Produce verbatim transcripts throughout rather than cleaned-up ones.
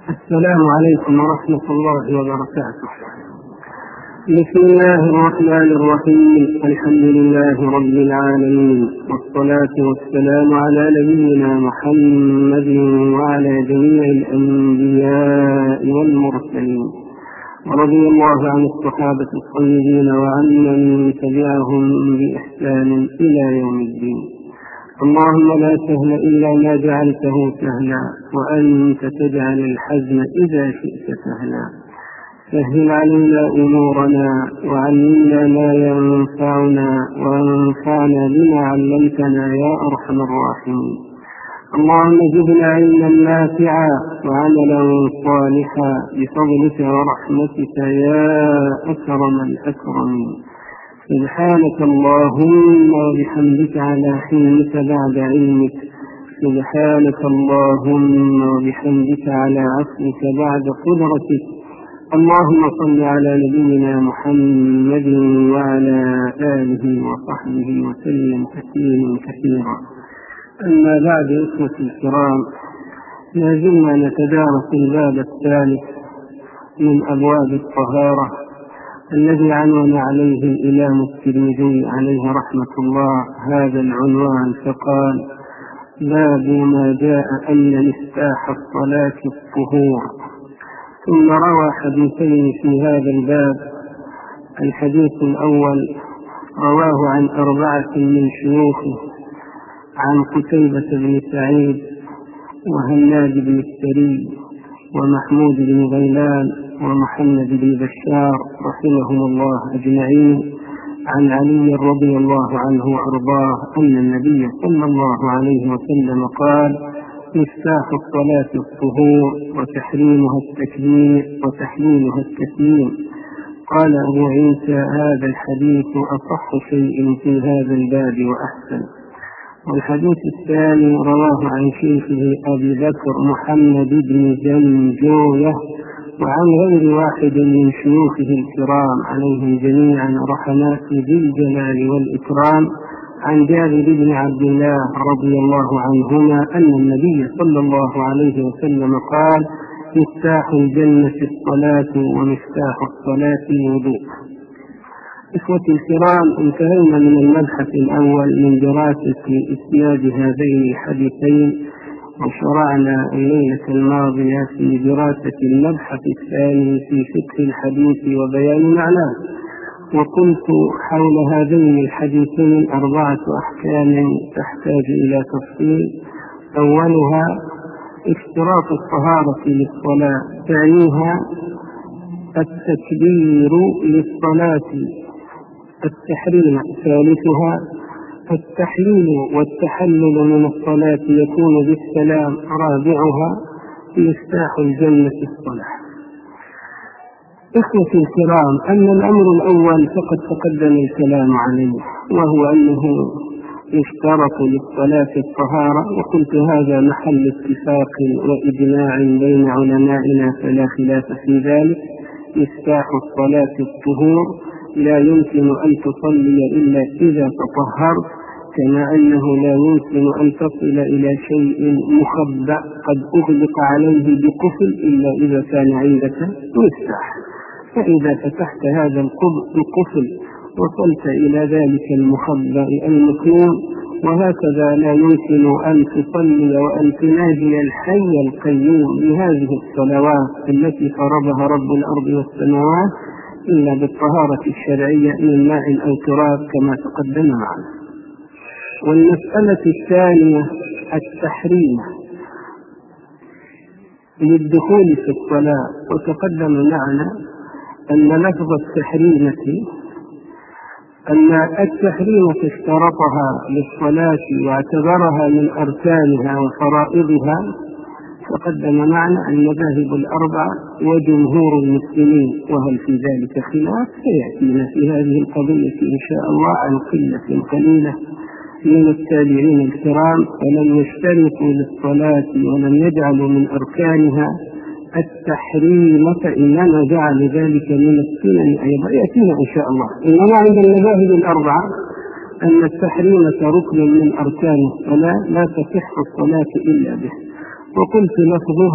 السلام عليكم ورحمة الله وبركاته. بسم الله الرحمن الرحيم. الحمد لله رب العالمين، والصلاة والسلام على نبينا محمد وعلى جميع الأنبياء والمرسلين، ورضي الله عن الصحابة الطيبين وعن من تبعهم بإحسان إلى يوم الدين. اللهم لا سهل إلا ما جعلته سهلا، وأنت تجعل الحزن إذا شئت سهلا. سهل علينا أمورنا، وعلمنا ما ينفعنا، وانفعنا بما علمتنا يا أرحم الراحمين. اللهم زدنا علما نافعا وعملا صالحا بفضلك ورحمتك يا أكرم الأكرمين. سبحانك اللهم وبحمدك على حلمك بعد علمك، سبحانك اللهم وبحمدك على عفوك بعد قدرتك. اللهم صل على نبينا محمد وعلى آله وصحبه وسلم تسليما كثيرا. أما بعد، إخوتي الكرام، ما زلنا نتدارس الباب الثالث من أبواب الطهارة الذي عنون عليه الإمام الترمذي عليه رحمة الله هذا العنوان، فقال: باب ما جاء أن مفتاح الصلاة الطهور. ثم روى حديثين في هذا الباب. الحديث الأول رواه عن أربعة من شيوخه، عن قتيبة بن سعيد وهناد بن السري ومحمود بن غيلان ومحمد بن بشار رحمهم الله أجمعين، عن علي رضي الله عنه وأرضاه أن النبي صلى الله عليه وسلم قال: مفتاح الصلاة الطهور، وتحريمها التكبير، وتحليلها التسليم. قال أبو عيسى: هذا الحديث أصح شيء في هذا الباب وأحسن. والحديث الثاني رواه عن شيخه أبي بكر محمد بن جنجوية وعن غير واحد من شيوخه الكرام عليهم جميعا رحمات ذي الجلال والإكرام، عن جابر بن عبد الله رضي الله عنهما أن النبي صلى الله عليه وسلم قال: مفتاح الجنة الصلاة، ومفتاح الصلاة الوضوء. إخوتي الكرام، انتهينا من المبحث الأول من دراسة إسناد هذين الحديثين، وشرعنا الليلة الماضية في دراسة المبحث الثاني في فقه الحديث وبيان معناه. وقلت حول هذين الحديثين أربعة أحكام تحتاج إلى تفصيل. أولها اشتراط الطهارة للصلاة، ثانيها التكبير للصلاة، التحريم، ثالثها التحليل والتحلل من الصلاة يكون بالسلام، رابعها مفتاح الجنة الصلاة. إخوتي الكرام، أن الأمر الأول فقد تقدم الكلام عليه، وهو أنه يشترط للصلاة الطهارة، وقلت هذا محل اتفاق وإجماع بين علمائنا فلا خلاف في ذلك. مفتاح الصلاة الطهور، لا يمكن أن تصلي إلا إذا تطهرت، كما أنه لا يمكن أن تصل إلى شيء مخبأ قد أغلق عليه بقفل إلا إذا كان عندك مفتاح. فإذا فتحت هذا القفل وصلت إلى ذلك المخبأ المكنون. وهكذا لا يمكن أن تصلي وأن تناجي الحي القيوم بهذه الصلوات التي فرضها رب الأرض والسماوات إلا بالطهارة الشرعية من ماء أو تراب كما تقدم معنا. والمسألة الثانية التحريم للدخول في الصلاة. وتقدم معنا أن لفظ التحريمة أن التحريمة اشترطها للصلاة واعتبرها من أركانها وفرائضها. تقدم معنا المذاهب الأربعة وجمهور المسلمين، وهل في ذلك خلاف؟ سيأتينا في هذه القضية إن شاء الله عن قلة قليلة من التابعين الكرام، ولم يشترطوا للصلاة ولم يجعلوا من أركانها التحريم، فإنما جعل ذلك من السنن أيضا، يأتينا إن شاء الله. إنما عند المذاهب الأربعة أن التحريمة ركن من أركان الصلاة لا تصح الصلاة إلا به. وقلت لفظها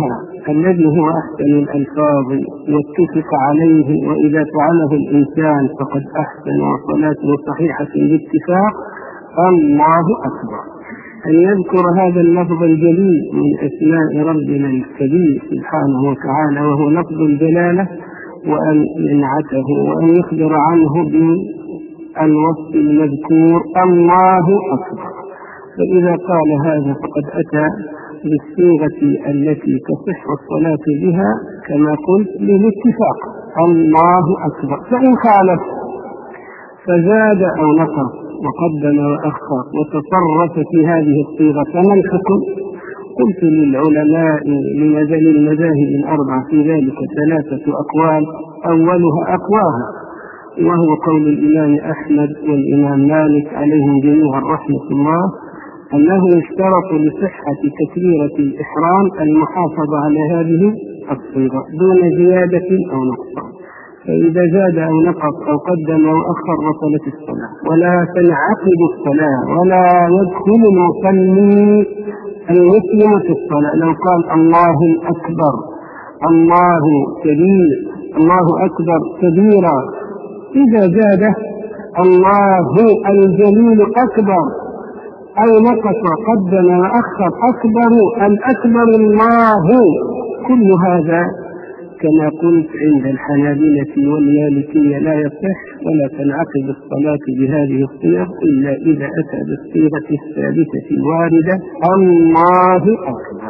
الذي هو أحسن الألفاظ واتفق عليه، وإذا فعله الإنسان فقد أحسن وصلاته صحيحة باتفاق: الله أكبر. أن يذكر هذا اللفظ الجليل من أسماء ربنا الكبير سبحانه وتعالى وهو لفظ الجلالة، وأن ينعته وأن يخبر عنه بالوصف المذكور: الله أكبر. فإذا قال هذا فقد أتى بالصيغة التي تصح الصلاة بها كما قلت بالاتفاق: الله أكبر. فإن خالف فزاد أو نقص وقدم وأخر وتصرف في هذه الصيغة فما الحكم؟ قلت للعلماء لنزل المذاهب الأربعة في ذلك ثلاثة أقوال، أولها أقواها وهو قول الإمام أحمد والإمام مالك عليهم جميعا رحمة الله، أنه يشترط لصحة تكبيرة الإحرام المحافظة على هذه الصيغة دون زيادة أو نقص، فإذا زاد أو نقص أو قدم أو أخر بطلت الصلاة ولا تنعقد الصلاة ولا يدخل المصلي المسلم في الصلاة. لو قال الله أكبر، الله كبير، الله أكبر كبيرا، إذا زاد الله الجليل أكبر أو نقص قدم وأخر أكبر الأكبر الله، كل هذا كما قلت عند الحنابلة والمالكية لا يصح ولا تنعقد الصلاة بهذه الصيغ إلا إذا أتى بالصيغة الثابتة الواردة: الله أكبر.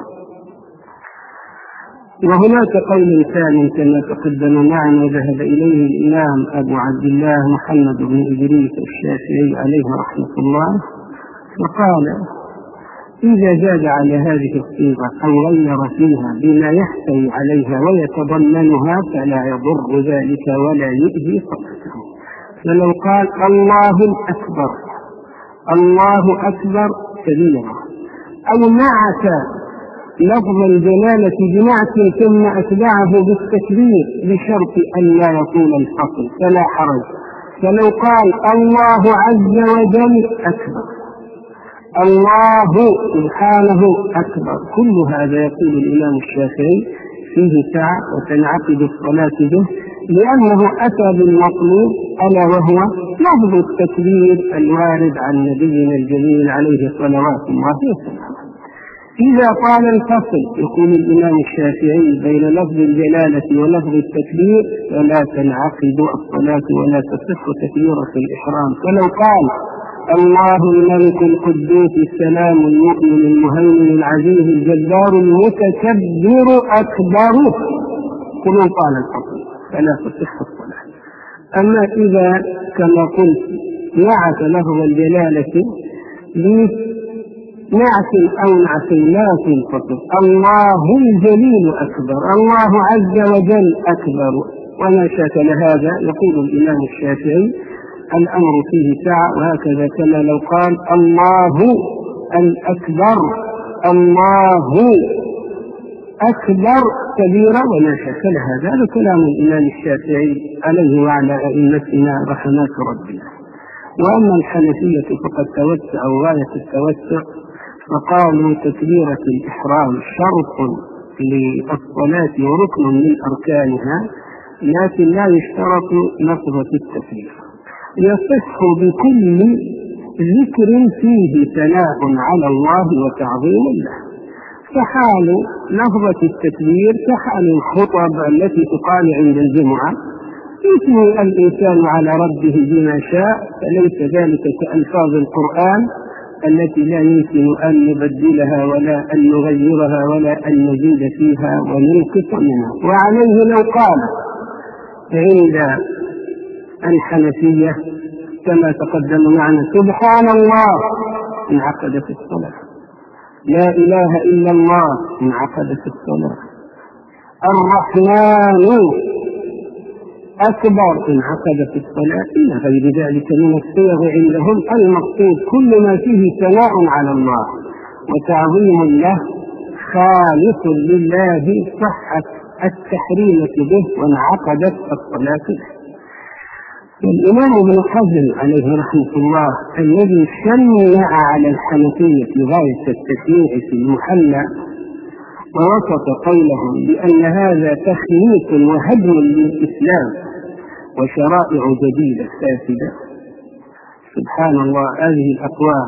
وهناك قول ثاني كما تقدم معنا وذهب إليه الإمام أبو عبد الله محمد بن إدريس الشافعي عليه رحمة الله، فقال: إذا زاد على هذه الصيغة أو غير فيها بما يحتوي عليها ويتضمنها فلا يضر ذلك ولا يؤذي صلاته. فلو قال الله أكبر، الله أكبر كبيرا، أو نعت لفظ الجلالة بنعت ثم أتبعه بالتكبير بشرط أن لا يطول الفصل فلا حرج. فلو قال الله عز وجل أكبر، الله سبحانه أكبر، كل هذا يقول الإمام الشافعي فيه سعة وتنعقد الصلاة به، لأنه أتى بالمطلوب ألا وهو لفظ التكبير الوارد عن نبينا الجليل عليه صلوات الله وسلامه. إذا طال الفصل يقول الإمام الشافعي بين لفظ الجلالة ولفظ التكبير فلا تنعقد الصلاة ولا تصح تكبيرة الإحرام. فلو قال الله الملك القدوس السلام المؤمن المهيمن العزيز الجبار المتكبر أكبر، كل طال الفصل فلا تصح الصلاة. أما إذا كما قلت نعت لفظ الجلالة نعت أو نعت لا في الفصل: الله الجليل أكبر، الله عز وجل أكبر، وما شاكل هذا يقول الإمام الشافعي الأمر فيه سعة. وهكذا كما لو قال الله الأكبر، الله أكبر كبيرا، وما شاكل هذا. هذا كلام الإمام الشافعي عليه وعلى أئمتنا رحمات ربنا. وأما الحنفية فقد توسعوا غاية التوسع، فقالوا تكبيرة الإحرام شرط للصلاة وركن من أركانها، لكن لا يشترط لفظة التكبير، يصح بكل ذكر فيه ثناء على الله وتعظيم له. فحال لفظة التكبير كحال الخطب التي تقال عند الجمعة، يثني الإنسان على ربه بما شاء، فليس ذلك كألفاظ القرآن التي لا يمكن أن نبدلها ولا أن نغيرها ولا أن نزيد فيها وننقص منها. وعليه لو قال عند الحنفية كما تقدم معنا سبحان الله انعقدت الصلاة، لا إله إلا الله انعقدت الصلاة، الرحمن أكبر انعقدت الصلاة، إلى غير ذلك من الصيغ عندهم. المقصود كل ما فيه ثناء على الله وتعظيم له خالص لله صحت التحريمة به وانعقدت الصلاة به. الإمام ابن حزم عليه رحمة الله الذي شنع على الحنفية غاية التشنيع في المحلى ووصف قولهم بأن هذا تخنيق وهدم للإسلام وشرائع جديدة فاسدة. سبحان الله، هذه الأقوال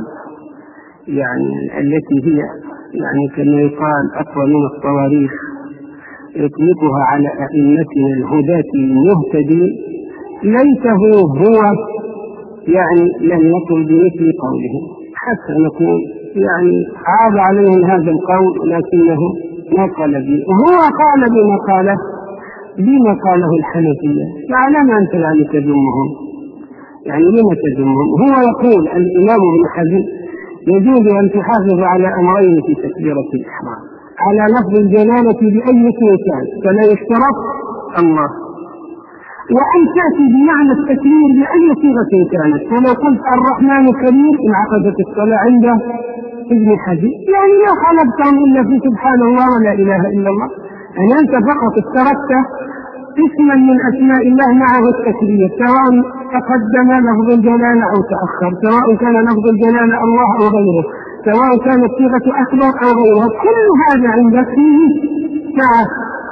يعني التي هي يعني كما يقال أقوى من الصواريخ يطلقها على أئمتنا الهداة المهتدين، ليته هو يعني لم يقل بمثل قوله حتى نقول يعني عاد عليهم هذا القول، لكنه ما قال به، وهو قال بما قاله بما قاله الحنفية. فعلى ما أنت يعني تذمهم؟ يعني لما تذمهم؟ هو يقول الإمام ابن حزم يجوز أن تحافظ على أمرين في تكبيرة الإحرام: على لفظ الجلالة بأي اسم كان فلا يشترط الله، وأن تأتي بمعنى التكبير بأي صيغة كانت. ولو قلت الرحمن كبير انعقدت الصلاة عند ابن حزم، يعني لا خلقتهم إلا في سبحان الله ولا إله إلا الله، يعني أنت فقط اشتركت اسما من أسماء الله معه التكبير، سواء تقدم لفظ الجلالة أو تأخر، سواء كان لفظ الجلالة الله أو غيره، سواء كانت صيغة أكبر أو غيرها، كل هذا عندك فيه معه.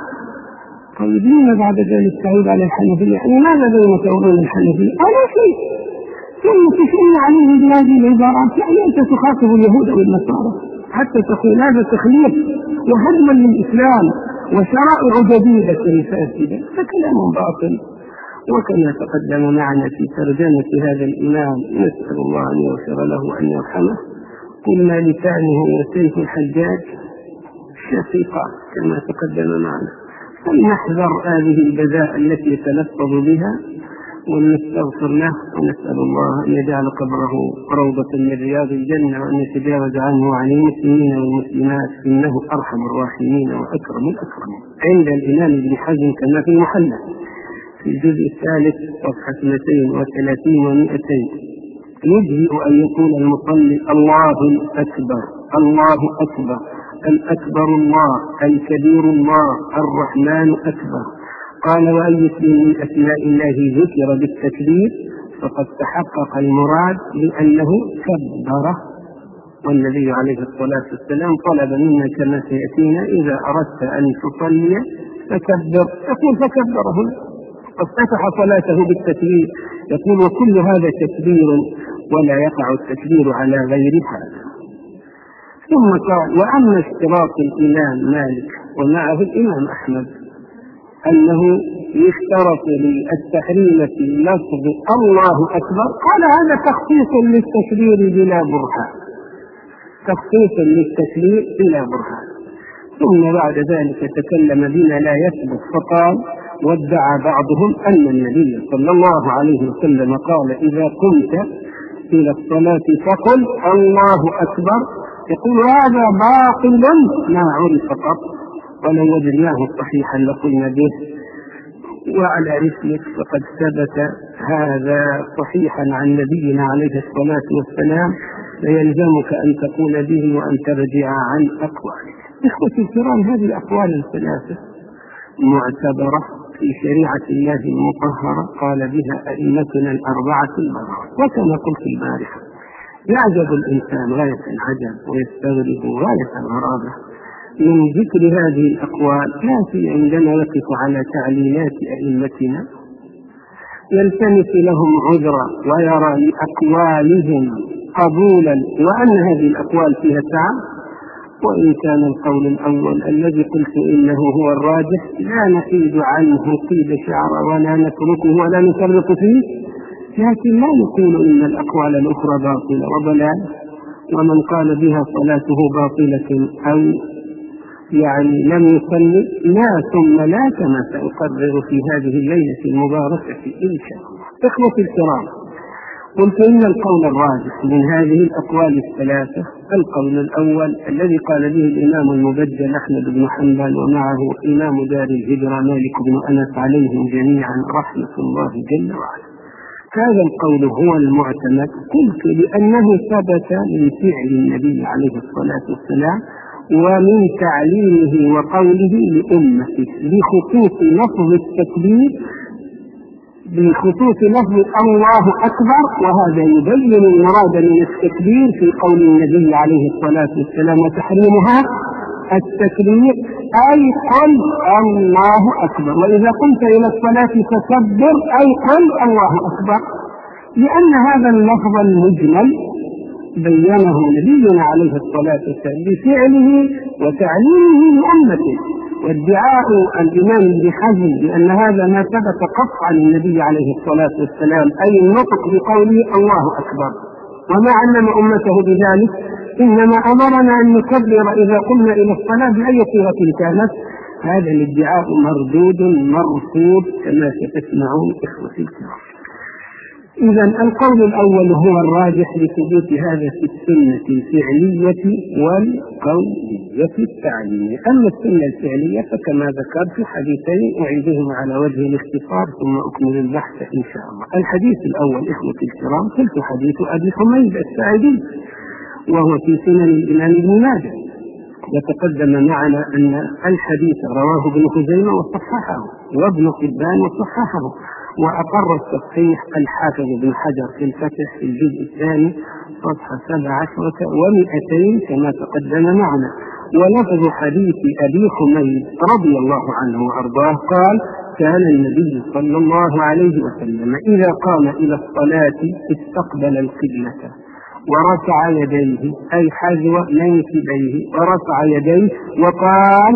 طيب لما بعد ذلك تعود على الحنفية؟ يعني ماذا بينك وبين الحنفية؟ ولا شيء. ثم تشير عليهم بهذه العبارات، يعني أنت تخاطب اليهود والنصارى حتى تقول هذا تخليف وهدما للإسلام وشرائع جديدة فاسدة، فكلام باطل. وكما تقدم معنا في ترجمة هذا الإمام، نسأل الله أن يغفر له وأن يرحمه، قلنا لسانه وسيف الحجاج شقيقة كما تقدم معنا، فلنحذر هذه البذاء التي يتلفظ بها ونستغفر له، ونسأل الله أن يجعل قبره روضة من رياض الجنة وأن يتجاوز عنه وعن المسلمين والمسلمات، إنه أرحم الراحمين وأكرم الأكرمين. عند الإمام ابن حزم كما في المحلى في الجزء الثالث صفحة اثنتين وثلاثين ومئتين يجزئ أن يقول المصلي الله أكبر الله أكبر الأكبر الله الكبير الله الرحمن أكبر. قال وأي اسم من أسماء الله ذكر بالتكبير فقد تحقق المراد لأنه كبره، والنبي عليه الصلاة والسلام طلب منا كما سيأتينا إذا أردت أن تصلي فكبر، يقول فكبره، قد فتح صلاته بالتكبير، يقول وكل هذا تكبير ولا يقع التكبير على غير هذا. ثم قال وأما اشتراط الإمام مالك ومعه الإمام أحمد أنه يشترط للتحريم في لفظ الله أكبر، قال هذا تخصيص للتكبير بلا برهان، تخصيص للتكبير بلا برهان. ثم بعد ذلك تكلم بما لا يثبت، فقال وادعى بعضهم أن النبي صلى الله عليه وسلم قال إذا قمت إلى الصلاة فقل الله أكبر، يقول هذا باطل ما عرف قط، ولو وجدناه صحيحا لقلنا به، وعلى رسلك فقد ثبت هذا صحيحا عن نبينا عليه الصلاة والسلام، فيلزمك أن تقول به وأن ترجع عن أقوالك. إخوتي الكرام، هذه الأقوال الثلاثة معتبرة في شريعة الله المطهرة، قال بها أئمتنا الأربعة البررة. وكما قلت البارحة يعجب الإنسان غاية العجب ويستغرب غاية الغرابة من ذكر هذه الأقوال، لكن عندما يقف على تعليلات أئمتنا يلتمس لهم عذرا ويرى لأقوالهم قبولا وأن هذه الأقوال فيها تعب. وإن كان القول الأول الذي قلت إنه هو الراجح لا نحيد عنه قيد شعر ولا نتركه ولا نفرط فيه، لكن لا نقول إن الأقوال الأخرى باطلة وضلال، ومن قال بها صلاته باطلة أو يعني لم يصلي لا ثم لا، كما سأقرر في هذه الليلة المباركة إن شاء الله. إخوتي الكرام، قلت إن القول الراجح من هذه الأقوال الثلاثة القول الأول الذي قال به الإمام المبجل أحمد بن حنبل ومعه إمام دار الهجرة مالك بن أنس عليهم جميعا رحمة الله جل وعلا. هذا القول هو المعتمد، قلت لأنه ثبت من فعل النبي عليه الصلاة والسلام ومن تعليمه وقوله لأمته بخصوص لفظ التكبير، بخصوص لفظ الله أكبر، وهذا يبين المراد من التكبير في قول النبي عليه الصلاة والسلام وتحريمها التكبير أي قل الله أكبر، وإذا قمت إلى الصلاة فكبر أي قل الله أكبر، لأن هذا اللفظ المجمل بينه نبينا عليه الصلاة والسلام بفعله وتعليمه لأمته. وادعاء الإمام ابن حزم بأن هذا ما ثبت قطعا للنبي عليه الصلاة والسلام أي النطق بقوله الله أكبر، وما علم أمته بذلك، إنما أمرنا أن نكبر إذا قمنا إلى الصلاة بأي صيغة كانت. هذا الادعاء مردود مرفوض كما ستسمعون إخوتي الكرام. إذا القول الأول هو الراجح لثبوت هذا في السنة الفعلية والقولية التعليمية. أما السنة الفعلية فكما ذكرت في حديثين أعيدهما على وجه الاختصار ثم أكمل البحث إن شاء الله. الحديث الأول إخوتي الكرام قلت حديث أبي حميد الساعدي وهو في سنن الإمام ابن ماجه، وتقدم معنا أن الحديث رواه ابن خزيمة وصححه وابن حبان وصححه، وأقر التصحيح الحافظ بن حجر في الفتح في الجزء الثاني صفحة سبع عشرة ومئتين كما تقدم معنا. ولفظ حديث أبي حميد رضي الله عنه وأرضاه قال: كان النبي صلى الله عليه وسلم إذا قام إلى الصلاة استقبل القبلة ورفع يديه أي حذو منكبيه ورفع يديه وقال: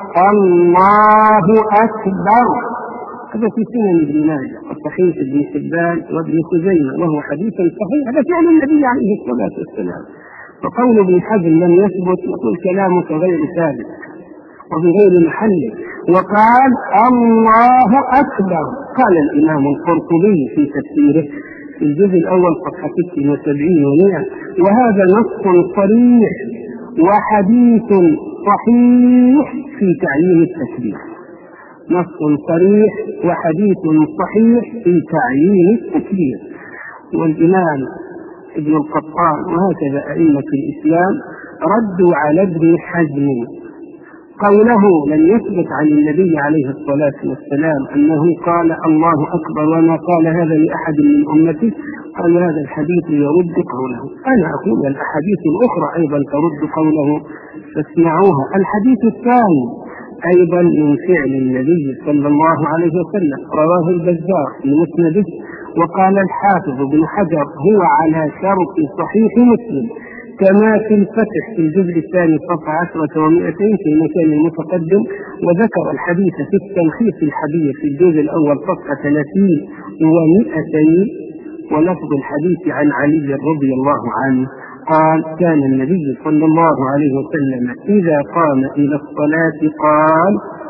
الله أكبر. هذا في سنن ابن ماجه وصحيح ابن حبان وابن خزيمة وهو حديث صحيح، هذا فعل النبي عليه الصلاة والسلام. فقول ابن حزم لم يثبت يقول كلامك غير ثابت وبغير محله. وقال: الله أكبر. قال الإمام القرطبي في تفسيره في الجزء الأول صفحة ستة وسبعين ومئة: وهذا نص صريح وحديث صحيح في تعيين التكبير. نص صريح وحديث صحيح في تعيين التكبير. والإمام ابن القطان وهكذا أئمة الإسلام ردوا على ابن حزم قوله لم يثبت عن النبي عليه الصلاة والسلام أنه قال الله أكبر وما قال هذا لأحد من أمته، قال هذا الحديث يرد قوله. أنا أقول الأحاديث الأخرى أيضا ترد قوله فاسمعوها. الحديث الثاني أيضا من فعل النبي صلى الله عليه وسلم رواه البزار في مسنده، وقال الحافظ بن حجر هو على شرط صحيح مسلم كما في الفتح في الجزء الثاني صفحة عشرة ومئتين في المكان المتقدم. وذكر الحديث في التلخيص الحديث في الجزء الأول صفحة ثلاثين ومئتين. ولفظ الحديث عن علي رضي الله عنه قال: كان النبي صلى الله عليه وسلم إذا قام إلى الصلاة قال: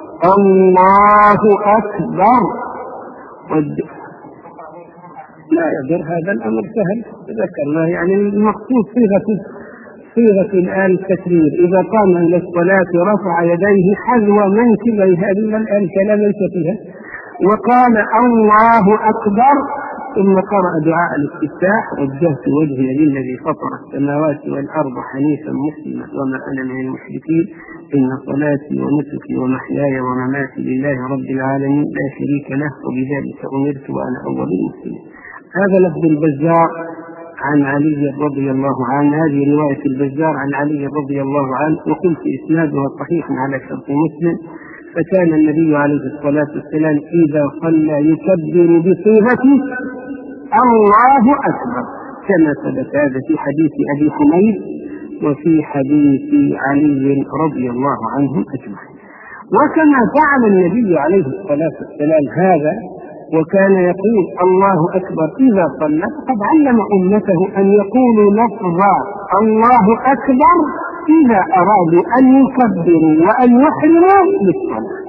الله أكبر. لا يضر، هذا الأمر سهل ذكرنا، يعني المقصود صيغة صيغة الآن التكبير إذا قام إلى الصلاة رفع يديه حذو منكبيه، هذه الآن كلام ليس فيها. وقال: الله أكبر، ثم قرأ دعاء الاستفتاح: وجهت وجهي للذي فطر السماوات والأرض حنيفا مسلما وما أنا من المشركين إن صلاتي ونسكي ومحياي ومماتي لله رب العالمين لا شريك له وبذلك أمرت وأنا أول المسلمين. هذا لفظ البزار عن علي رضي الله عنه، هذه رواية البزار عن علي رضي الله عنه، وقلت إسنادها صحيح على شرط مسلم. فكان النبي عليه الصلاة والسلام إذا صلى يكبر بصيغة الله أكبر كما ثبت هذا في حديث أبي حميد وفي حديث علي رضي الله عنهم أجمعين. وكما فعل النبي عليه الصلاة والسلام هذا وكان يقول الله أكبر إذا صلى، قد علم أمته أن يقولوا لفظ الله أكبر إذا أرادوا أن يكبروا وأن يحرموا للصلاة.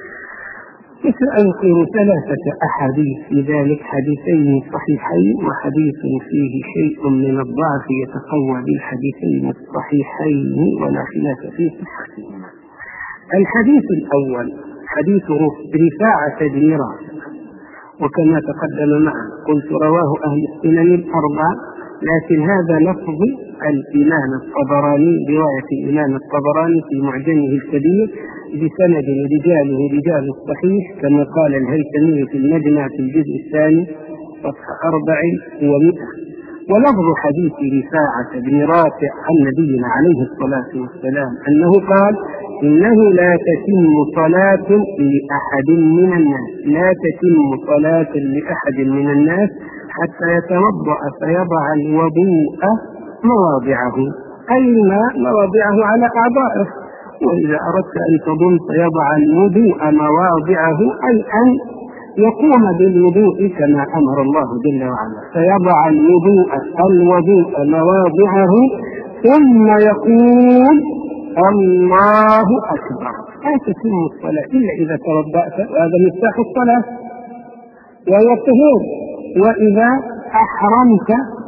سأذكر ثلاثة أحاديث في ذلك، حديثين صحيحين وحديث فيه شيء من الضعف يتقوى بالحديثين الصحيحين ولا خلاف في صحتهما. الحديث الأول حديث رفاعة بن رافع، وكما تقدم معنا قلت رواه أهل السنن الأربعة، لكن هذا لفظ الإمام الطبراني رواية الإمام الطبراني في معجمه الكبير بسند رجاله رجال الصحيح كما قال الهيثمي في المجمع في الجزء الثاني صفحة أربع ومئة. ولفظ حديث رفاعة بن رافع عن نبينا عليه الصلاة والسلام أنه قال: إنه لا تتم صلاة لأحد من الناس لا تتم صلاة لأحد من الناس حتى يتوضأ فيضع الوضوء مواضعه، أي الماء مواضعه على أعضائه، وإذا أردت أن تضم فيضع الوضوء مواضعه، أي أن يقوم بالوضوء كما أمر الله جل وعلا، فيضع الوضوء الوضوء مواضعه ثم يقول: الله أكبر. لا تتم الصلاة إلا إذا توضأت، وهذا مفتاح الصلاة وهي الطهور. وإذا أحرمت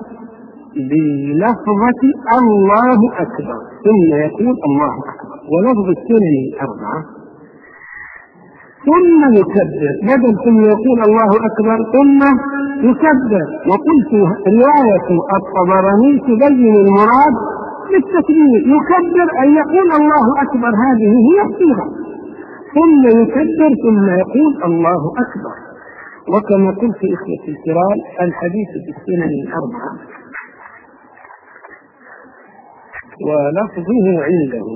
بلفظة الله أكبر ثم يقول الله أكبر. ولفظ السنن الأربعة ثم يكبر، بدل ثم يقول الله أكبر ثم يكبر. وقلت رواية الطبراني تبين المراد بالتكبير، يكبر أن يقول الله أكبر، هذه هي الصيغة، ثم يكبر ثم يقول الله أكبر. وكما قلت إخوتي الكرام، الحديث في السنن الأربعة ولفظه عنده: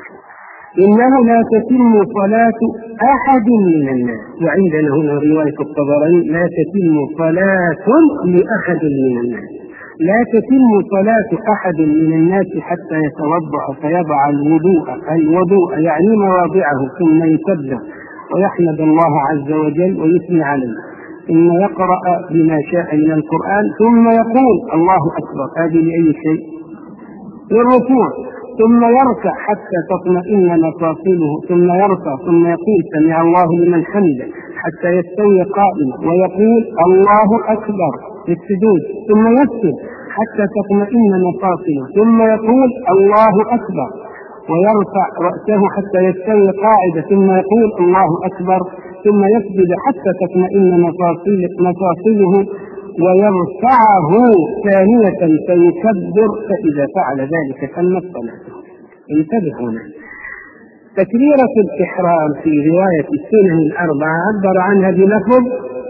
إنه لا تتم صلاة أحد من الناس. وعندنا هنا رواية الطبراني: لا تتم صلاة لأحد من الناس، لا تتم صلاة أحد من الناس حتى يتوضأ فيضع الوضوء الوضوء يعني مواضعه ثم يكبر ويحمد الله عز وجل ويثني عليه، ثم يقرأ بما شاء من القرآن، ثم يقول الله أكبر. هذه لأي شيء؟ للركوع. ثم يركع حتى تطمئن مفاصله، ثم يركع ثم يقول سمع الله لمن حمده حتى يستوي قائما ويقول الله أكبر للسجود، ثم يسجد حتى تطمئن مفاصله، ثم يقول الله أكبر ويرفع رأسه حتى يستوي قاعدة، ثم يقول الله أكبر، ثم يسجد حتى تطمئن مفاصله ويرفعه ثانية فيكبر، فإذا فعل ذلك تمت صلاته. انتبه هنا، تكبيرة الإحرام في رواية السنن الأربعة عبر عنها بلفظ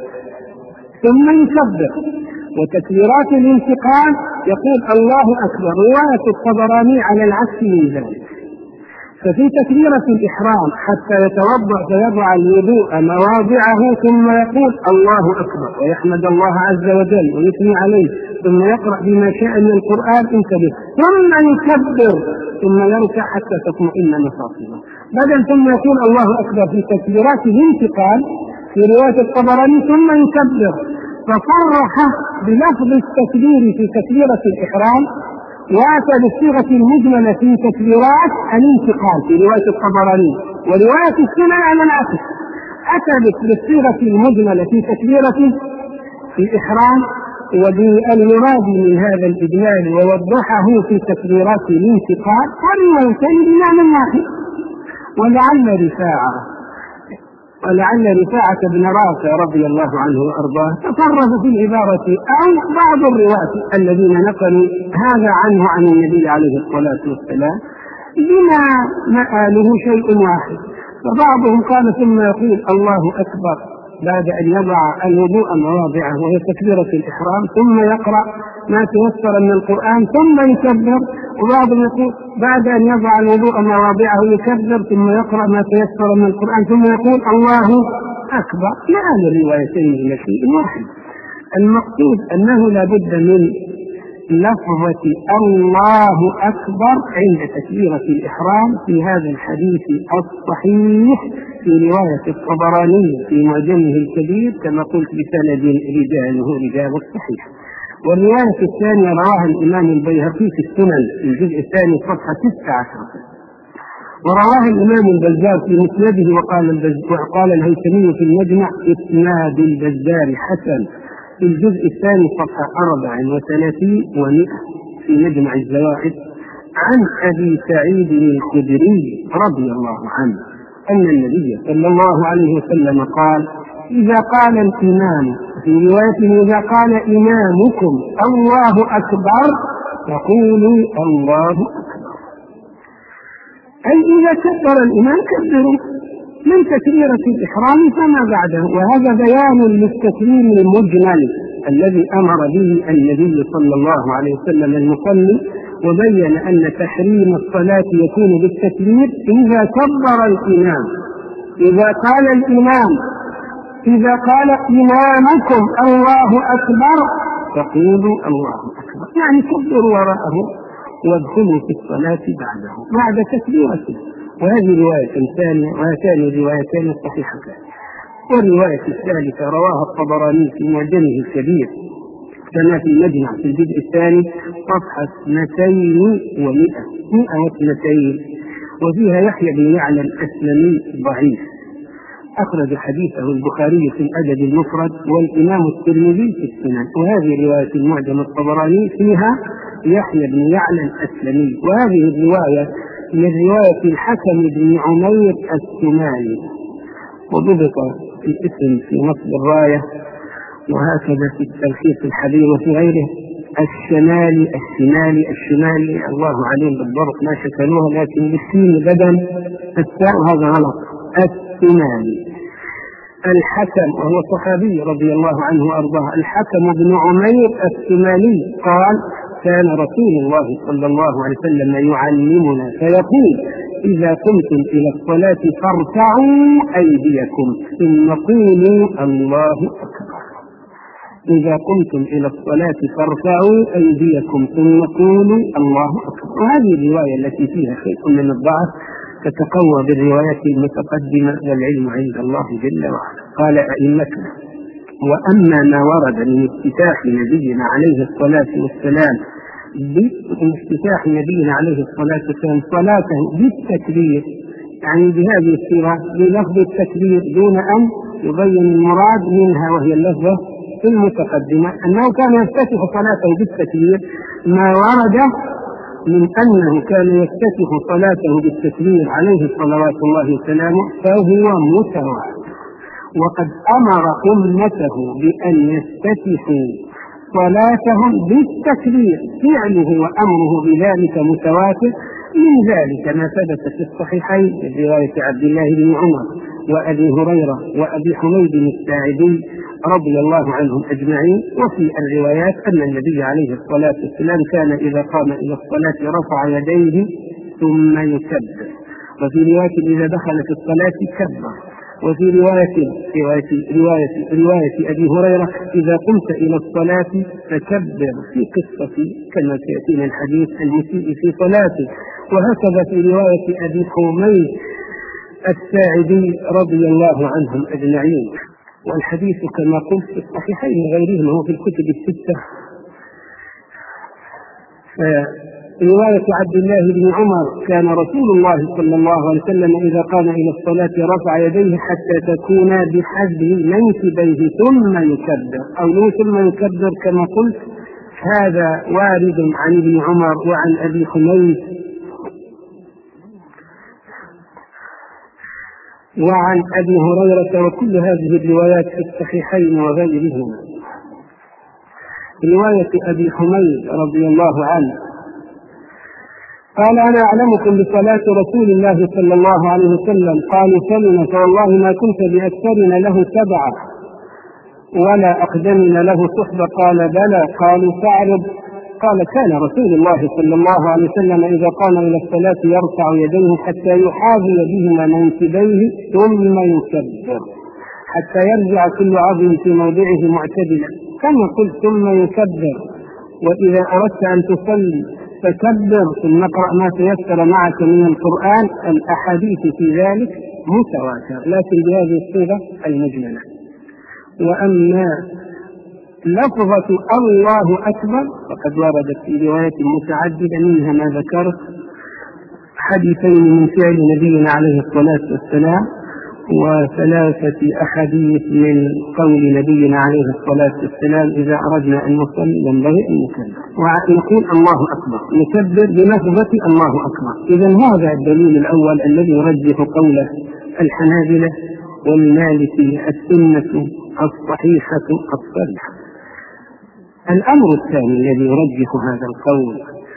ثم يكبر، وتكبيرات الانتقال يقول الله أكبر. رواية الطبراني على العكس من ذلك، ففي تكبيرة الإحرام حتى يتوضأ فيضع الوضوء مواضعه ثم يقول الله أكبر ويحمد الله عز وجل ويثني عليه، ثم يقرأ بما شاء من القرآن، انتبه، ثم يكبر ثم يركع حتى تطمئن مفاصله، بدل ثم يقول الله أكبر في تكبيرات الانتقال في رواية الطبراني ثم يكبر، فصرح بلفظ التكبير في تكبيرة الإحرام وأتى بالصيغة المجملة في تكبيرات الانتقال في رواية الطبراني، ورواية السنن على العكس أتى بالصيغة المجملة في تكبيرة الإحرام وبالمراد من هذا الإجمال ووضحه في تكبيرات الانتقال، والروايتين بمعنى واحد. ولعل رفاعة ولعل رفاعة بن رافع رضي الله عنه وأرضاه تصرف في العبارة أو بعض الرواة الذين نقلوا هذا عنه عن النبي عليه الصلاة والسلام بما مآله شيء واحد، فبعضهم قال ثم يقول الله أكبر بعد أن يضع الوضوء مواضعه وهي تكبيرة الإحرام، ثم يقرأ ما تيسر من القرآن ثم يكبر، وبعضهم يقول بعد أن يضع الوضوء مواضعه يكبر ثم يقرأ ما تيسر من القرآن ثم يقول الله أكبر. لأن الروايتين إلى شيء واحد. المقصود أنه لا بد من لفظة الله أكبر عند تكبيرة الإحرام في هذا الحديث الصحيح في رواية الطبراني في معجمه الكبير كما قلت بسند رجاله رجال الصحيح. والرواية الثانية رواها الإمام البيهقي في السنن في الجزء الثاني صفحة تسعة عشر، ورواها الإمام البزار في مسنده، وقال وقال الهيثمي في المجمع إسناد البزار حسن في الجزء الثاني صفحة أربع وثلاثين ومئة في مجمع الزوائد، عن أبي سعيد الخدري رضي الله عنه أن النبي صلى الله عليه وسلم قال: إذا قال الإمام في رواية إذا قال إمامكم الله أكبر فقولوا الله أكبر، أي إذا كبر الإمام كبروا من تكبيرة الإحرام فما بعده. وهذا بيان للتكبير المجمل الذي أمر به النبي صلى الله عليه وسلم المصلي، وبين أن تحريم الصلاة يكون بالتكبير إذا كبر الإمام. إذا قال الإمام إذا قال إمامكم الله أكبر فقولوا الله أكبر، يعني كبروا وراءه وادخلوا في الصلاة بعده بعد تكبيرته. وهذه رواية ثانية، وهاتان روايتان صحيحتان. والرواية الثالثة رواها الطبراني في معجمه الكبير كما في المجمع في الجزء الثاني صفحة اثنتين ومئة مئة واثنتين، وفيها يحيى بن يعلى الأسلمي ضعيف، أخرج حديثه البخاري في الأدب المفرد والإمام الترمذي في السنن. وهذه رواية المعجم الطبراني فيها يحيى بن يعلى الأسلمي، وهذه الرواية من رواية الحكم بن عمير السمالي، وضبط الاسم في نصب الراية، وهكذا في التلخيص الحبير وفي غيره الشمالي الشمالي الشمالي الله عليم بالضبط ما شكلوها، لكن بالسين بدل التاء وهذا غلط، السمالي. الحكم وهو صحابي رضي الله عنه وارضاه، الحكم بن عمير السمالي قال: كان رسول الله صلى الله عليه وسلم يعلمنا فيقول: إذا قمتم إلى الصلاة فارفعوا أيديكم ثم قولوا الله أكبر. إذا قمتم إلى الصلاة فارفعوا أيديكم ثم قولوا الله أكبر. وهذه الرواية التي فيها شيء من الضعف تتقوى بالروايات المتقدمة، والعلم عند الله جل وعلا. قال أئمتنا: وأما ما ورد من افتتاح نبينا عليه الصلاة والسلام بافتتاح نبينا عليه الصلاة والسلام صلاته بالتكبير، يعني بهذه الصيغة بلفظ التكبير دون أن يبين المراد منها، وهي اللفظة المتقدمة أنه كان يفتتح صلاته بالتكبير، ما ورد من أنه كان يفتتح صلاته بالتكبير عليه صلوات الله وسلامه فهو متواتر، وقد أمر أمته بأن يفتتحوا صلاتهم بالتكبير، فعله وأمره بذلك متواتر. من ذلك ما ثبت في الصحيحين في رواية عبد الله بن عمر وأبي هريرة وأبي حميد الساعدي رضي الله عنهم أجمعين. وفي الروايات أن النبي عليه الصلاة والسلام كان إذا قام إلى الصلاة رفع يديه ثم يكبر، وفي رواية إذا دخل في الصلاة كبر، وفي رواية رواية رواية, رواية أبي هريرة إذا قمت إلى الصلاة فكبر، في قصة كما سيأتينا الحديث المسيء في صلاته. وهكذا في رواية أبي حميد الساعدي رضي الله عنهم أجمعين. والحديث كما قلت في الصحيحين وغيرهما وفي الكتب الستة. رواية عبد الله بن عمر: كان رسول الله صلى الله عليه وسلم إذا قام إلى الصلاة رفع يديه حتى تكون بحذو منكبيه ثم يكبر، أو ثم يكبر كما قلت. هذا وارد عن ابن عمر وعن أبي حميد وعن أبي هريرة، وكل هذه الروايات في الصحيحين وغيرهما. رواية أبي حميد رضي الله عنه قال: أنا أعلمكم بصلاة رسول الله صلى الله عليه وسلم. قالوا: سلم، فوالله ما كنت بأكثرنا له سبعة ولا أقدمنا له صحبة. قال: بلى. قالوا: فاعرض. قال: كان رسول الله صلى الله عليه وسلم إذا قام إلى الصلاة يرفع يديه حتى يحاذي بهما منكبيه ثم يكبر حتى يرجع كل عظم في موضعه معتدلا، كما قلت ثم يكبر. وإذا أردت أن تصلي فكبر ثم اقرأ ما تيسر معك من القرآن. الأحاديث في ذلك متواتر، لكن بهذه الصيغة المجملة. وأما لفظة الله أكبر فقد وردت في روايات متعددة، منها ما ذكرت حديثين من فعل نبينا عليه الصلاة والسلام، وثلاثة أحاديث من قول نبينا عليه الصلاة والسلام: إذا أردنا أن نصلي ينبغي أن نكبر، ونقول الله أكبر، نكبر بلفظة الله أكبر. إذن هذا الدليل الأول الذي يرجح قوله الحنابلة والمالكية: السنة الصحيحة الصريحة. الأمر الثاني الذي يرجح هذا القول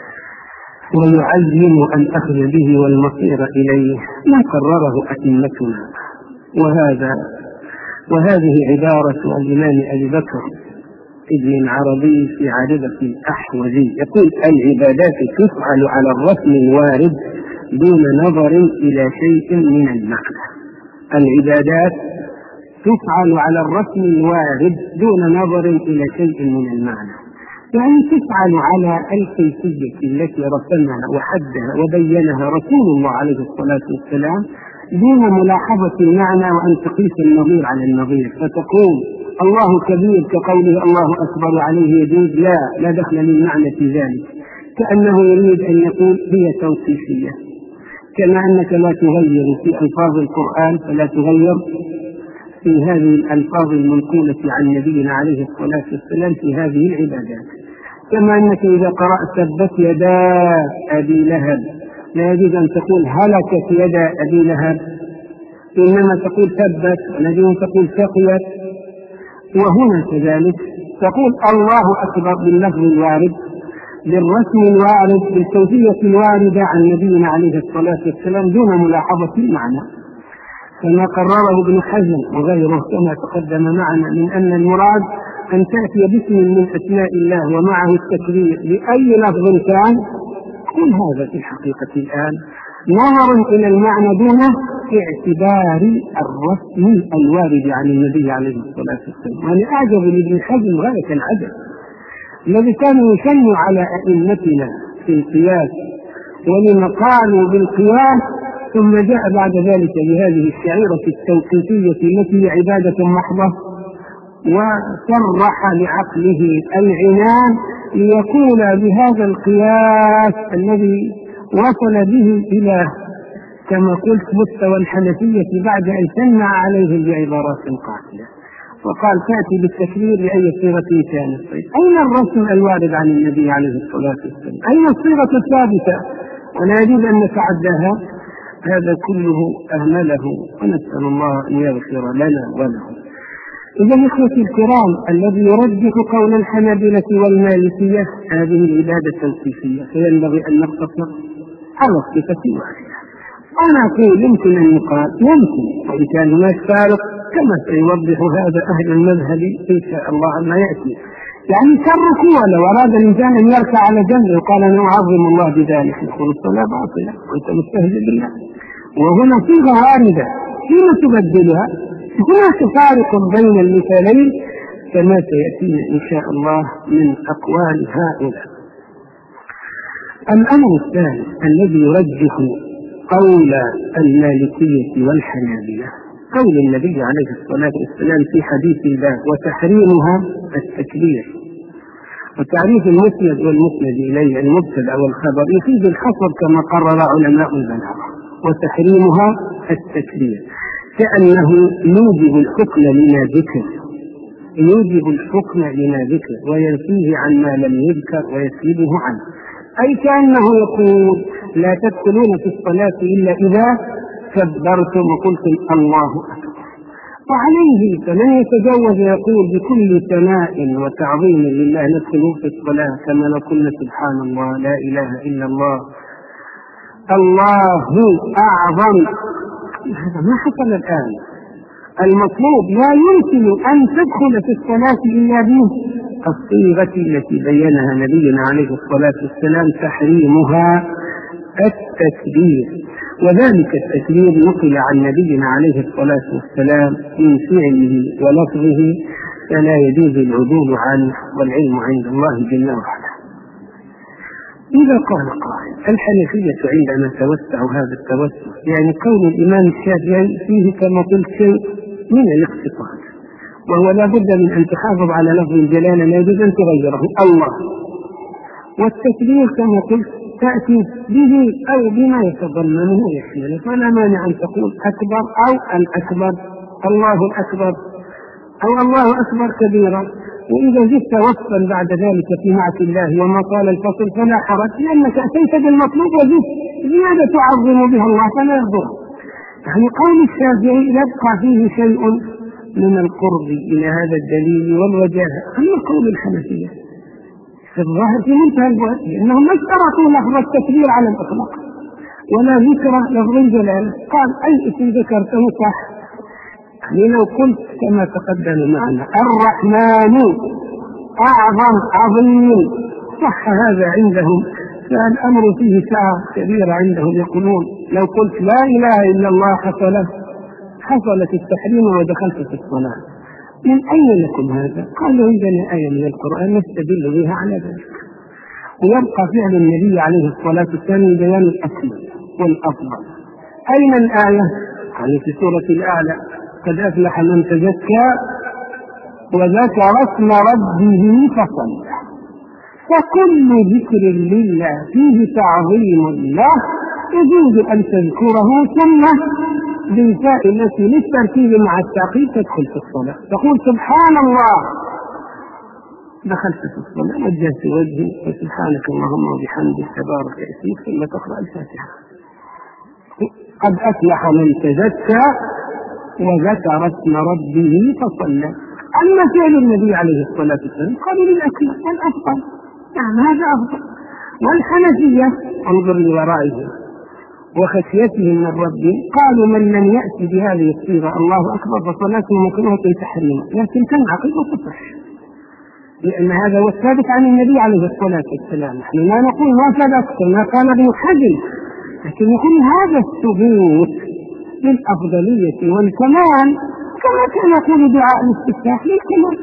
ويعلم الأخذ به والمصير إليه ما قرره أئمتنا، وهذا وهذه عبارة الإمام أبي بكر ابن عربي في عارضة الأحوذي يقول: العبادات تفعل على الرسم الوارد دون نظر إلى شيء من المعنى. العبادات تفعل على الرسم الوارد دون نظر إلى شيء من المعنى، يعني تفعل على الكيفية التي رسمها وحدها وبينها رسول الله عليه الصلاة والسلام دون ملاحظة المعنى وأن تقيس النظير على النظير، فتقول الله كبير كقوله الله أكبر عليه يجوز، لا لا دخل للمعنى في ذلك، كأنه يريد أن يقول هي توصيفية، كما أنك لا تغير في ألفاظ القرآن فلا تغير في هذه الألفاظ المنقولة عن نبينا عليه الصلاة والسلام في هذه العبادات، كما أنك إذا قرأت تبت يدا أبي لهب لا يجوز أن تقول هلكت يدا أبي لهب، إنما تقول تبت، ولا يجوز أن تقول سقيت. وهنا كذلك تقول الله أكبر باللفظ الوارد بالرسم الوارد بالكيفية الواردة عن نبينا عليه الصلاة والسلام دون ملاحظة المعنى، كما قرره ابن حزم وغيره كما تقدم معنا من أن المراد أن تأتي باسم من أسماء الله ومعه التكبير بأي لفظ كان. كل هذا في الحقيقة الآن نظر إلى المعنى دون اعتبار الرسم الوارد عن النبي عليه الصلاة والسلام. وأنا أعجب لابن حزم غاية العجب الذي كان يشن على أئمتنا في القياس ولما قالوا بالقياس، ثم جاء بعد ذلك بهذه الشعيرة التوقيفية التي هي عبادة محضة وصرح لعقله العنان ليقول بهذا القياس الذي وصل به إلى كما قلت مستوى الحنفية بعد أن سمع عليهم بعبارات قاتلة، وقال تأتي بالتكبير بأي صيغة كانت. أين الرسم الوارد عن النبي عليه الصلاة والسلام؟ أين الصيغة الثابتة؟ ولا يجوز أن نتعداها. هذا كله أهمله، ونسأل الله أن يغفر لنا وله. إذا إخوتي الكرام، الذي يرجح قول الحنابلة والمالكية هذه العبادة التوقيفية، فينبغي أن نقتصر على الصفة واحدة. أنا أقول يمكن أن يقال يمكن، وإن كان هناك فارق كما سيوضح هذا أهل المذهب إن شاء الله عما يأتي، يعني كالركوع لو أراد الإنسان أن يركع على جنب وقال أنا أعظم الله بذلك يقول الصلاة باطلة وأنت مستهزئ بالله، وهنا صيغة واردة فيما تبدلها. هناك فارق بين المثالين كما سيأتينا إن شاء الله من أقوال هؤلاء. الأمر الثاني الذي يرجح قول المالكية والحنابلة قول النبي عليه الصلاة والسلام في حديث الله وتحريمها التكبير، وتعريف المسند والمسند إليه المبتدأ والخبر يفيد الحصر كما قرر علماء البلاغة، وتحريمها التكبير كأنه يوجب الحكم لما ذكر يوجب الحكم لما ذكر وينفيه عن ما لم يذكر ويسلبه عنه، أي كأنه يقول لا تدخلون في الصلاة إلا إذا كبرتم وقلتم الله أكبر. وعليه فمن يتجوز يقول بكل ثناء وتعظيم لله ندخل في الصلاة كما لو قلنا سبحان الله لا إله إلا الله الله أعظم. هذا ما حصل الآن. المطلوب لا يمكن أن تدخل في الصلاة إلا به الصيغة التي بينها نبينا عليه الصلاة والسلام تحريمها التكبير، وذلك التكبير نقل عن نبينا عليه الصلاة والسلام من فعله ولفظه فلا يجوز العدول عنه، والعلم عند الله جل وعلا. إذا قال قائل الحنفية عندما توسعوا هذا التوسع، يعني قول الإمام الشافعي فيه كما قلت شيء من الاقتصاد، وهو لا بد من أن تحافظ على لفظ الجلالة لا يجوز أن تغيره الله، والتكبير كما قلت تأتي به أو بما يتضمنه ويحمله، فلا مانع أن تقول أكبر أو الأكبر الله الأكبر أو الله أكبر كبيرا. وإذا زدت وصفا بعد ذلك في معصية الله وما قال الفصل فلا حرج، لأنك أتيت بالمطلوب وزدت زيادة تعظم بها الله فلا يضر. يعني قول الشافعي يبقى فيه شيء من القرب إلى هذا الدليل والوجاهة. أما قول الحنفية في الظاهر في منتهى البعد، لأنهم ما اشترطوا لفظ التكبير على الإطلاق ولا ذكر لفظ الجلال، قال أي اسم ذكرته صح. يعني لو قلت كما تقدم معنا الرحمن أعظم عظيم، صح هذا عندهم، فالأمر فيه سعة كبيرة عندهم. يقولون لو قلت لا إله إلا الله حصلت حصلت التحريم ودخلت في الصلاة. من أين لكم هذا؟ قالوا عندنا آية من القرآن نستدل بها على ذلك. ويبقى فعل النبي عليه الصلاة والسلام بيان الأكمل والأفضل. أين الآية؟ يعني في سورة الأعلى: قد أفلح من تزكى وذكر اسم ربه فصلى. فكل ذكر لله فيه تعظيم له يجوز أن تذكره ثم بالفاء التي للترتيب مع التعقيد تدخل في الصلاة، تقول سبحان الله دخلت في الصلاة وجهت وجهي وسبحانك اللهم وبحمدك تبارك اسمك، ثم تقرأ الفاتحة. قد أفلح من تزكى وذكر اسم ربه فصلى. أما فعل النبي عليه الصلاة والسلام قالوا للأكل والأفضل، نعم هذا أفضل. والحنفية انظر لورائهم وخشيتهم من ربهم قالوا من لم يأتي بهذه الصيغة الله أكبر فصلاته مكروهة تحريما، لكن تنعقد وتصح، لأن هذا هو الثابت عن النبي عليه الصلاة والسلام. نحن لا نقول ما ثبت كما قال ابن حزم، لكن نقول هذا الثبوت للأفضلية والكمال، كما كان يقول دعاء الاستفتاح للكمال،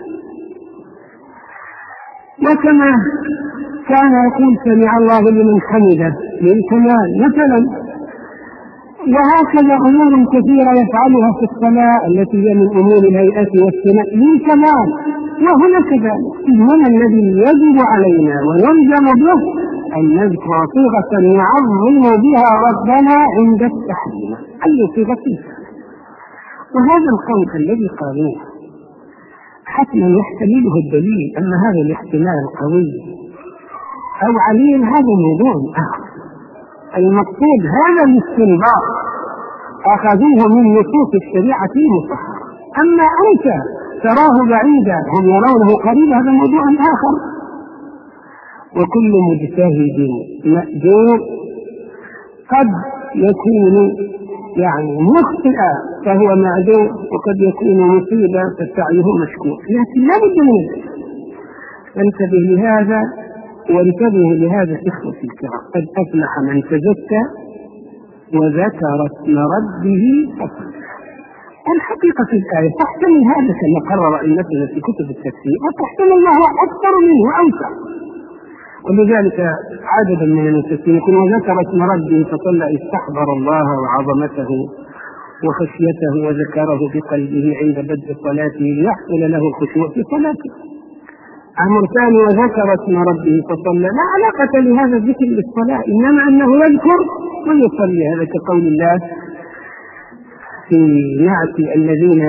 وكما كان يقول سمع الله لمن حمده للكمال مثلا. وهكذا أمور كثيرة يفعلها في الصلاة التي هي من أمور الهيئة والثناء للكمال، وهنا كذلك. إنما الذي يجب علينا ويلزم به أن نذكر صيغة نعظم بها ربنا عند التحريم، أي صيغة فيها. وهذا القول الذي قالوه حتما يحتمله الدليل، أما هذا الاحتمال القوي أو عليل هذا موضوع آخر. المقصود هذا الاستنباط أخذوه من نصوص الشريعة المطهرة، أما أنت تراه بعيدا هم يرونه قريبا هذا موضوع آخر. وكل مجتهد مأجور، قد يكون يعني مخطئا فهو معذور، وقد يكون مصيبا فسعيه مشكور، لكن لا بد من ذلك. انتبه لهذا وانتبه لهذا إخوتي الكرام. قد أفلح من تزكى وذكر اسم ربه فصلى. الحقيقة في الآية تحتمل هذا كما قرر أئمتنا في كتب التفسير، وتحتمل ما هو أكثر منه أوسع. ولذلك عدد من المفسرين يقول وذكر اسم ربه فصلى استحضر الله وعظمته وخشيته وذكره بقلبه عند بدء صلاته ليحصل له الخشوع في صلاته. أمر ثاني وذكر اسم ربه فصلى، لا علاقة لهذا الذكر بالصلاة، إنما أنه يذكر ويصلي. هذا كقول الله في نعت الذين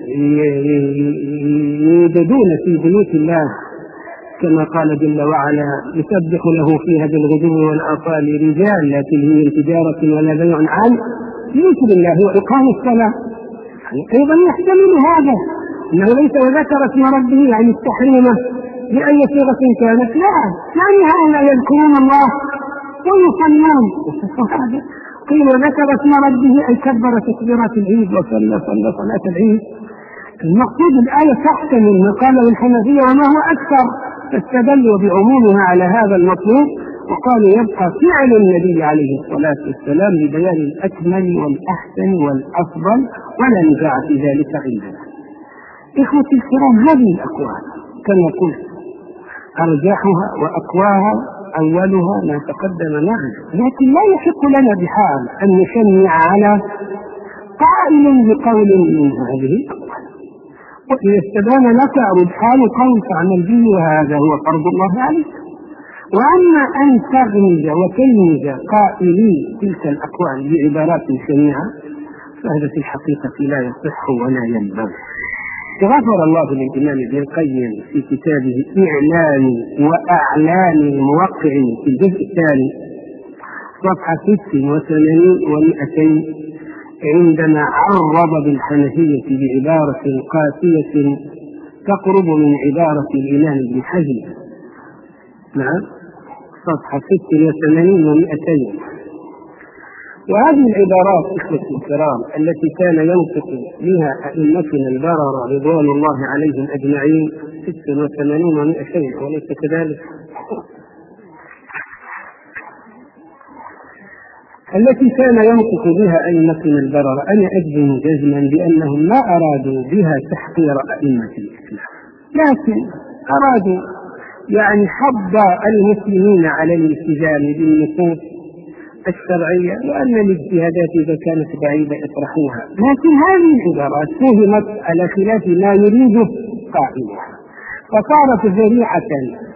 يوجدون في بيوت الله كما قال جل وعلا يسبح له فيها بالغدو والآصال رجال لا تلهيهم تجارة ولا بيع عن ذكر الله وإقام الصلاة. يعني أيضا يحتمل هذا أنه ليس وذكر اسم ربه يعني التحريمة بأي صيغة كانت، لا، يعني هؤلاء يذكرون الله ويصلون. قيل وذكر اسم ربه أي كبر تكبيرات العيد وصلى صلى صلاة العيد. المقصود الآية تحتمل ما قاله الحنفية وما هو أكثر، فاستدلوا بعمومها على هذا المطلوب وقالوا يبقى فعل النبي عليه الصلاة والسلام لبيان الأكمل والأحسن والأفضل ولا نزاع في ذلك عندنا. إخوتي الكرام هذه الأقوال كما قلت أرجحها وأقواها أولها ما تقدم معنا، لكن لا يحق لنا بحال أن نشنع على قائل بقول من هذه الأقوال، وإذا استبان لك رجحان قول فاعمل به وهذا هو فرض الله عليك. وأما أن تغمز وتلمز قائلي تلك الأقوال بعبارات شنيعة فهذا في الحقيقة لا يصح ولا ينبغي. غفر الله للإمام ابن القيم في كتابه إعلان وأعلان الموقعين في الجزء الثاني صفحة ست وثمانين ومئتين عندما عرض بالحنفية بعبارة قاسية تقرب من عبارة الإمام ابن حزم. نعم صفحة ست وثمانين ومئتين. وهذه العبارات إخوتي الكرام التي كان ينطق بها أئمتنا البررة رضوان الله عليهم أجمعين ست وثمانين ومائة شيء وليس كذلك، التي كان ينطق بها أئمتنا البررة، أنا أجزم جزما بأنهم ما أرادوا بها تحقير أئمة الإسلام، لكن أرادوا يعني حض المسلمين على الالتزام بالنصوص الشرعية، وأن الاجتهادات إذا كانت بعيدة اطرحوها. لكن هذه العبارات فهمت على خلاف ما يريده قائلها، فصارت ذريعة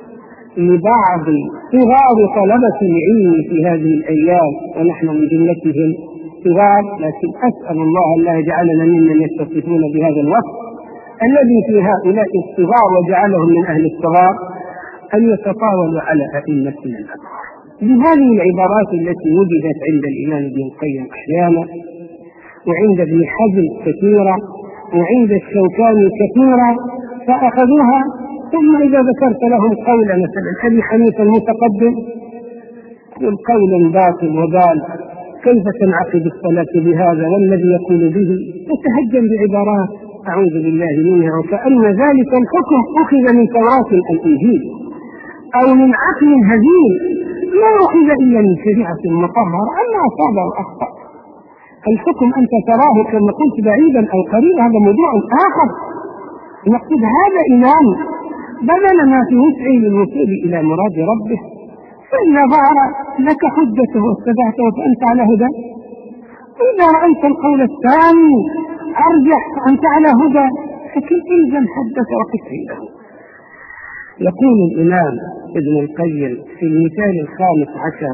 لبعض صغار طلبة العلم في هذه الأيام، ونحن من جملتهم صغار، لكن أسأل الله أن لا يجعلنا ممن يتصفون بهذا الوصف الذي في هؤلاء الصغار وجعلهم من أهل الصغار، أن يتطاولوا على أئمتنا الأكبر بهذه العبارات التي وجدت عند الإمام ابن القيم أحيانا، وعند ابن حزم كثيرا، وعند الشوكاني كثيرا، فأخذوها. ثم إذا ذكرت لهم قول مثلا أبي حنيفة المتقدم يقول قول باطل وبال، كيف تنعقد الصلاة بهذا والذي يقول به، يتهجم بعبارات أعوذ بالله منها، وكأن ذلك الحكم أخذ من توراة الإنجيل أو من عقل هزيل، لا أخذ إلا من شريعة مطهرة. أما أصاب وأخطأ الحكم أنت تراه كما قلت بعيدا أو قريبا، هذا موضوع آخر. نقصد هذا إمام بذل ما في وسعه للوصول إلى مراد ربه، فإذا ظهر لك حجته واتبعته فأنت على هدى، وإذا رأيت القول الثاني أرجح فأنت على هدى، لكن إلزم حدث وقفه له. يقول الإمام ابن القيم في المثال الخامس عشر،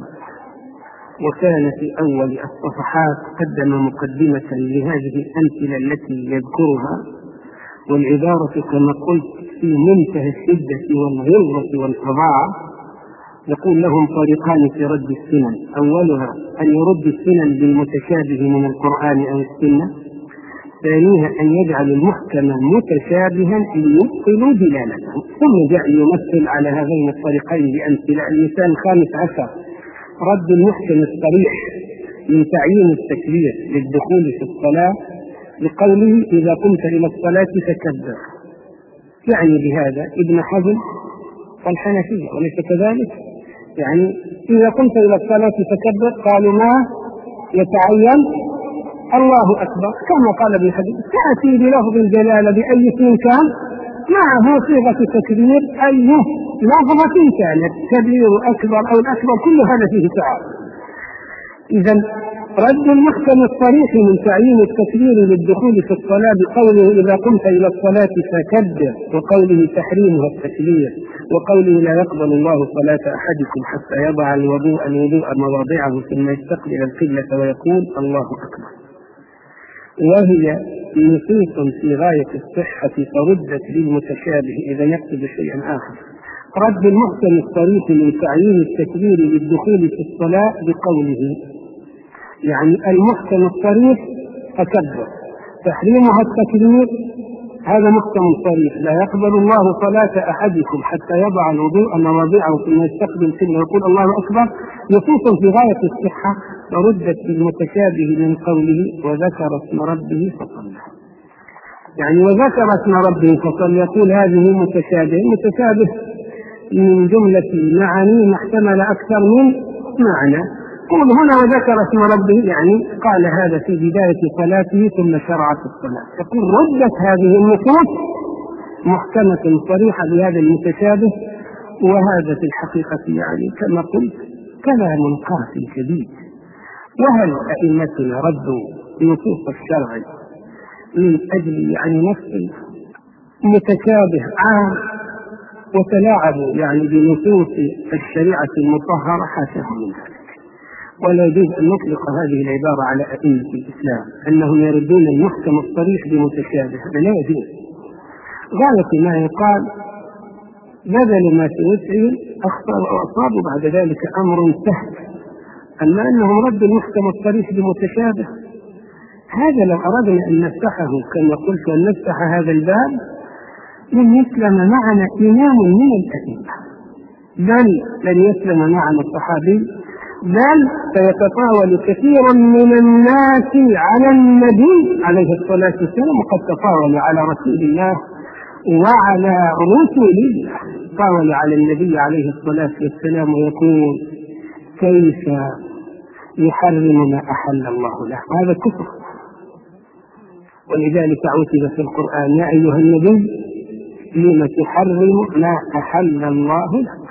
وكان في أول الصفحات قدم مقدمة لهذه الأمثلة التي يذكرها، والعبارة كما قلت في منتهى الشدة والغلظة والفظاعة. يقول لهم طريقان في رد السنن، أولها أن يرد السنن بالمتشابه من القرآن أو السنة، ثانيها أن يجعل المحكم متشابها ليبطل دلالته. ثم جاء يمثل على هذين الطريقين بأمثلة. المثال الخامس عشر رد المحكم الصريح من تعيين التكبير للدخول في الصلاة بقوله إذا قمت إلى الصلاة فكبر، يعني بهذا ابن حزم والحنفية، وليس كذلك؟ يعني إذا قمت إلى الصلاة فكبر، قالوا ما يتعين الله أكبر كما قال ابن حزم، تأتي بلفظ الجلالة بأي اسم كان معه صيغة تكبير، أي لفظة كانت، كبير أكبر أو الأكبر، كل هذا فيه تعارض. إذا رد المحكم الصريح من تعيين التكبير للدخول في الصلاة بقوله إذا قمت إلى الصلاة فكبر، وقوله تحريمها التكبير، وقوله لا يقبل الله صلاة أحدكم حتى يضع الوضوء الوضوء مواضعه ثم يستقبل القبلة ويقول الله أكبر، وهي نصوص في غاية الصحة فردت للمتشابه إذا يقصد شيئا آخر. رد المحكم الصريح من تعيين التكبير للدخول في الصلاة بقوله يعني المحكم الصريح فكبر، تحريمها التكبير، هذا محكم صريح، لا يقبل الله صلاة أحدكم حتى يضع الوضوء مواضعه ثم يستقبل ثم يقول الله أكبر، نصوص في غاية الصحة فردت بالمتشابه من قوله وذكر اسم ربه فصلى، يعني وذكر اسم ربه فصلى، يقول هذه متشابه. متشابه من جملة معاني ما احتمل أكثر من معنى. قول هنا وذكر اسم ربه يعني قال هذا في بداية صلاته ثم شرع في الصلاة، يقول ردت هذه النصوص محكمة صريحة بهذا المتشابه. وهذا في الحقيقة يعني كما قلت كلام قاسي شديد. وهل أئمتنا ردوا نصوص الشرع من أجل يعني نفس متشابه عام وتلاعبوا يعني بنصوص الشريعة المطهرة؟ حاشاه من ذلك. ولا يجوز أن نطلق هذه العبارة على أئمة الإسلام أنهم يردون المحكم الصريح بمتشابه، لا يجوز. غاية ما يقال بذلوا ما في وسعهم أخطأوا وأصابوا، بعد ذلك أمر سهل. أما أنهم ردوا المحكم الصريح بمتشابه، هذا لو أردنا أن نفتحه كما قلت أن نفتح هذا الباب لن يسلم معنا إمام من الأئمة، بل لن يسلم معنا الصحابي بل سيتطاول كثير من الناس على النبي عليه الصلاة والسلام، وقد تطاول على رسول الله وعلى رسل الله. تطاول على النبي عليه الصلاة والسلام ويقول كيف يحرم ما أحل الله له، هذا كفر. ولذلك عتب في القرآن يا أيها النبي لم تحرم ما أحل الله لك.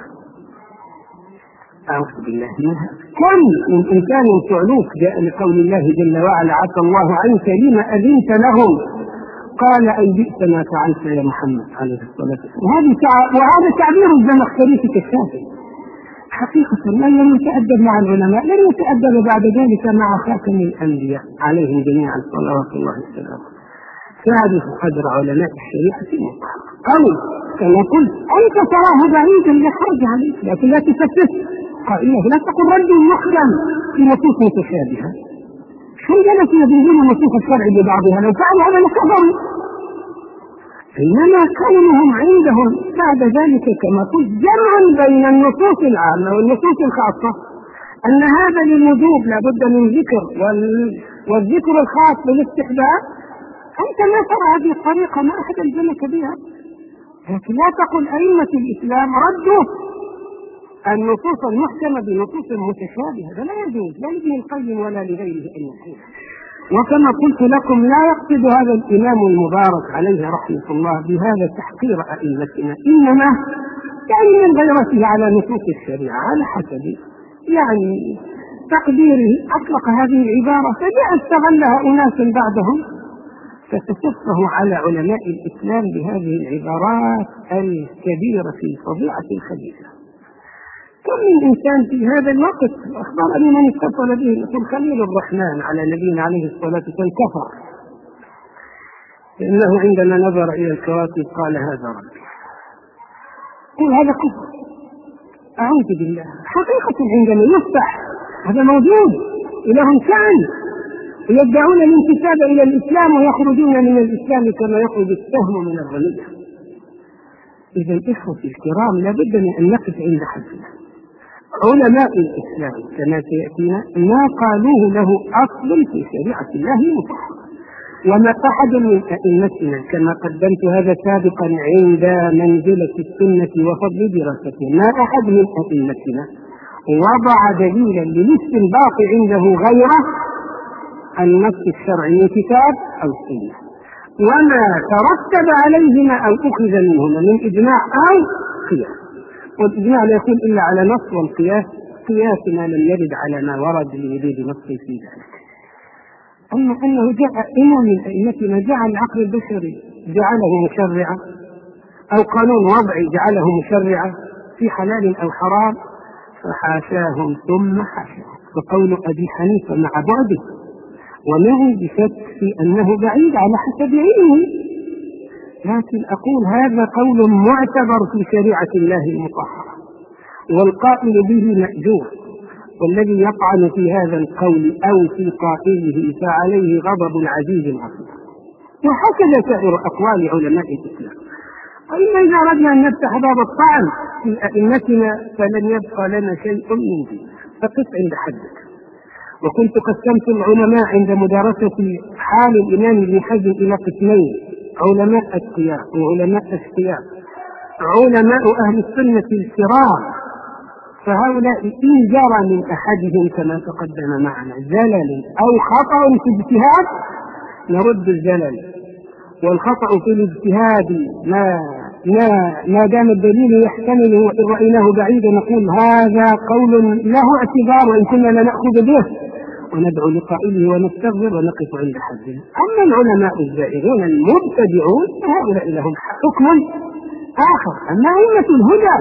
أعوذ بالله منها. كم من إنسان تعلوك جاء لقول الله جل وعلا عفى الله عنك لما أذنت لهم، قال أي بئس ما فعلت يا محمد عليه الصلاة والسلام. وهذا تعبير الزمخشري في كشافه. حقيقة من لم يتأدب مع العلماء لن يتأدب بعد ذلك مع خاتم الأنبياء عليهم جميعا صلوات الله وسلامه. تعرف قدر علماء الشريعة المطهرة. أو كما قلت أنت تراه بعيدا يخرج عليك، لكن لا تفتش قائله، لا تقل رد محكم في نصوص متشابهة. شو جلسنا بنقول النصوص الشرع ببعضها؟ لو فعلوا هذا لكفروا. إنما كونهم عندهم بعد ذلك كما قلت جمع بين النصوص العامة والنصوص الخاصة، أن هذا للوجوب لابد من ذكر، والذكر الخاص بالاستحباب. أنت لا ترى هذه الطريقة، ما أحد ألزمك بها، لكن لا تقل أئمة الإسلام ردوا النصوص المحكمة بنصوص متشابهة، هذا لا يجوز لا لابن القيم ولا لغيره أن يقول. وكما قلت لكم لا يقصد هذا الإمام المبارك عليه رحمة الله بهذا تحقير أئمتنا، إنما يعني من غيرته على نصوص الشريعة على حسب يعني تقديره أطلق هذه العبارة، فجاء استغلها أناس بعدهم فتصفه على علماء الإسلام بهذه العبارات الكبيرة الفظيعة الخبيثة. كم من إنسان في هذا الوقت أخبرني من اتصل به يقول خليل الرحمن على نبينا عليه الصلاة والسلام كفر، لأنه عندما نظر إلى الكواكب قال هذا ربي. قل هذا كفر، أعوذ بالله. حقيقة عندما يفتح هذا موجود، إلهم كان يدعون الانتساب إلى الإسلام ويخرجون من الإسلام كما يخرج السهم من الرمية. إذا الإخوة الكرام لابد من أن نقف عند حدنا. علماء الإسلام كما سيأتينا ما قالوه له أصل في شريعة الله المطهرة، وما أحد من أئمتنا كما قدمت هذا سابقا عند منزلة السنة وفضل دراستها، ما أحد من أئمتنا وضع دليلا للاستنباط عنده غيره النص الشرعي من كتاب أو سنة، وما ترتب عليهما أو أخذ منهما من إجماع أو قياس. والإجماع لا يكون إلا على نص، والقياس قياس ما لم يرد على ما ورد لوجود نص في ذلك. أما أنه جاء إمام من أئمتنا جعل العقل البشري جعله مشرعا، أو قانون وضعي جعله مشرعا في حلال أو حرام، فحاشاهم ثم حاشاهم. وقول أبي حنيفة مع بعده ومعي بشك في أنه بعيد على حسب علمه، لكن أقول هذا قول معتبر في شريعة الله المطهرة، والقائل به مأجور، والذي يطعن في هذا القول أو في قائله فعليه غضب العزيز الغفور. وهكذا سائر أقوال علماء الإسلام. وإلا إذا أردنا أن نفتح باب الطعن في أئمتنا فلن يبقى لنا شيء من دين، فقف عند حدك. وكنت قسمت العلماء عند مدارسة حال الإمام ابن حزم إلى قسمين: علماء أتقياء وعلماء أشقياء. علماء أهل السنة الكرام، فهؤلاء إن جرى من أحدهم كما تقدم معنا زلل أو خطأ في الاجتهاد نرد الزلل، والخطأ في الاجتهاد ما ما ما دام الدليل يحتمل وإن رأيناه بعيدا نقول هذا قول له اعتبار وإن كنا لا نأخذ به، وندعو لقائله ونستغفر ونقف عند حده. أما العلماء الزائغون المبتدعون فهؤلاء لهم حكم آخر. أما أئمة الهدى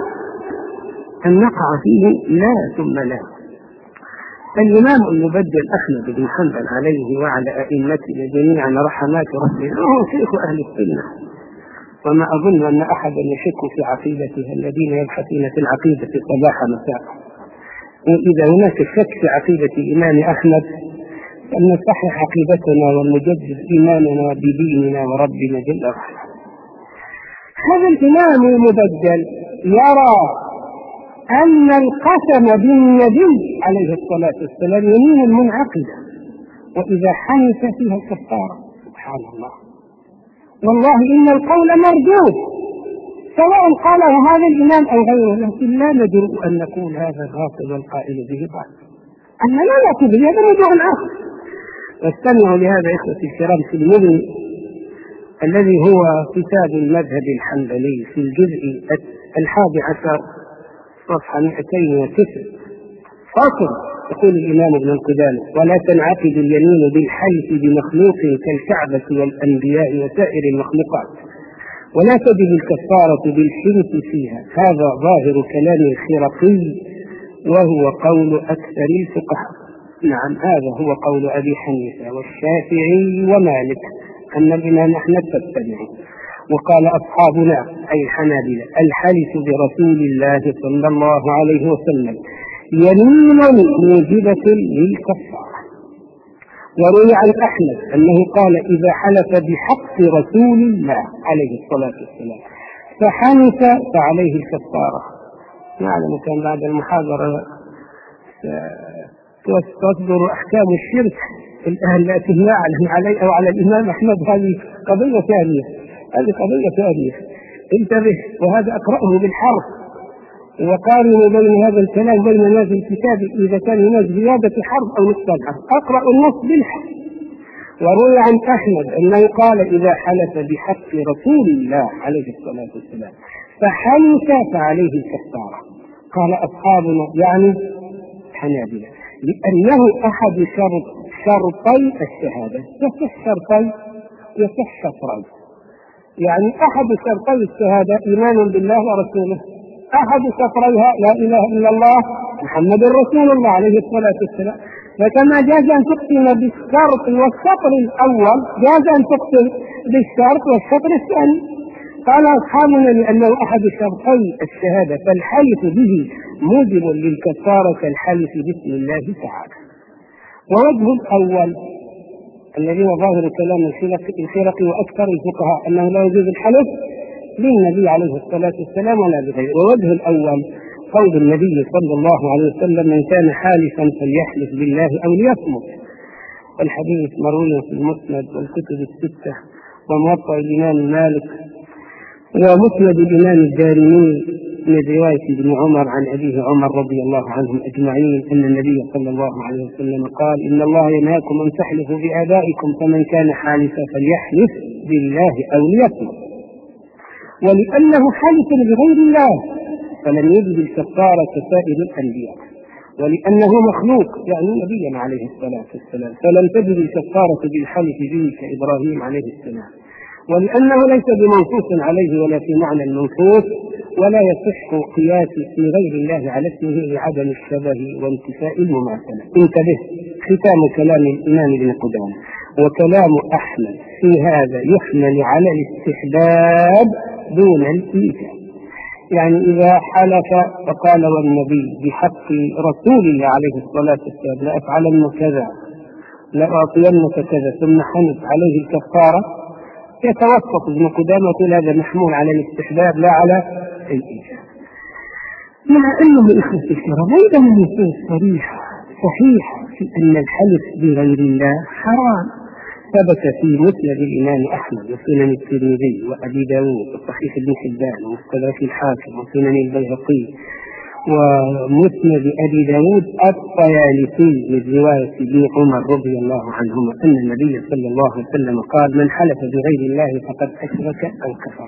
أن نقع فيه لا ثم لا. الإمام المبدل أحمد بن حنبل عليه وعلى أئمته جميعا رحمات ربنا وهو شيخ أهل السنة، وما أظن أن أحدا يشك في عقيدتها الذين يبحثون في العقيدة صباح مساء. وإذا هناك شك في عقيدة الإمام أحمد فلنصحح عقيدتنا ونجدد إيماننا بديننا وربنا جل وعلا. هذا الإمام المبدل يرى أن القسم بالنبي عليه الصلاة والسلام يمين منعقدة، وإذا حنث فيها الكفارة. سبحان الله، والله إن القول مردود سواء قاله هذا الإمام أو غيره، لكن لا ندرؤ أن نقول هذا غاصب والقائل به باطل، أن لا يأتي به هذا موضوع آخر. واستمعوا لهذا إخوتي الكرام في المغني الذي هو كتاب المذهب الحنبلي في الجزء الحادي عشر صفحة مئتين وتسع فصل. يقول الإمام ابن القدامى: ولا تنعقد اليمين بالحلف بمخلوق كالكعبة والأنبياء وسائر المخلوقات، ولا تجب الكفارة بالحلف فيها. هذا ظاهر كلام الخرقي وهو قول أكثر الفقهاء. نعم، هذا هو قول أبي حنيفة والشافعي ومالك، أما الإمام أحمد فاتبعه. وقال أصحابنا أي الحنابلة: الحلف برسول الله صلى الله عليه وسلم يمين موجبة للكفارة. وروي عن أحمد أنه قال: إذا حلف بحق رسول الله عليه الصلاة والسلام فحنث فعليه الكفارة. نعلم كان بعد المحاضرة تصدر أحكام الشرك الآن التي لا أعلم علي أو على الإمام أحمد. هذه قضية ثانية، هذه قضية ثانية، انتبه. وهذا أقرأه بالحرف وقارنوا بين هذا الكلام بين ما في الكتاب إذا كان هناك زيادة حرف أو نصف الحرف. أقرأ النص بالحرف. وروي عن أحمد أنه قال: إذا حلف بحق رسول الله عليه الصلاة والسلام فحنث فعليه الكفارة. قال أصحابنا يعني حنابلة لأنه أحد شرط شرطي الشهادة. يصح شرطي يصح شطرين، يعني أحد شرطي الشهادة إيمان بالله ورسوله، أحد شطريها لا إله إلا الله محمد رسول الله عليه الصلاة والسلام. فكما جاز أن تقسم بالشرط والشطر الأول جاز أن تقسم بالشرط والشطر الثاني. قال أصحابنا لأنه أحد شرطي الشهادة فالحلف به موجب للكفارة كالحلف باسم الله تعالى. ووجه الأول الذي هو ظاهر كلام الخرقي وأكثر الفقهاء أنه لا يجوز الحلف للنبي عليه الصلاة والسلام ولا بغيره. ووجه الأول قول النبي صلى الله عليه وسلم: من كان حالفا فليحلف بالله أو ليصمت. الحديث مروي في المسند والكتب الستة وموطأ الإمام مالك ومسند الإمام الدارمي من رواية ابن عمر عن أبيه عمر رضي الله عنهم أجمعين أن النبي صلى الله عليه وسلم قال: إن الله ينهاكم أن تحلفوا بآبائكم، فمن كان حالفا فليحلف بالله أو ليصمت. ولأنه حلف بغير الله فلم يجد الكفارة كسائر الأنبياء، ولأنه مخلوق يعني نبيا عليه الصلاة والسلام فلم تجد الكفارة بالحلف به كإبراهيم عليه السلام، ولأنه ليس بمنصوص عليه ولا في معنى المنصوص، ولا يصح قياس في غير الله على اسمه لعدم الشبه وانتفاء المماثلة. انتبه، ختام كلام الإمام ابن قدامى وكلام أحمد في هذا يحمل على الاستحباب دون الإيجاب. يعني إذا حلف فقال والنبي بحق رسول الله عليه الصلاة والسلام لأفعلن كذا لأعطينك كذا ثم حنث عليه الكفارة، يتوسط ابن قدامى يقول هذا محمول على الاستحباب لا على الإيجاب. مع أنه الإخوة الكرام عندنا نصوص صريحة صحيحة في أن الحلف بغير الله حرام. ثبت في مسند الإمام أحمد وسنن الترمذي وأبي داود وصحيح ابن حبان ومستدرك الحاكم وسنن البيهقي ومسند أبي داود الطيالسي من رواية ابن عمر رضي الله عنهما أن النبي صلى الله عليه وسلم قال: من حلف بغير الله فقد أشرك أو كفر.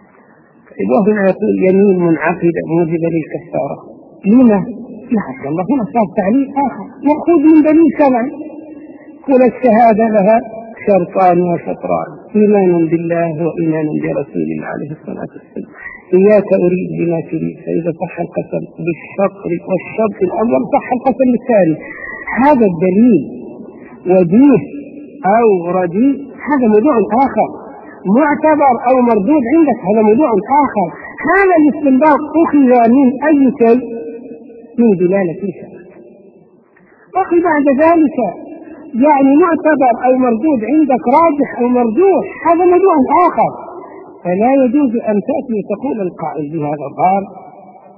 وهنا يقول يمين منعقدة موجبة للكفارة. لما؟ لعل الله هنا صار تعليل آخر يأخذ من دليل شرعي. قل الشهادة لها شرطان وشطران: إيمان بالله وإيمان برسول الله عليه الصلاة والسلام. إياك أريد بما تريد، فإذا صح القسم بالشطر والشرط الأول صح القسم الثاني. هذا الدليل وجيه أو رديء هذا موضوع آخر، معتبر أو مردود عندك هذا موضوع آخر. هذا الاستنباط أخذ من أي شيء؟ من دلالة الشرع. أخذ بعد ذلك يعني معتبر أو مردود عندك راجح أو مرجوح، هذا موضوع آخر. فلا يجوز أن تأتي تقول القائل بهذا ضار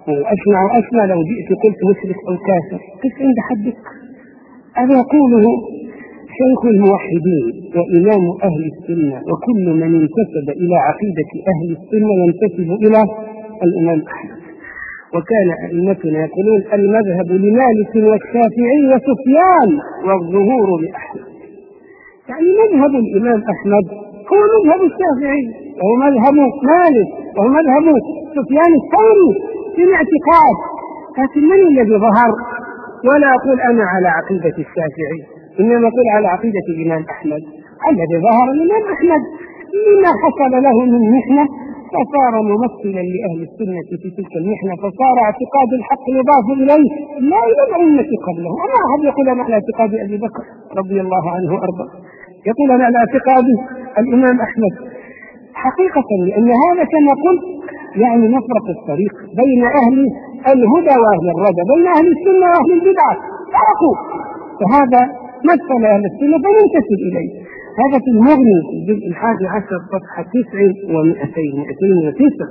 وأسمع أسمع لو جئت قلت مشرك أو كافر قف عند حدك. هذا يقوله شيخ الموحدين وإمام أهل السنة، وكل من انتسب إلى عقيدة أهل السنة ينتسب إلى الإمام أحمد. وكان أئمتنا يقولون المذهب لمالك والشافعي وسفيان والظهور لأحمد. يعني مذهب الإمام أحمد هو مذهب الشافعي وهو مذهب مالك وهو مذهب سفيان الثوري في الاعتقاد. لكن من الذي ظهر؟ ولا أقول أنا على عقيدة الشافعي، إنما أقول على عقيدة الإمام أحمد. الذي ظهر الإمام أحمد لما حصل له من محنة فصار ممثلا لأهل السنة في تلك المحنة، فصار اعتقاد الحق يضاف إليه لا إلى الأئمة قبله. وما أحد يقول أنا على اعتقاد أبي بكر رضي الله عنه وأرضاه، يقول أنا على اعتقاد الإمام أحمد حقيقة، لأن هذا كما قلت يعني مفرق الطريق بين أهل الهدى وأهل الردى، بين أهل السنة وأهل البدعة فرقوا. فهذا مثل أهل السنة فننتسب إليه. هذا في المغني في الجزء الحادي عشر صفحة تسع ومئتين مئتين وتسع.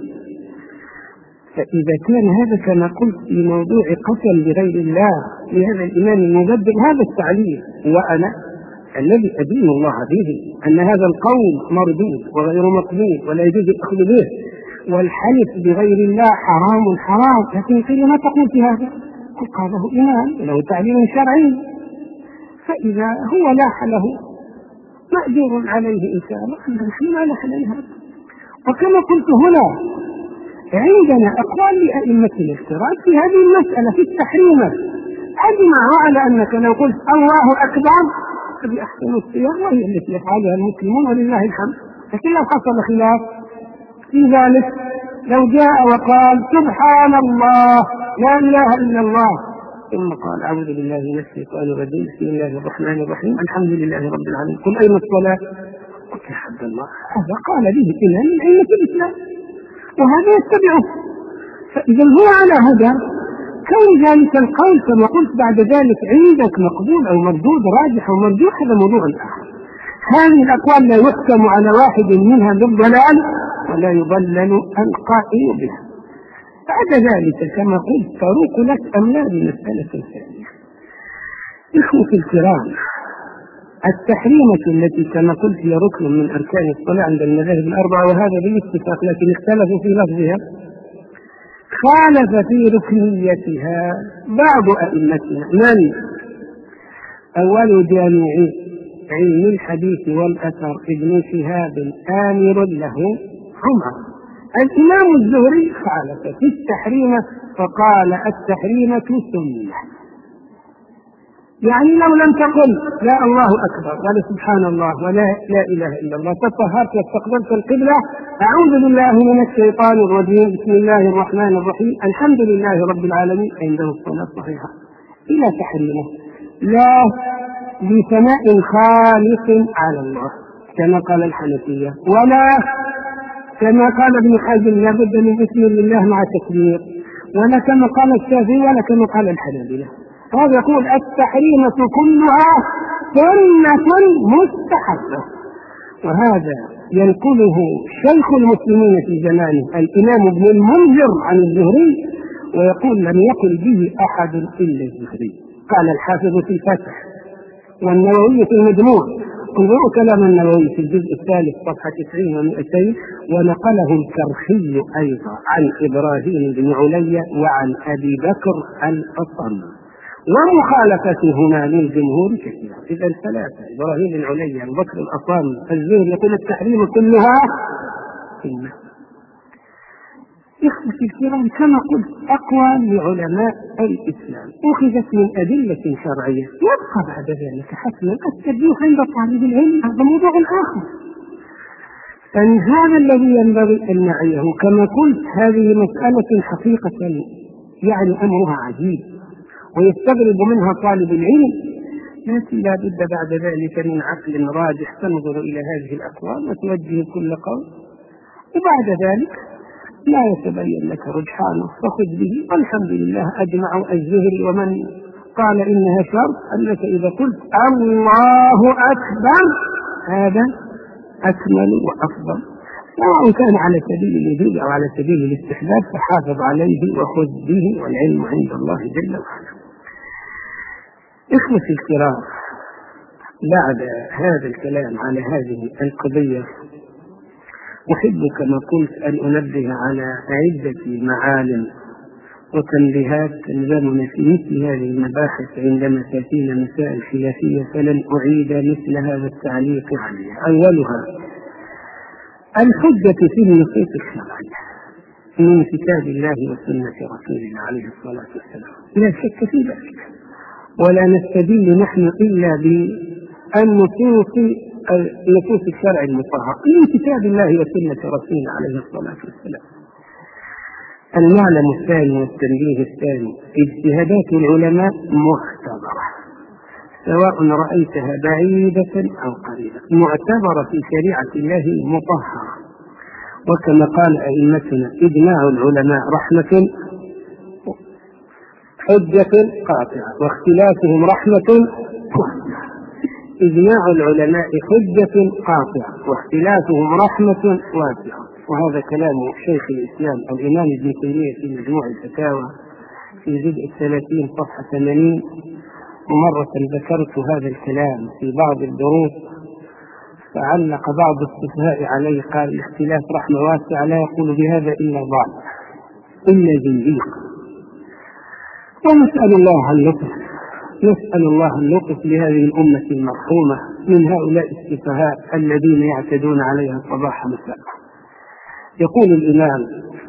فإذا كان هذا كما قلت في موضوع قسم بغير الله لهذا الإمام المبدل هذا التعليل، وأنا الذي أدين الله به أن هذا القول مردود وغير مقبول ولا يجوز الأخذ به، والحلف بغير الله حرام حرام. لكن قيل ما تقول في هذا؟ قل قاله إمام له تعليم شرعي، فإذا هو لاح له مأجور عليه إن شاء الله، نحن ما لاح لنا. وكما قلت هنا عندنا أقوال لأئمة الافتراض في هذه المسألة في التحريم. أجمعوا على أنك لو قلت الله أكبر بأحسن الصيغ وهي التي يفعلها المسلمون ولله الحمد. لكن لو حصل خلاف في ذلك، لو جاء وقال سبحان الله لا إله إلا الله ثم قال أعوذ بالله من الشيطان الرجيم بسم الله الرحمن الرحيم الحمد لله رب العالمين قل أين الصلاة؟ قلت يا حد الله هذا قال به إمام من أئمة الإسلام وهذا يتبعه، فإذا هو على هدى. كون ذلك القول كما قلت بعد ذلك عندك مقبول أو مردود راجح أو مرجوح هذا موضوع آخر. هذه الأقوال لا يحكم على واحد منها بالضلال ولا يضلل القائل بها. بعد ذلك كما قلت فاروق لك أم لا بمسألة ثانية. إخوتي الكرام، التحريمة التي كما قلت هي ركن من أركان الصلاة عند المذاهب الأربعة، وهذا بالاتفاق، لكن اختلفوا في لفظها. خالف في ركنيتها بعض أئمتنا. من؟ أول جامع علم الحديث والأثر ابن شهاب آمر له عمر. الإمام الزهري خالف في التحريمة فقال التحريمة سنة. يعني لو لم تقل لا الله أكبر ولا سبحان الله ولا لا إله إلا الله تطهرت واستقبلت القبلة أعوذ بالله من الشيطان الرجيم بسم الله الرحمن الرحيم الحمد لله رب العالمين عنده الصلاة صحيحة إلى تحريمه لا بثناء خالق على الله كما قال الحنفية، ولا كما قال ابن حزم لابد من اسم لله مع تكبير، ولا كما قال الشافعي ولا كما قال الحنابلة. هذا يقول التحريمة كلها سنة مستحبة، وهذا ينقله شيخ المسلمين في زمانه الإمام ابن المنذر عن الزهري، ويقول لم يقل به أحد إلا الزهري. قال الحافظ في الفتح والنووي في المجموع. انظروا كلام النووي في الجزء الثالث صفحة تسعين ومئتين، ونقله الكرخي أيضا عن إبراهيم بن علي وعن أبي بكر الأصم، ومخالفتهما للجمهور كثيرة. إذا الثلاثة إبراهيم بن علي أبو بكر الأصم الزهري يقول التحريم كلها سنة. إخوتي الكرام، كما قلت أقوى لعلماء الإسلام أخذت من أدلة شرعية، يبقى بعد ذلك حتما التبيين عند طالب العلم، هذا موضوع آخر. فهذا الذي ينبغي أن نعيه. كما قلت هذه مسألة حقيقة يعني أمرها عجيب ويستغرب منها طالب العلم، لكن لا بد بعد ذلك من عقل راجح تنظر إلى هذه الأقوال وتوجه كل قول، وبعد ذلك لا يتبين لك رجحانه فخذ به. والحمد لله أجمع الزهري ومن قال إنها شرط أنك إذا قلت الله أكبر هذا أكمل وأفضل. سواء كان على سبيل الوجوب أو على سبيل الاستحباب فحافظ عليه وخذ به، والعلم عند الله جل وعلا. إخوتي الكرام، بعد هذا الكلام على هذه القضية أحب كما قلت أن أنبه على عدة معالم وتنبيهات تلزمنا في مثل هذه المباحث عندما تأتينا مسائل خلافية، فلن أعيد مثل هذا التعليق عليها. أولها الحجة في النصوص الشرعية من كتاب الله وسنة رسوله عليه الصلاة والسلام، لا شك في ذلك، ولا نستدل نحن إلا بالنصوص نصوص الشرع المطهر من كتاب الله وسنة رسوله عليه الصلاة والسلام. المعلم الثاني والتنبيه الثاني اجتهادات العلماء معتبرة، سواء رأيتها بعيدة أو قريبة، معتبرة في شريعة الله مطهرة، وكما قال أئمتنا إجماع العلماء رحمة حجة قاطعة واختلافهم رحمة واسعة. إجماع العلماء حجة قاطعة واختلافهم رحمة واسعة، وهذا كلام شيخ الإسلام الإمام ابن تيمية في مجموع الفتاوى في جزء الثلاثين صفحة ثمانين. ومرة ذكرت هذا الكلام في بعض الدروس فعلق بعض السفهاء عليه قال الاختلاف رحمة واسعة لا يقول بهذا إلا ضال إلا زنديق. ونسأل الله اللطف نسأل الله اللطف لهذه الأمة المرحومة من هؤلاء السفهاء الذين يعتدون عليها صباح مساء. يقول الإمام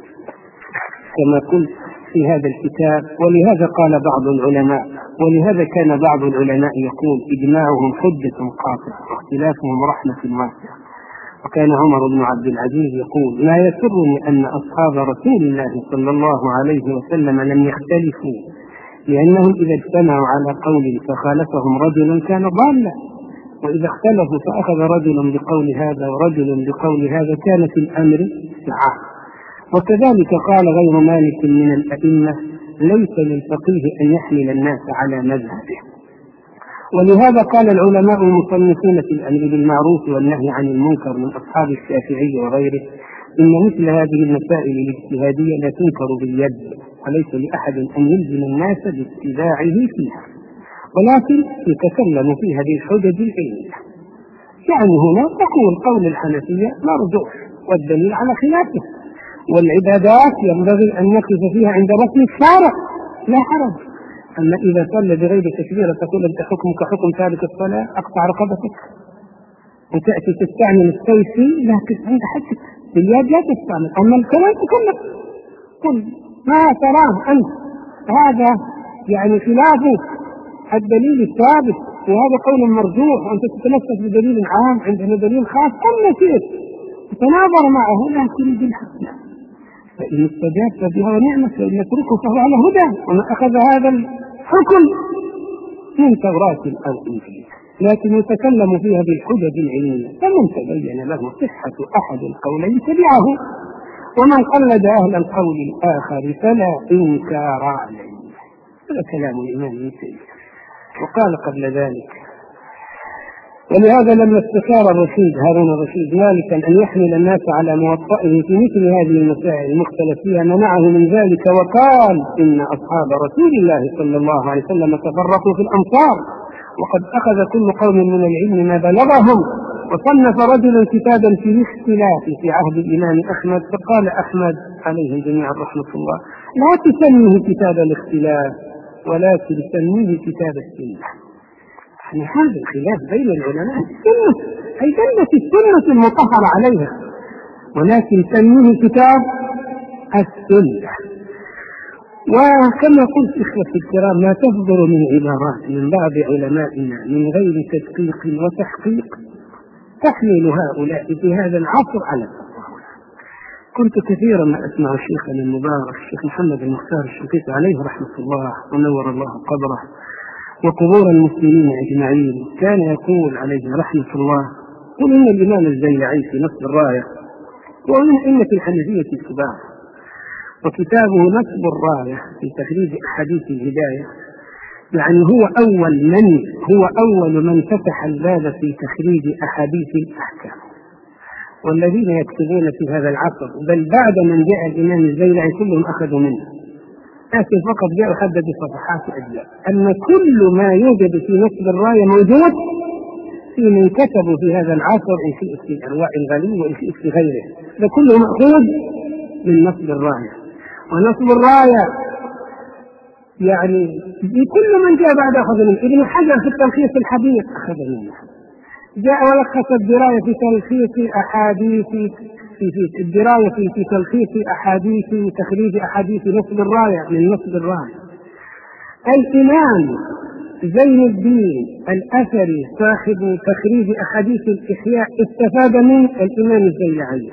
كما قلت في هذا الكتاب، ولهذا قال بعض العلماء ولهذا كان بعض العلماء يقول إجماعهم حجة قاطعة واختلافهم رحمة واسعة. وكان عمر بن عبد العزيز يقول ما يسرني أن أصحاب رسول الله صلى الله عليه وسلم لم يختلفوا، لأنهم إذا اجتمعوا على قول فخالفهم رجل كان ضالا، وإذا اختلفوا فأخذ رجل بقول هذا ورجل بقول هذا كان في الأمر سعة. وكذلك قال غير مالك من الأئمة ليس للفقيه أن يحمل الناس على مذهبه. ولهذا قال العلماء المصنفون في الأمر بالمعروف والنهي عن المنكر من أصحاب الشافعي وغيره إن مثل هذه المسائل الاجتهادية لا تنكر باليد، وليس لأحد أن يلزم الناس باتباعه فيها، ولكن يتكلم في هذه الحجج العلمية. يعني هنا تقول قول الحنفية مرجوح والدليل على خلافه، والعبادات ينبغي أن نقف فيها عند رسم الشارع لا حرج. أما إذا صلى بغير تكبيرة تقول أنت حكمك حكم تارك الصلاة أقطع رقبتك، وتأتي تستعمل السيف لكن عند حدك باليد لا تستعمل، أما الكلام تكلم قل ما تراه أنت هذا يعني خلاف الدليل الثابت، وهذا قول مرجوح وأنت تتمسك بدليل عام عندنا دليل خاص كل شيء تناظر معه لا تريد الحق. فإن استجابت بها ونعمة فإن يتركه فهو على هدى، ومن أخذ هذا الحكم من توراة أو إنجيل، لكن يتكلم فيها بالحجج العلمية، فمن تبين له صحة أحد القولين تبعه، ومن قلد أهل القول الآخر فلا إنكار عليه. هذا كلام الإمام ابن تيمية. وقال قبل ذلك ولهذا لما استشار الرشيد هارون الرشيد مالكا أن يحمل الناس على موطئه في مثل هذه المسائل المختلف فيها منعه من ذلك، وقال إن أصحاب رسول الله صلى الله عليه وسلم تفرقوا في الأمصار، وقد أخذ كل قوم من العلم ما بلغهم. وصنف رجل كتابا في الاختلاف في عهد الإمام أحمد، فقال أحمد عليه جميعا رحمة الله لا تسميه كتاب الاختلاف ولكن سميه كتاب السنة. يعني هذا الخلاف بين العلماء السنة أي دلت السنة المطهرة عليها، ولكن سميه كتاب السنة. وكما قلت إخوتي الكرام ما تصدر من عبارات من بعض علمائنا من غير تدقيق وتحقيق تحمل هؤلاء في هذا العصر على التطاول. كنت كثيرا ما أسمع شيخنا المبارك الشيخ محمد المختار الشنقيطي عليه رحمة الله ونور الله قبره وقبور المسلمين أجمعين، كان يقول عليه رحمة الله قل إن الإمام الزيلعي في نصب الراية ومن أئمة الحنفية الكبار، وكتابه نصب الراية في تخريج أحاديث الهداية، يعني هو أول من هو أول من فتح الباب في تخريج أحاديث الأحكام. والذين يكتبون في هذا العصر بل بعد من جاء الإمام الزيلعي كلهم أخذوا منه، لكن فقط جاءوا حددوا صفحات أجزاء، أن كل ما يوجد في نصب الراية موجود في من كتبوا في هذا العصر، إن شئت في أنواع الغليل وإن شئت في غيره، فكله مأخوذ من نصب الراية. ونصب الراية يعني لكل من جاء بعد أخذ منه. ابن حجر في التلخيص الحديث أخذ منه، جاء ولخص الدراية في تلخيص أحاديث في في الدراية في, في تلخيص أحاديث تخريج أحاديث نصب الراية من نصب الراية. الإمام زين الدين الأثري صاحب تخريج أحاديث الإحياء استفاد من الإمام الزيلعي،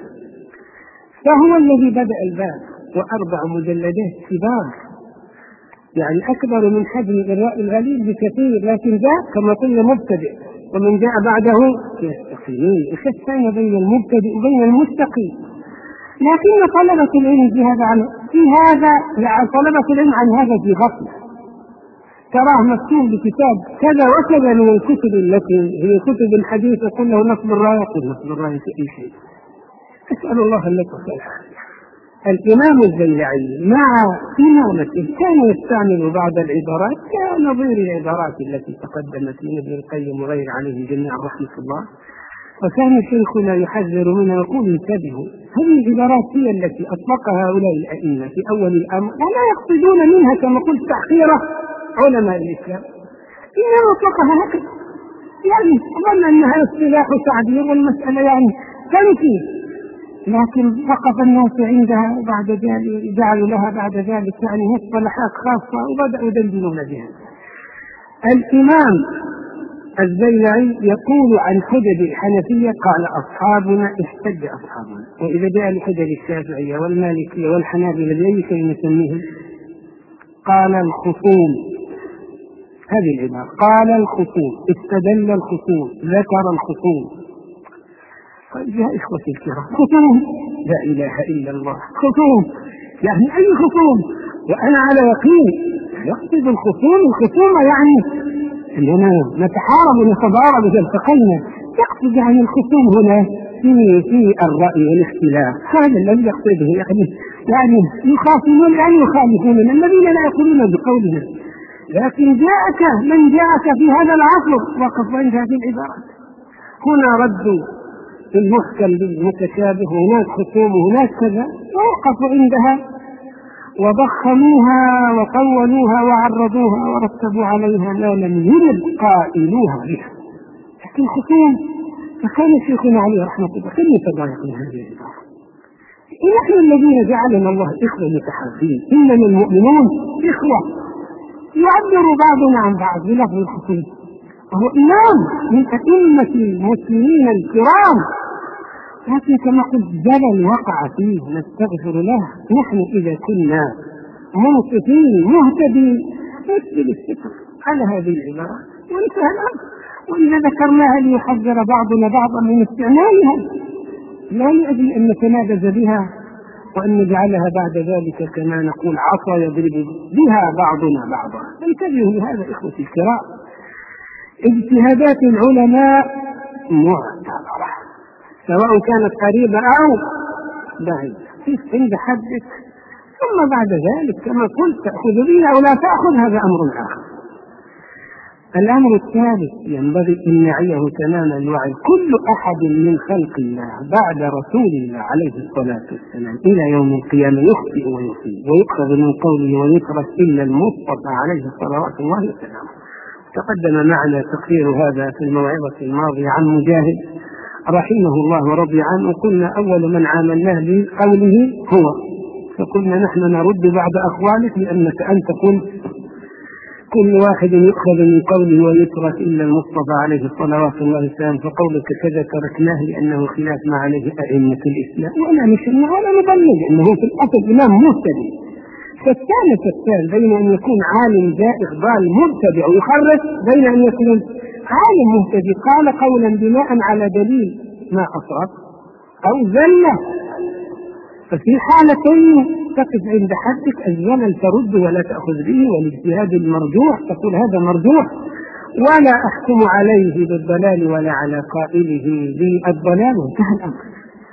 فهو الذي بدأ الباب، وأربع مجلدات كبار يعني أكبر من حجم الرأي الغليل بكثير، لكن جاء كما قلنا مبتدئ، ومن جاء بعده يستقيمون. الشتان بين المبتدئ وبين المستقيم. لكن طلبة العلم في هذا عن في هذا يعني طلبة العلم عن هذا في غفلة، تراه مكتوب بكتاب كذا وكذا من الكتب التي هي كتب الحديث يقول له نصب الراية، يقول نصب الراية في أي شيء. أسأل الله أن يكون الحال. الإمام الزيلعي مع إمامته كان يستعمل بعض العبارات كنظير العبارات التي تقدمت من ابن القيم وغير عليهم جميعا رحمة الله، وكان شيخنا يحذر منها ويقول انتبهوا، هذه العبارات هي التي أطلقها هؤلاء الأئمة في أول الأمر، ولا يقصدون منها كما قلت تحقير علماء الإسلام، إنما أطلقها هكذا يعني ظن أنها اصطلاح تعبير والمسألة يعني تنفي، لكن وقف الناس عندها وبعد ذلك جعلوا لها بعد ذلك يعني مصطلحات خاصة وبدأوا يدندنون بها. الإمام الزيلعي يقول عن حجج الحنفية قال أصحابنا احتج أصحابنا، وإذا جاء لحجج الشافعية والمالكية والحنابلة بأي شيء نسميهم قال الخصوم، هذه العبارة قال الخصوم، استدل الخصوم، ذكر الخصوم. يا إخوتي الكرام خصوم، لا إله إلا الله، خصوم يعني أي خصوم؟ وأنا على يقين يقصد الخصوم الخصومة يعني أننا نتحارب ونتضارب إذا التقينا، يقصد يعني الخصوم هنا في في الرأي والاختلاف، هذا الذي يقصده يعني يعني يخاصمون يعني يخالفون الذين لا يقولون بقولنا، لكن جاءك من جاءك في هذا العصر وقف عند هذه العبارات. هنا ردوا المحكم بالمتشابه، هناك خصوم وهناك كذا، ووقفوا عندها وضخموها وطولوها وعرضوها ورتبوا عليها ما لم يرد قائلوها بها، لكن خصوم. فكان شيخنا عليه رحمة الله كان يتضايق من هذه العبارة. نحن الذين جعلنا الله إخوة متحابين، إنما المؤمنون إخوة، يعبر بعضنا عن بعض بلفظ الخصوم، وهو إمام من أئمة المسلمين الكرام، لكن كما قلت زلل وقع فيه نستغفر له. نحن إذا كنا منصفين مهتدين نسبل الستر على هذه العبارة ونسهل الأمر، وإذا ذكرناها ليحذر بعضنا بعضا من استعمالها لا لأجل أن نتنابز بها وأن نجعلها بعد ذلك كما نقول عصا يضرب بها بعضنا بعضا. انتبهوا لهذا إخوتي الكرام، اجتهادات العلماء معتبرة سواء كانت قريبة أو بعيدة، كيف عند حدك ثم بعد ذلك كما قلت تأخذ بها أو لا تأخذ، هذا أمر آخر. الأمر الثالث ينبغي أن نعيه تمام الوعي، كل أحد من خلق الله بعد رسول الله عليه الصلاة والسلام إلى يوم القيامة يخطئ ويصيب ويؤخذ من قوله ويترك إلا المصطفى عليه صلوات الله وسلامه. تقدم معنا تقرير هذا في الموعظة الماضية عن مجاهد رحمه الله ورضي عنه، وقلنا أول من عاملناه بقوله هو، فقلنا نحن نرد بعد أقوالك لأنك أنت قلت كل واحد يؤخذ من قوله ويترك إلا المصطفى عليه الصلوات الله والسلام، فقولك كذا تركناه لأنه خلاف ما عليه أئمة الإسلام، وأنا مش ولا نبلغ أنه في الأصل إمام مبتدئ. فالثاني فالثاني بين أن يكون عالم زائغ ضال مبتدئ ويخرج بين أن يكون عالم مبتدئ قال قولا بناء على دليل ما أصاب أو زلة، ففي حالتين تقف عند حدك الزلل ترد ولا تأخذ به، والاجتهاد المرجوح تقول هذا مرجوح ولا أحكم عليه بالضلال ولا على قائله بالضلال، وانتهى الأمر.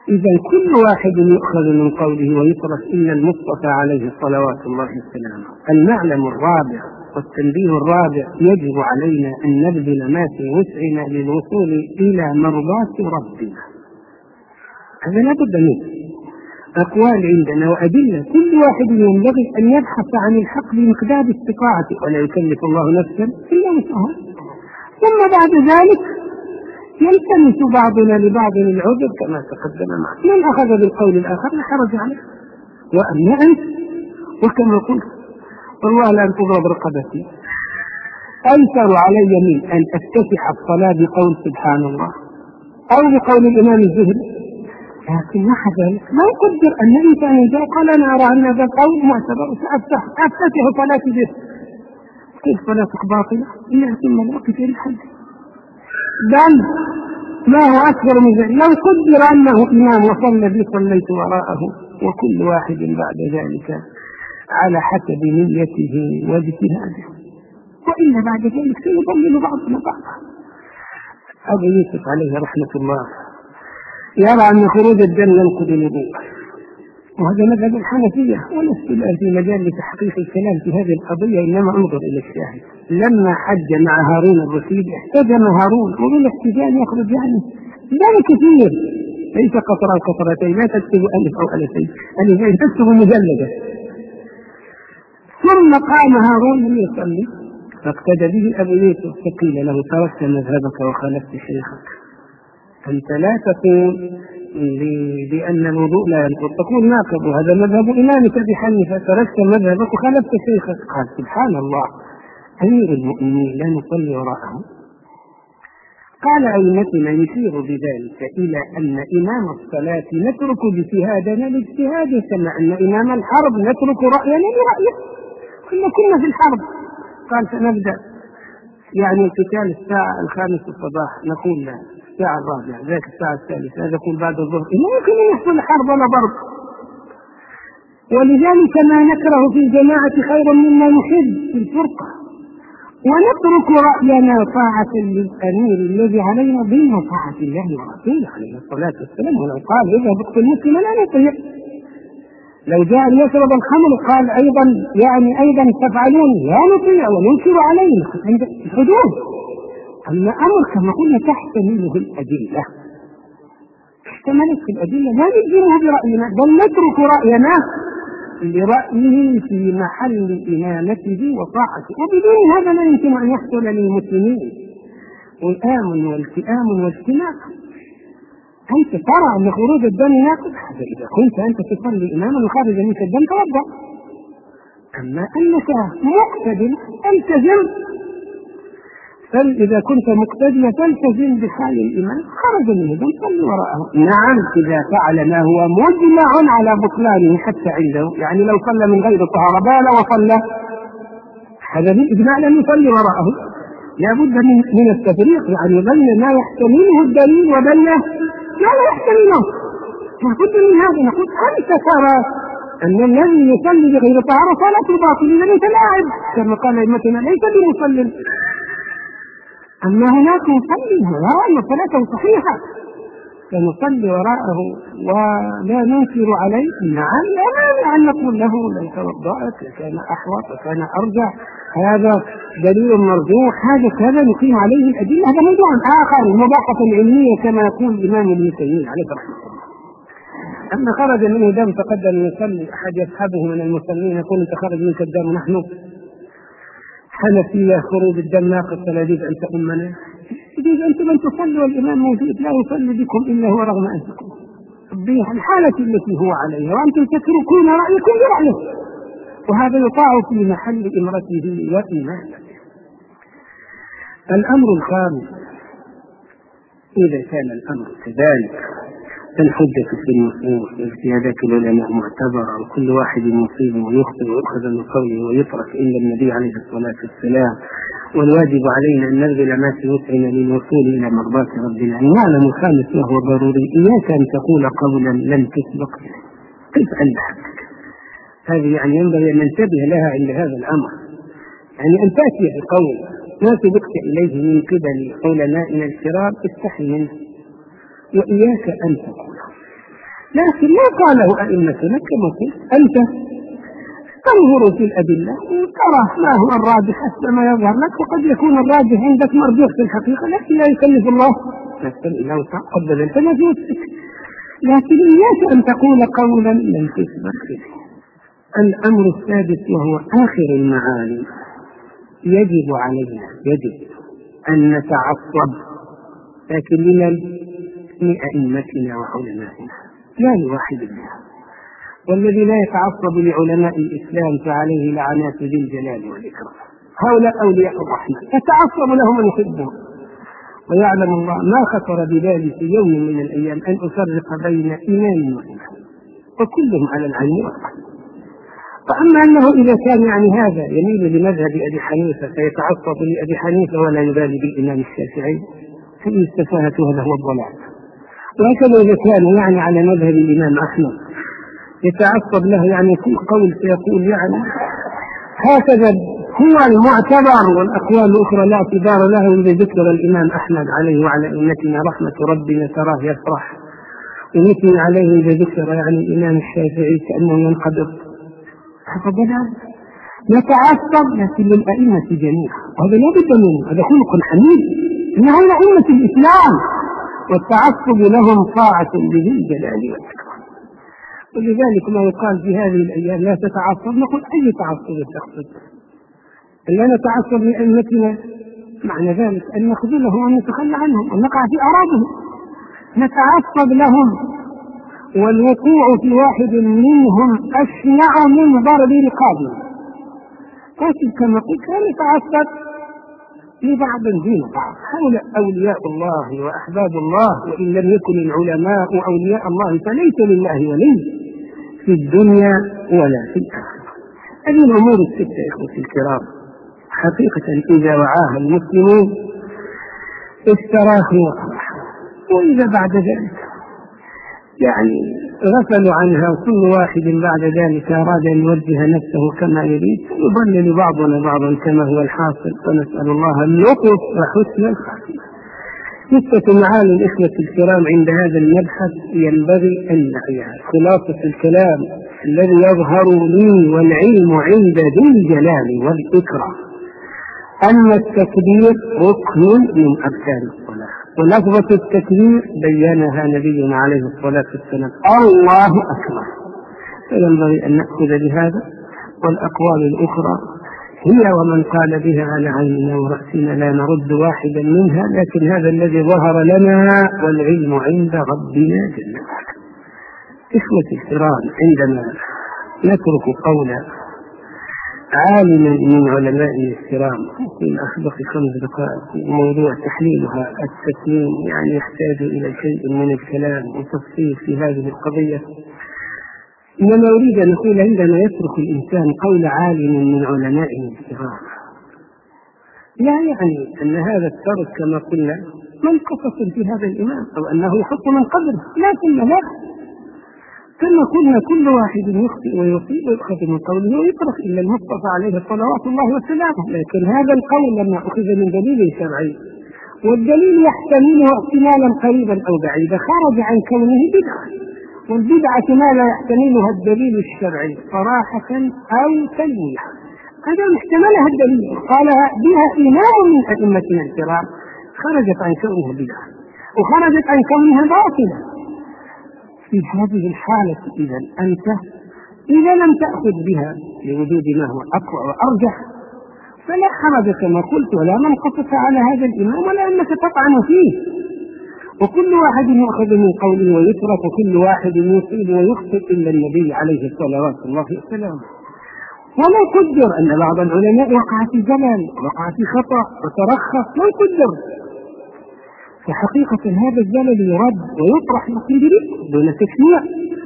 إذا كل واحد يؤخذ من قوله ويترك إلا المصطفى عليه صلوات الله وسلامه. المعلم الرابع والتنبيه الرابع: يجب علينا أن نبذل ما في وسعنا للوصول إلى مرضاة ربنا. هذا لا بد منه. أقوال عندنا وأدلة، كل واحد ينبغي أن يبحث عن الحق بمقدار استطاعته، ولا يكلف الله نفسا إلا وسعها. ثم بعد ذلك يلتمس بعضنا لبعض العذر كما تقدم معنا. من أخذ بالقول الآخر لا حرج عليه. وأما أنت وكما قلت والله لأن تضرب رقبتي أيسر علي من أن أفتتح الصلاة بقول سبحان الله أو بقول الإمام الزهري. لكن مع ذلك ما يقدر أن إنسان جاء قال أنا أرى أن هذا القول معتبر سأفتح أفتتح صلاتي به. كيف صلاتك باطلة؟ إلا ثم الوقت في الحج. بل ما هو أكبر من ذلك، لو قدر أنه إمام وصلى بي صليت وراءه، وكل واحد بعد ذلك على حسب نيته واجتهاده، وإلا بعد ذلك سيضلل بعضنا بعضا. أبو يوسف عليه رحمة الله يرى أن خروج الدم ينقض الوضوء، وهذا مذهب الحنفية، ولست الآن في مجال لتحقيق الكلام في هذه القضية، إنما انظر إلى الشاهد. لما حج مع هارون الرشيد احتجم هارون، وبالاحتجام يخرج يعني دم كثير، ليس قطرة أو قطرتين، لا تكتب ألف أو ألفين، ألفين تكتب مجلدة. ثم قام هارون ليصلي فاقتدى به أبو يوسف، فقيل له تركت مذهبك وخالفت شيخك. أنت لا تقول بأن الوضوء لا ينقض، تقول ناقض، وهذا مذهب إمامك أبي حنيفة، تركت مذهبك وخالفت شيخك. قال سبحان الله، أمير المؤمنين لا نصلي وراءه؟ قال أئمتنا يشير بذلك إلى أن إمام الصلاة نترك باجتهادنا لاجتهاده، كما أن إمام الحرب نترك رأينا لرأيه. كنا كنا في الحرب، قال سنبدأ يعني القتال الساعة الخامسة الصباح، نقول لا الساعة الرابعة، ذاك الساعة الثالثة، هذا يقول بعد الظهر. ممكن أن يحصل حرب ولا ضرب، ولذلك ما نكره في الجماعة خير مما نحب في الفرقة. ونترك رأينا طاعة للأمير الذي علينا بين طاعة الله ورسوله عليه الصلاة والسلام. ولو قال إذا بقت المسلم لا نطيع، لو جاء يشرب الخمر قال أيضا يعني أيضا تفعلون لا نطيع وننكر عليه عند الحدود. أما أمر كما قلنا تحتمله الأدلة، احتملت في الأدلة لا نلزمه برأينا، بل نترك رأينا لرأيه في محل إمامته وطاعته. وبدون هذا لا يمكن أن يحصل للمسلمين وئام والتئام واجتماع. أنت ترى أن خروج الدم ناقض، هذا إذا كنت أنت تصلي إماما وخارج منك الدم توضأ. أما أنك مقتدي التزم، فإذا كنت مقتديا تلتزم بحال الإمام، خرج منه الدم صلي وراءه. نعم إذا فعل ما هو مجمع على بطلانه حتى عنده، يعني لو صلى من غير طهارة بال وصلى، هذا بالإجماع لم يصلي وراءه. لا بد من, من التفريق، يعني بين ما يحتمله الدليل وبين ما لا يحتمله. لابد من هذا. نقول أنت ترى أن الذي يصلي بغير طهارة صلاته باطلة، ليس لاعب كما قال أئمتنا، ليس بمصلي. أما هناك يصلي وراء أن صلاته صحيحة فنصلي وراءه ولا ننكر عليه. نعم لا مانع أن نقول له لو توضأت كان أحوط وكان أرجع، هذا دليل مرجوح، هذا كذا نقيم عليه الأدلة. هذا موضوع آخر، المباحثة العلمية كما يقول الإمام ابن تيمية عليه رحمه الله. أما خرج منه دم تقدم يصلي، أحد يسحبه من المصلين يقول أنت خرج منك الدم، نحن حنفية خروج الدم ناقض فلا يجوز أن تؤمنا. يجوز أنتم أن تصلوا والإمام موجود لا يصلي بكم إلا هو رغم أنفسكم بالحالة التي هو عليها، وأنتم تتركون رأيكم برأيه، وهذا يطاع في محل إمرته وإمامته. الأمر الخامس: إذا كان الأمر كذلك فالحجة في النصوص واجتهادات العلماء معتبرة، وكل واحد يصيب ويخطئ ويؤخذ من قوله ويترك إلا النبي عليه الصلاة والسلام. والواجب علينا أن نبذل ما في وسعنا للوصول إلى مرضاة ربنا. المعنى الخامس وهو ضروري: إياك أن تقول قولا لم تسبق قف عند حقك. هذه يعني ينبغي أن ننتبه لها عند هذا الأمر، يعني أن تأتي بقول ما سبقت إليه من قبل علمائنا الكرام استحي منه، وإياك أن تقول لكن ما قاله أئمتنا كما قلت أنت تنظر في الأدلة وترى ما هو الراجح حسب ما يظهر لك، وقد يكون الراجح عندك مرجوح في الحقيقة، لكن لا يكلف الله نفسا إلا وسعها قد بذلت ما في وسعك. لكن إياك أن تقول قولا لم تثبت فيه. الأمر السادس وهو آخر المعاني، يجب علينا يجب أن نتعصب، لكن لمن؟ لأئمتنا وعلمائنا لا لواحد منهم. والذي لا يتعصب لعلماء الإسلام فعليه لعنات ذي الجلال والإكرام. هؤلاء أولياء الرحمن يتعصب لهم من يحبهم، ويعلم الله ما خطر ببالي في يوم من الأيام أن أفرق بين إمام وإمام، وكلهم على العين والرحمة. فأما أنه إذا كان يعني هذا يميل لمذهب أبي حنيفة فيتعصب لأبي حنيفة ولا يبالي بالإمام الشافعي، فإن السفاهة هذا هو الضلال. وهكذا إذا كان يعني على مذهب الإمام أحمد يتعصب له يعني كل قول سيقول يعني هكذا هو المعتبر، والأقوال الأخرى لا اعتبار له. إذا ذكر الإمام أحمد عليه وعلى أئمتنا رحمة ربنا تراه يفرح، ونثني عليه إذا ذكر يعني الإمام الشافعي كأنه ينقبض. هذا نتعصب لكن للأئمة جميعا، وهذا لا بد منه، هذا خلق حميد، إنه أئمة الإسلام والتعصب لهم طاعة لذي الجلال والإكرام. ولذلك ما يقال في هذه الأيام لا تتعصب، نقول أي تعصب تقصد؟ ألا نتعصب لأئمتنا معنى ذلك أن نخذلهم ونتخلى عنهم ونقع في أعراضهم. نتعصب لهم والوقوع في واحد منهم أشنع من ضرب رقابهم، لكن كما قلت لا نتعصب لبعض دين بعض. هؤلاء أولياء الله وأحباب الله، وإن لم يكن العلماء أولياء الله فليس لله ولي في الدنيا ولا في الآخرة. هذه الأمور الستة إخوتي الكرام حقيقة إذا وعاها المسلمون استراحوا وأرحوا، وإذا بعد ذلك يعني غفلوا عنها وكل واحد بعد ذلك أراد أن يوجه نفسه كما يريد يضلل بعضنا بعضا كما هو الحاصل، ونسأل الله اللطف وحسن الخاتمة. ستة معاني الإخوة الكرام عند هذا المبحث ينبغي أن نعيها. خلاصة الكلام الذي يظهر لي والعلم عند ذي الجلال والإكرام أن التكبير ركن من أركان الصلاة، ولفظة التكبير بينها نبينا عليه الصلاة والسلام الله أكبر. فينبغي أن نأخذ بهذا، والأقوال الأخرى هي ومن قال بها على عيننا ورأسنا لا نرد واحدا منها، لكن هذا الذي ظهر لنا والعلم عند ربنا جل وعلا. إخوتي الكرام، عندما نترك قول عالم من علماء الكرام في أخبق خمس دقائق موضوع تحليلها التسليم يعني يحتاج إلى شيء من الكلام وتفصيل في هذه القضية، إنما أريد أن أقول عندما يترك الإنسان قول عالم من علماء الكرام لا يعني أن هذا الترك كما قلنا منقصة في هذا الإمام أو أنه يحط من قدره، لكن لا، كما قلنا كل واحد يخطئ ويصيب ويؤخذ من قوله ويترك إلا المصطفى عليه صلوات الله وسلامه. لكن هذا القول لما أخذ من دليل شرعي والدليل يحتمله احتمالا قريبا أو بعيدا خرج عن كونه بدعة، والبدعة ما لا يحتملها الدليل الشرعي صراحة أو تلميحا، هذا محتملها الدليل قالها بها إمام من أئمتنا الكرام خرجت عن كونها بدعة وخرجت عن كونها باطلة. في هذه الحالة إذا أنت إذا لم تأخذ بها لوجود ما هو أقوى وأرجح فلا حرج كما قلت ولا منقصة على هذا الإمام ولا أنك تطعن فيه، وكل واحد يأخذ من قوله ويترك وكل واحد يصيب ويخطئ إلا النبي عليه الصلاة الله والسلام. ولا يقدر أن بعض العلماء وقع في زلل وقع في خطأ وترخص، لا يقدر، فحقيقة هذا الزلل يرد ويطرح لكن برفق دون تكفير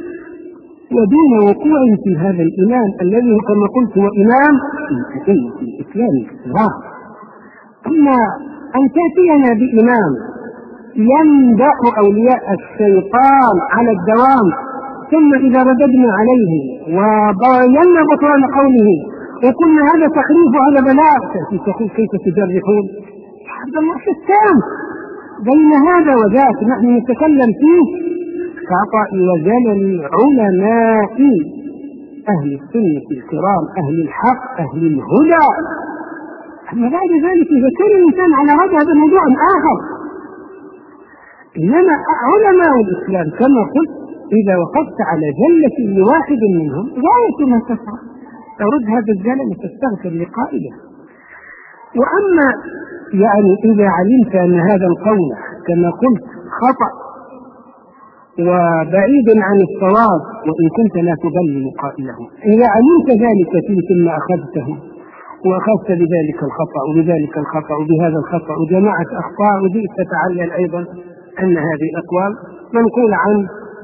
ودون وقوع في هذا الإمام الذي كما قلت هو إمام في الإسلام الكرام. أما أن تأتينا بإمام يمدح أولياء الشيطان على الدوام ثم إذا رددنا عليه وبينا بطلان قوله وقلنا هذا تخريف على بلاغ تقول كيف تجرحون، هذا الله التام بين هذا وذاك نحن نتكلم فيه خطأ وزلل علماء أهل السنة الكرام أهل الحق أهل الهدى. أما بعد ذلك إذا كان الإنسان على هذا موضوع آخر. إنما علماء الإسلام كما قلت إذا وقفت على زلة لواحد منهم غاية ما تفعل ترد هذا الزلل وتستغفر لقائله. وأما يعني إذا علمت أن هذا القول كما قلت خطأ وبعيد عن الصواب وإن كنت لا تضلل قائله، إذا علمت ذلك فيه ثم أخذته وأخذت بذلك الخطأ وبذلك الخطأ وبهذا الخطأ وجمعت أخطاء وجئت تتعلل أيضا أن هذه الأقوال منقولة عن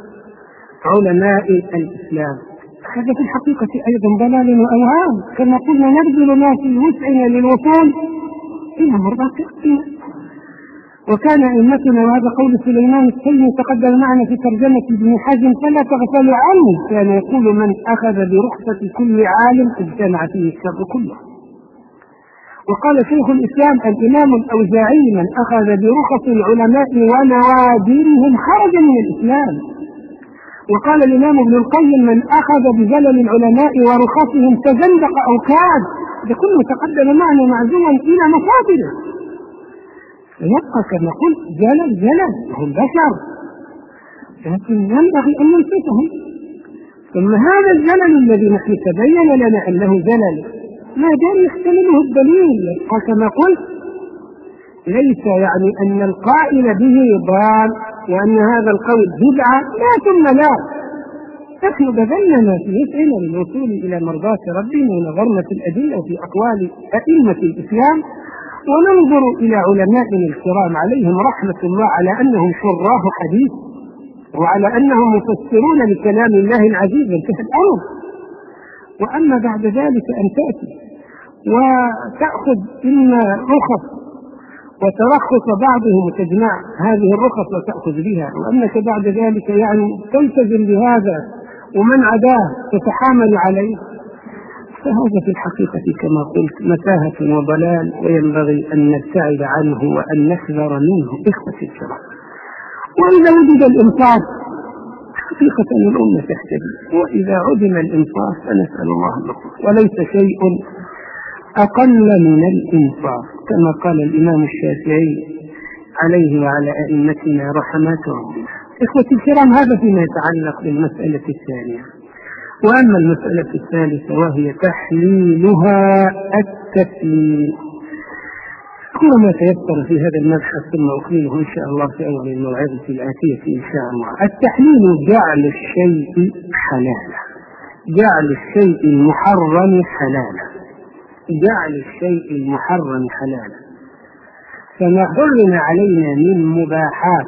علماء الإسلام، هذا في الحقيقة أيضا ضلال وأوهام. كما قلنا نبذل ما في وسعنا للوصول إلى مرضاة ربنا. وكان أئمتنا وهذا قول سليمان التيمي تقدم معنا في ترجمة ابن حزم فلا تغفلوا عنه، كان يقول من أخذ برخصة كل عالم اجتمع فيه الشر كله. وقال شيخ الإسلام الإمام الأوزاعي من أخذ برخص العلماء ونوادرهم خرج من الإسلام. وقال الإمام ابن القيم من أخذ بزلل العلماء ورخصهم تزندق أو كاد. بكل تقدم معنا معزوما إلى مصادره، فيبقى كما قلت زلل زلل هم بشر، لكن ينبغي أن ننصفهم. ثم هذا الزلل الذي نحن تبين لنا أنه زلل ما دام يحتمله الدليل يبقى كما قلت ليس يعني أن القائل به ضال وأن هذا القول بدعة، لا ثم لا. نحن بذلنا ما في وسعنا للوصول إلى مرضاة ربنا ونظرنا في الأدلة وفي أقوال أئمة الإسلام وننظر إلى علمائنا الكرام عليهم رحمة الله على أنهم شراه حديث وعلى أنهم مفسرون لكلام الله العزيز وانتهى الأمر. وأما بعد ذلك أن تأتي وتأخذ إما رخص وترخص بعضهم وتجمع هذه الرخص وتأخذ بها، وأنك بعد ذلك يعني تلتزم بهذا ومن عداه تتحامل عليه، فهذا في الحقيقة كما قلت متاهة وضلال وينبغي أن نبتعد عنه وأن نحذر منه إخوة الكرام. وإذا وجد الإنصاف حقيقة الأمة تهتدي، وإذا عدم الإنصاف فنسأل الله اللطف، وليس شيء أقل من الإنصاف كما قال الإمام الشافعي عليه وعلى أئمتنا رحمتهم. إخوة الكرام هذا فيما يتعلق بالمسألة الثانية. وأما المسألة الثالثة وهي تحليلها التسليم، كل ما تيسر في هذا المبحث ثم أكمله إن شاء الله في أول الموعظة الآتية إن شاء الله. التحليل جعل الشيء حلالا، جعل الشيء المحرم حلالا، جعل الشيء المحرم حلالا. فما حرم علينا من مباحات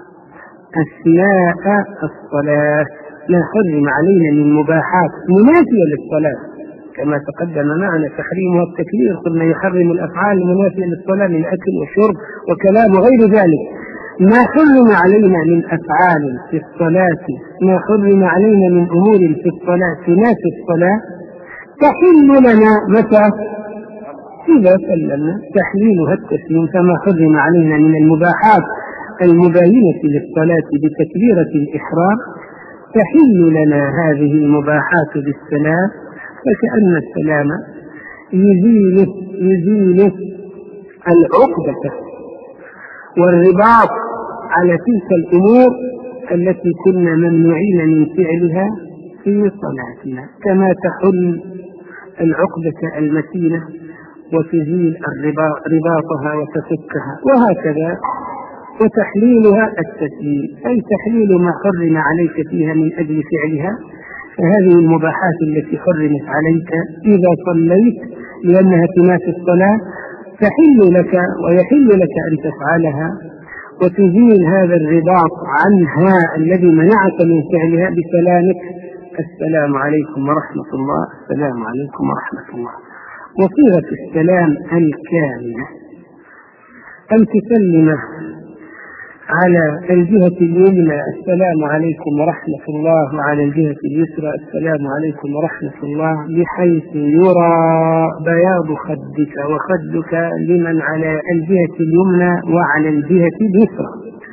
أثناء الصلاة، ما حرم علينا من مباحات منافية للصلاة كما تقدم معنا تحريمها التكبير، ثم يحرم الأفعال المنافية للصلاة من أكل وشرب وكلام وغير ذلك. ما حرم علينا من أفعال في الصلاة، ما حرم علينا من أمور في الصلاة تنافي الصلاة تحل لنا متى؟ إذا سلمنا. تحليلها التسليم. فما حرم علينا من المباحات المباينة للصلاة بتكبيرة الإحرام تحل لنا هذه المباحات بالسلام، فكأن السلام يزيل يزيل العقدة والرباط على تلك الأمور التي كنا ممنوعين من فعلها في صلاتنا، كما تحل العقدة المتينة وتزيل رباطها وتفكها، وهكذا. وتحليلها التسليم، أي تحليل ما حرم عليك فيها من أجل فعلها. فهذه المباحات التي حرمت عليك إذا صليت لأنها تنافي الصلاة تحل لك ويحل لك أن تفعلها وتزيل هذا الرباط عنها الذي منعك من فعلها بسلامك. السلام عليكم ورحمة الله، السلام عليكم ورحمة الله. وصيغة السلام الكاملة أن تسلم على الجهة اليمنى السلام عليكم ورحمة الله، وعلى الجهة اليسرى السلام عليكم ورحمة الله، بحيث يرى بياض خدك وخدك لمن على الجهة اليمنى وعلى الجهة اليسرى.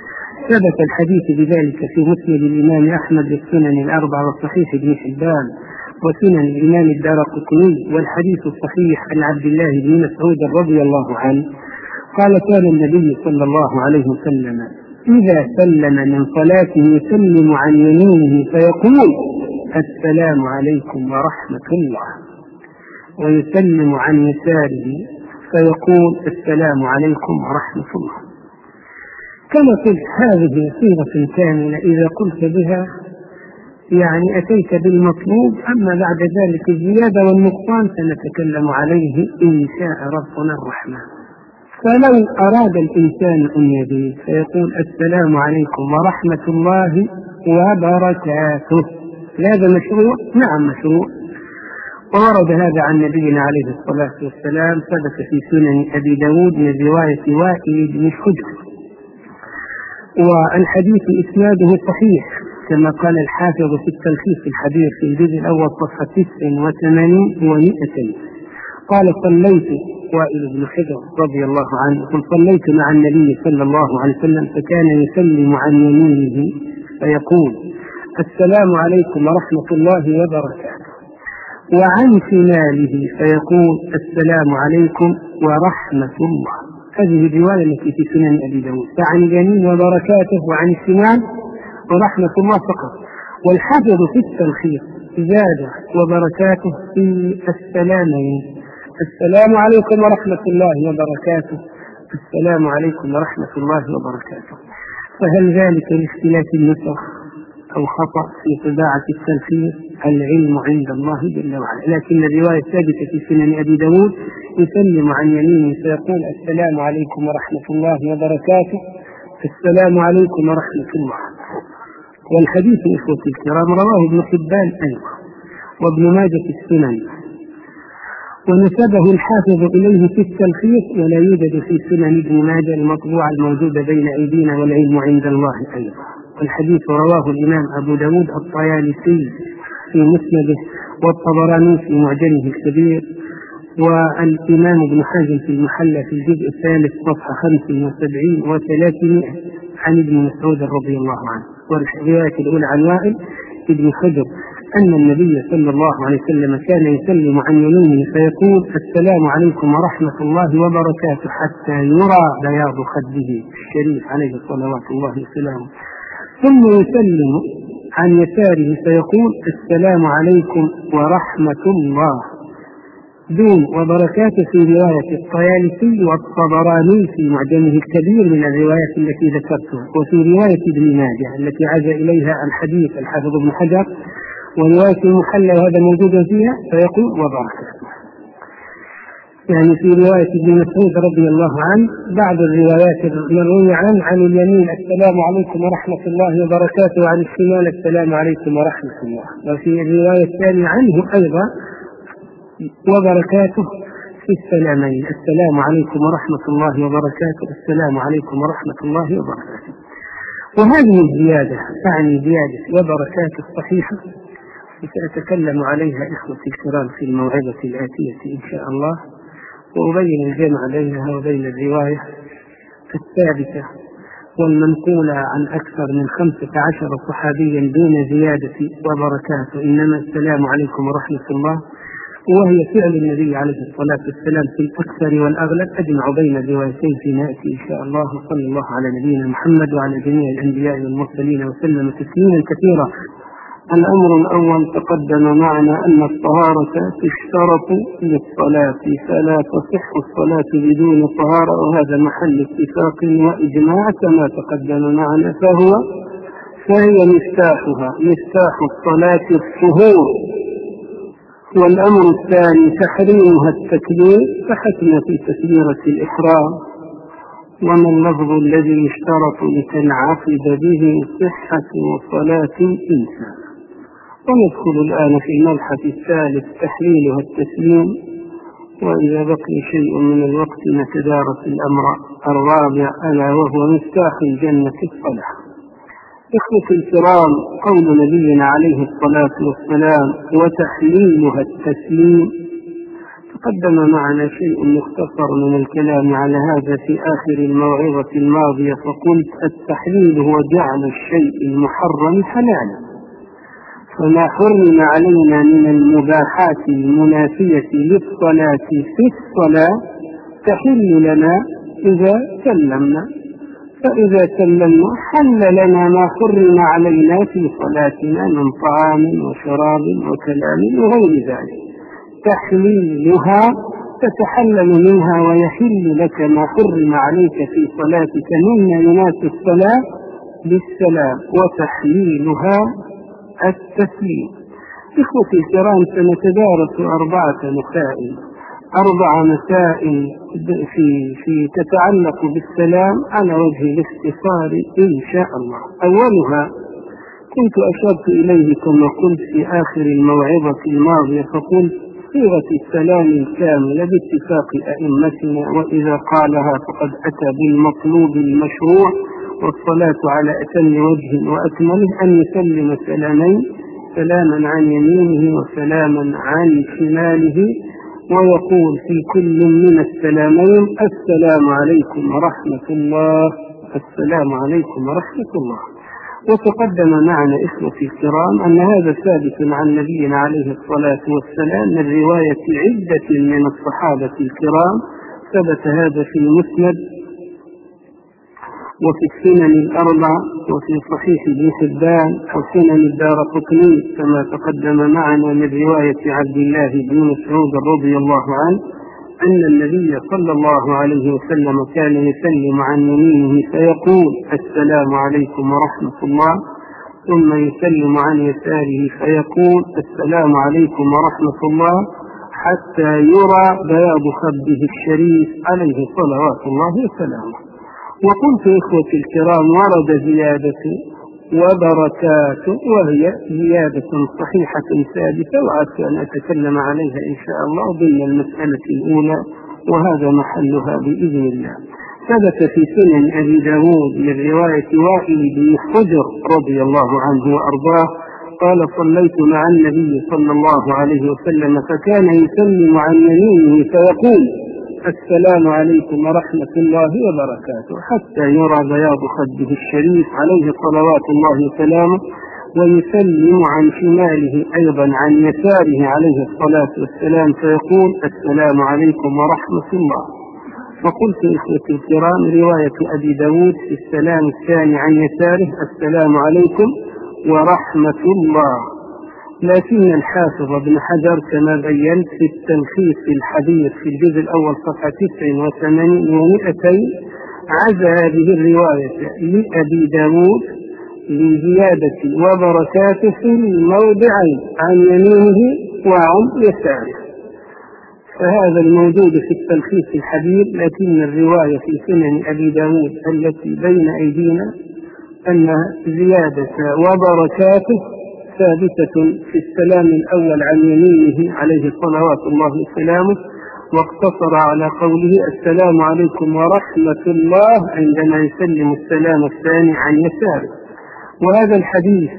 ثبت الحديث بذلك في مسند الإمام أحمد والسنن الأربعة والصحيح ابن حبان وسنن الإمام الدارقطني، والحديث الصحيح عن عبد الله بن مسعود رضي الله عنه قال: كان النبي صلى الله عليه وسلم إذا سلم من صلاته يسلم عن يمينه فيقول: السلام عليكم ورحمة الله، ويسلم عن يساره فيقول: السلام عليكم ورحمة الله. كما قلت، هذه صيغة كاملة إذا قلت بها يعني أتيت بالمطلوب، أما بعد ذلك الزيادة والنقصان سنتكلم عليه إن شاء ربنا الرحمن. فلو أراد الإنسان أن يزيد فيقول: السلام عليكم ورحمة الله وبركاته. هذا مشروع؟ نعم مشروع، وورد هذا عن نبينا عليه الصلاة والسلام، ثبت في سنن أبي داود من رواية وائل بن حجر، والحديث إسناده صحيح كما قال الحافظ في التلخيص الحديث في الجزء الأول صفحة تسع وثمانين ومئتين. قال: صليت وائل بن حجر رضي الله عنه قل صليت مع النبي صلى الله عليه وسلم فكان يسلم عن يمينه فيقول: السلام عليكم ورحمة الله وبركاته، وعن شماله فيقول: السلام عليكم ورحمة الله. هذه الرواية التي في سنن أبي داود، فعن اليمين وبركاته وعن الشمال ورحمة الله فقط. والحافظ في التلخيص زاد وبركاته في السلامين: السلام عليكم ورحمة الله وبركاته، السلام عليكم ورحمة الله وبركاته. فهل ذلك لاختلاف النسخ أو خطأ في طباعة التلخيص؟ العلم عند الله جل وعلا. لكن الرواية الثابتة في سنن أبي داود يسلم عن يمينه فيقول: السلام عليكم ورحمة الله وبركاته، السلام عليكم ورحمة الله. والحديث إخوتي الكرام رواه ابن حبان أيضا وابن ماجه في السنن، ونسبه الحافظ إليه في التلخيص، ولا يوجد في سنن ابن ماجه المطبوعة الموجودة بين أيدينا، والعلم عند الله أيضا. والحديث رواه الإمام أبو داود الطيالسي في مسنده، والطبراني في معجمه الكبير، والإمام ابن حزم في المحلى في الجزء الثالث صفحة خمس وسبعين وثلاثمائة عن ابن مسعود رضي الله عنه. والرواية الأولى عن وائل ابن حجر أن النبي صلى الله عليه وسلم كان يسلم عن يمينه فيقول: السلام عليكم ورحمة الله وبركاته، حتى يرى بياض خده الشريف عليه صلوات الله وسلامه، ثم يسلم عن يساره فيقول: السلام عليكم ورحمة الله، دون وبركاته في رواية الطيالسي والطبراني في معجمه الكبير من الروايات التي ذكرتها، وفي رواية ابن ماجه التي عاد إليها الحديث الحافظ ابن حجر، ورواية المحلى وهذا موجود فيها فيقول: وبركاته. يعني في رواية ابن مسعود رضي الله عنه بعض الروايات المروية عنه عن اليمين: السلام عليكم ورحمة الله وبركاته، وعن الشمال: السلام عليكم ورحمة الله. وفي الرواية الثانية عنه أيضا: وبركاته في السلامين: السلام عليكم ورحمة الله وبركاته، السلام عليكم ورحمة الله وبركاته. وهذه الزيادة تعني زيادة وبركاته الصحيحة، وسأتكلم عليها إخوتي الكرام في الموعظة الآتية إن شاء الله، وأبين الجمع بينها وبين الرواية الثابتة والمنقولة عن أكثر من خمسة عشر صحابيا دون زيادة وبركاته، إنما السلام عليكم ورحمة الله، وهي فعل النبي عليه الصلاة والسلام في الأكثر والأغلب. أجمع بين الروايتين فيما يأتي إن شاء الله. وصلى الله على نبينا محمد وعلى جميع الأنبياء والمرسلين وسلم تسليما كثيرا. الأمر الأول تقدم معنا أن الطهارة تشترط للصلاة، فلا تصح الصلاة بدون طهارة، وهذا محل اتفاق وإجماع كما تقدم معنا، فهو فهي مفتاحها مفتاح الصلاة الطهور. والأمر الثاني تحريمها التكبير، فحكم في تكبيرة الإحرام: وما اللفظ الذي يشترط لتنعقد به صحة صلاة الإنسان. وندخل الآن في المبحث الثالث تحليلها التسليم، وإذا بقي شيء من الوقت نتدارس الأمر الرابع ألا وهو مفتاح الجنة الصلاة. إخوتي الكرام، قول نبينا عليه الصلاة والسلام: وتحليلها التسليم، تقدم معنا شيء مختصر من الكلام على هذا في آخر الموعظة الماضية، فقلت التحليل هو جعل الشيء المحرم حلالا، فما حرم علينا من المباحات المنافية للصلاة في الصلاة تحل لنا إذا سلمنا، فإذا سلمنا حل لنا ما حرم علينا في صلاتنا من طعام وشراب وكلام وغير ذلك. تحليلها تتحلل منها ويحل لك ما حرم عليك في صلاتك من مؤونات الصلاة بالسلام، وتحليلها التسليم. إخوتي الكرام، سنتدارس أربعة مسائل أربع مسائل في في تتعلق بالسلام على وجه الاختصار إن شاء الله. أولها كنت أشرت إليه كما قلت في آخر الموعظة الماضية، فقلت صيغة السلام الكاملة باتفاق أئمتنا، وإذا قالها فقد أتى بالمطلوب المشروع، والصلاة على أتم وجه وأكمله أن يسلم سلامين، سلاما عن يمينه وسلاما عن شماله، ويقول في كل من السلامين السلام عليكم ورحمة الله، السلام عليكم ورحمة الله. وتقدم معنا إخوتي الكرام أن هذا ثابت عن نبينا عليه الصلاة والسلام من رواية عدة من الصحابة الكرام، ثبت هذا في المسند وفي السنن الأربع وفي صحيح ابن حبان وسنن الدارقطني، كما تقدم معنا من رواية عبد الله بن مسعود رضي الله عنه أن النبي صلى الله عليه وسلم كان يسلم عن يمينه فيقول السلام عليكم ورحمة الله، ثم يسلم عن يساره فيقول السلام عليكم ورحمة الله، حتى يرى بياض خده الشريف عليه صلوات الله وسلامه. وقلت إخوتي الكرام ورد زيادة وبركات، وهي زيادة صحيحة ثابتة، وعدت أن أتكلم عليها إن شاء الله ضمن المسألة الأولى، وهذا محلها بإذن الله. ثبت في سنن أبي داود من رواية وائل بن حجر رضي الله عنه وأرضاه قال صليت مع النبي صلى الله عليه وسلم فكان يسلم عن يمينه فيقول السلام عليكم ورحمة الله وبركاته، حتى يرى بياض خده الشريف عليه صلوات الله وسلامه، ويسلم عن شماله أيضا عن يساره عليه الصلاة والسلام فيقول السلام عليكم ورحمة الله. فقلت إخوتي الكرام رواية أبي داود في السلام الثاني عن يساره السلام عليكم ورحمة الله، لكن الحافظ ابن حجر كما بينت في التلخيص الحديث في الجزء الأول صفحة تسع وثمانين ومئتين عزى هذه الرواية لأبي داود لزيادة وبركاته في الموضعين عن يمينه وعن يساره، فهذا الموجود في التلخيص الحديث، لكن الرواية في سنن أبي داود التي بين أيدينا أن زيادة وبركاته ثابتة في السلام الأول عن يمينه عليه صلوات الله وسلامه، واقتصر على قوله السلام عليكم ورحمة الله عندما يسلم السلام الثاني عن يساره. وهذا الحديث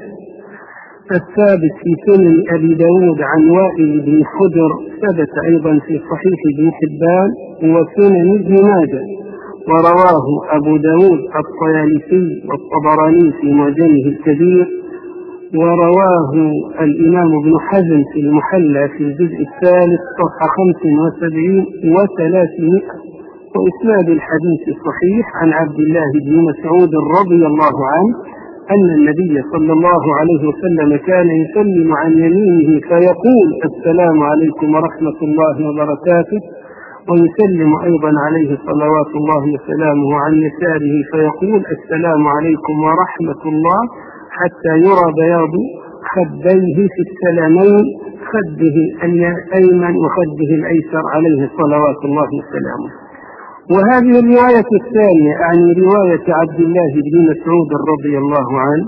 الثابت في سنن أبي داود عن وائل بن حجر ثبت أيضا في صحيح ابن حبان وسنن ابن ماجه، ورواه أبو داود الطيالسي والطبراني في معجمه الكبير، ورواه الإمام ابن حزم في المحلى في الجزء الثالث صفحة خمس وسبعين وثلاثمائة، وإسناد الحديث صحيح عن عبد الله بن مسعود رضي الله عنه أن النبي صلى الله عليه وسلم كان يسلم عن يمينه فيقول السلام عليكم ورحمة الله وبركاته، ويسلم أيضا عليه صلوات الله وسلامه عن يساره فيقول السلام عليكم ورحمة الله، حتى يرى بياض خديه في السلامين، خده الأيمن وخده الأيسر عليه صلوات الله وسلامه. وهذه الرواية الثانية عن رواية عبد الله بن مسعود رضي الله عنه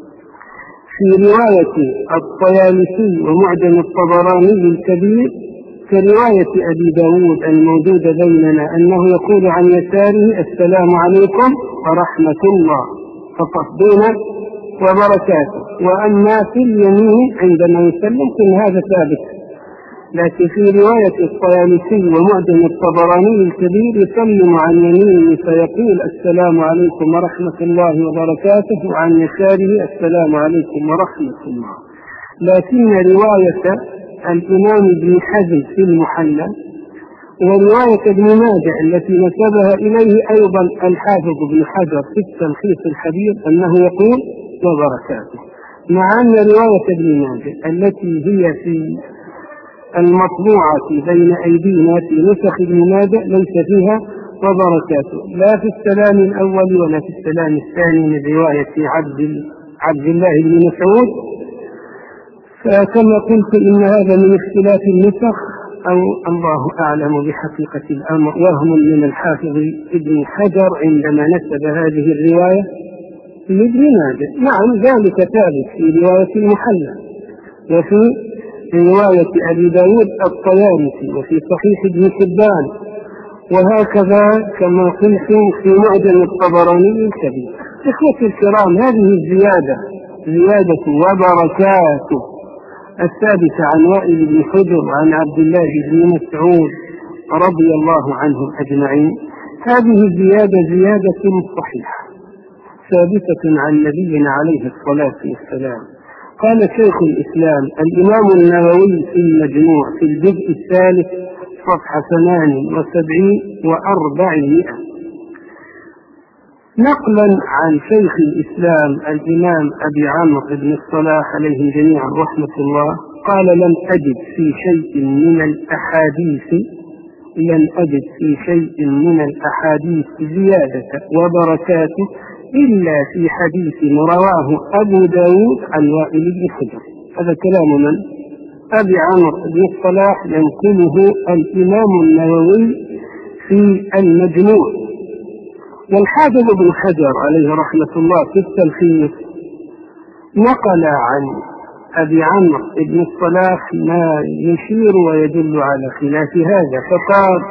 في رواية الطيالسي ومعجم الطبراني الكبير كرواية أبي داود الموجودة بيننا أنه يقول عن يساره السلام عليكم ورحمة الله فقط وبركاته، وأما في اليمين عندما يسلم كل هذا ثابت. لكن في رواية الطيالسي ومعجم الطبراني الكبير يسلم عن يمينه فيقول السلام عليكم ورحمة الله وبركاته، وعن يساره السلام عليكم ورحمة الله. لكن رواية الإمام ابن حزم في المحلى ورواية ابن ماجه التي نسبها إليه أيضا الحافظ ابن حجر في التلخيص الحديث أنه يقول وبركاته، مع أن رواية ابن ماجه التي هي في المطبوعة بين أيدينا في نسخ ابن ماجه ليس فيها وبركاته، لا في السلام الأول ولا في السلام الثاني من رواية عبد, عبد الله بن مسعود. فكما قلت إن هذا من اختلاف النسخ أو الله أعلم بحقيقة الأمر، وهم من الحافظ ابن حجر عندما نسب هذه الرواية لابن ماجه. نعم ذلك ثابت في رواية المحلى وفي رواية أبي داود الطيالسي وفي صحيح ابن حبان، وهكذا كما قلت في معجم الطبراني الكبير. إخوتي الكرام، هذه الزيادة زيادة وبركاته الثابتة عن وائل بن حجر وعن عبد الله بن مسعود رضي الله عنهم أجمعين، هذه الزيادة زيادة صحيحة ثابتة عن نبينا عليه الصلاة والسلام. قال شيخ الإسلام الإمام النووي في المجموع في الجزء الثالث صفحة ثمان وسبعين وأربعمائة نقلا عن شيخ الإسلام الإمام أبي عمرو بن الصلاح عليه جميعا رحمة الله قال لم أجد في شيء من الأحاديث لم أجد في شيء من الأحاديث زيادة وبركاته إلا في حديث رواه أبو داود عن وائل بن حجر. هذا كلام من؟ أبي عمرو بن الصلاح ينقله الإمام النووي في المجموع. والحافظ ابن حجر عليه رحمة الله في التلخيص نقل عن أبي عمرو بن الصلاح ما يشير ويدل على خلاف هذا، فقال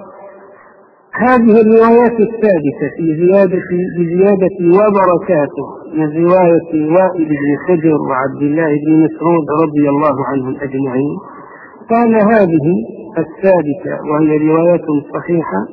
هذه الروايات الثابتة في زيادة بزيادة وبركاته من رواية وائل بن حجر وعبد الله بن مسعود رضي الله عنهم أجمعين، قال هذه الثابتة وهي روايات صحيحة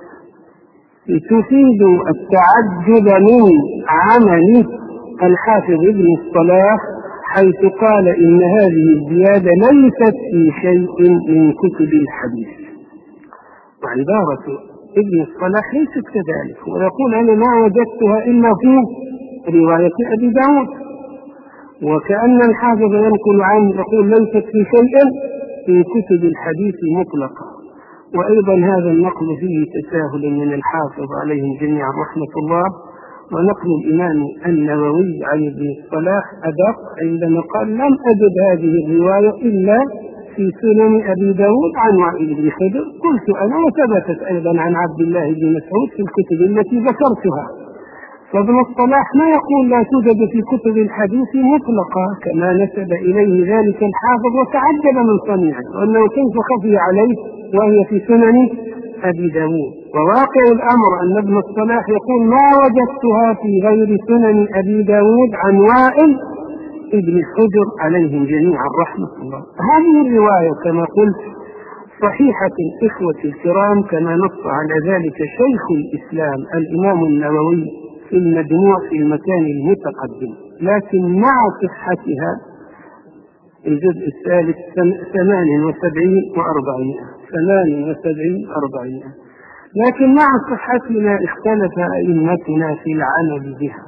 تفيد التعجب من عمل الحافظ ابن الصلاح، حيث قال إن هذه الزيادة ليست في شيء من كتب الحديث. وعبارة ابن الصلاح ليست كذلك، ويقول أنا ما وجدتها إلا في رواية أبي داود، وكأن الحافظ ينقل عنه يقول ليست في شيء في كتب الحديث مطلقا. وأيضا هذا النقل فيه تساهل من الحافظ عليهم جميعا رحمة الله. ونقل الإمام النووي عن ابن الصلاح أدق عندما قال لم أجد هذه الرواية إلا في سنن أبي داود عن وائل بن حجر. قلت أنا وثبتت أيضا عن عبد الله بن مسعود في الكتب التي ذكرتها. فابن الصلاح ما يقول لا توجد في كتب الحديث مطلقة كما نسب إليه ذلك الحافظ وتعجب من صنيعه وأنه كيف خفي عليه وهي في سنن أبي داود. وواقع الأمر أن ابن الصلاح يقول ما وجدتها في غير سنن أبي داود عن وائل ابن حجر عليهم جميعا رحمة الله. هذه الرواية كما قلت صحيحة الإخوة الكرام كما نص على ذلك شيخ الإسلام الإمام النووي في المجموع في المكان المتقدم، لكن مع صحتها الجزء الثالث ثمان وسبعين وأربعمائة ثمان وسبعين أربعمائة لكن مع صحتنا اختلف أئمتنا في العمل بها.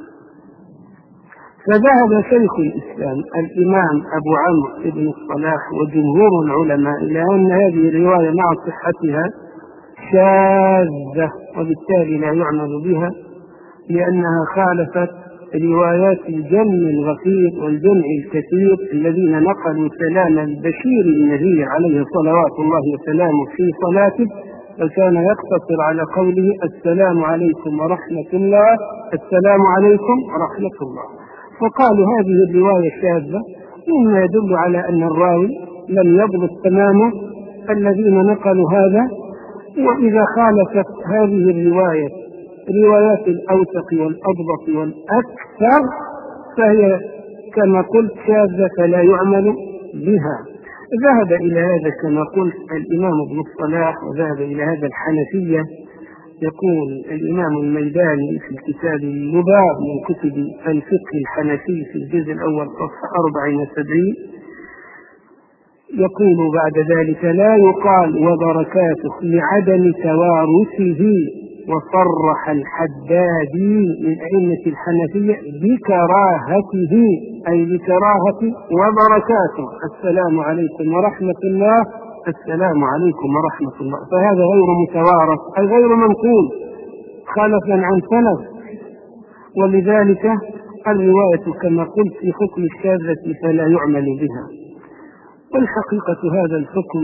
فذهب شيخ الإسلام الإمام أبو عمرو بن الصلاح وجمهور العلماء إلى أن هذه الرواية مع صحتها شاذة وبالتالي لا يعمل بها، لأنها خالفت روايات الجمع الغفير والجمع الكثير الذين نقلوا كلام البشير النبي عليه صلوات الله وسلامه في صلاته، فكان يقتصر على قوله السلام عليكم ورحمة الله السلام عليكم ورحمة الله. فقالوا هذه الرواية شاذة مما يدل على أن الراوي لم يضبط تماما الذين نقلوا هذا. وإذا خالفت هذه الرواية روايات الأوثق والأضبط والأكثر فهي كما قلت شاذة فلا يعمل بها. ذهب إلى هذا كما قلت الإمام ابن الصلاح، وذهب إلى هذا الحنفية. يقول الإمام الميداني في الكتاب المباب من كتب الفقه الحنفي في الجزء الأول صفحة أربع وسبعين، يقول بعد ذلك: لا يقال وبركاته لعدم توارثه. وصرح الحدادي من أئمة الحنفية بكراهته، أي بكراهة وبركاته السلام عليكم ورحمة الله، السلام عليكم ورحمة الله، فهذا غير متوارث أي غير منقول خلفا عن سلف. ولذلك الرواية كما قلت في حكم الشاذة فلا يعمل بها. والحقيقة هذا الحكم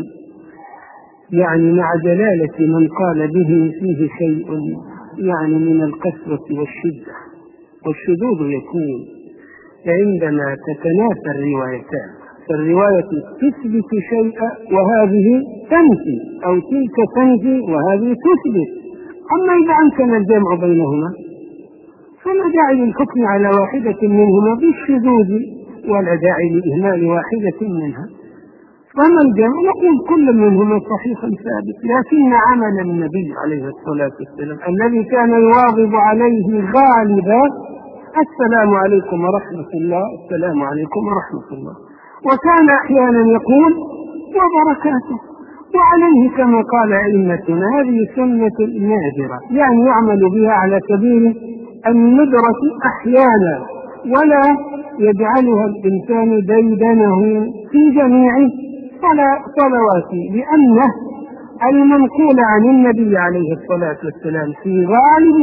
يعني مع دلالة من قال به فيه شيء يعني من القسوة والشدة، والشذوذ يكون عندما تتنافى الروايتان، فالرواية تثبت شيئا وهذه تنفي، أو تلك تنفي وهذه تثبت. أما إذا أمكن الجمع بينهما فلا داعي للحكم على واحدة منهما بالشذوذ، ولا داعي لإهمال واحدة منها. فما الجمع نقول كل منهما صحيح ثابت، لكن عمل النبي عليه الصلاة والسلام الذي كان يواظب عليه غالبا السلام عليكم ورحمة الله، السلام عليكم ورحمة الله، وكان أحيانا يقول وبركاته. وعليه كما قال أئمتنا هذه سنة نادرة، يعني يعمل بها على سبيل الندرة أحيانا، ولا يجعلها الإنسان ديدنه في جميع صلواته، لأنه المنقول عن النبي عليه الصلاة والسلام في غالب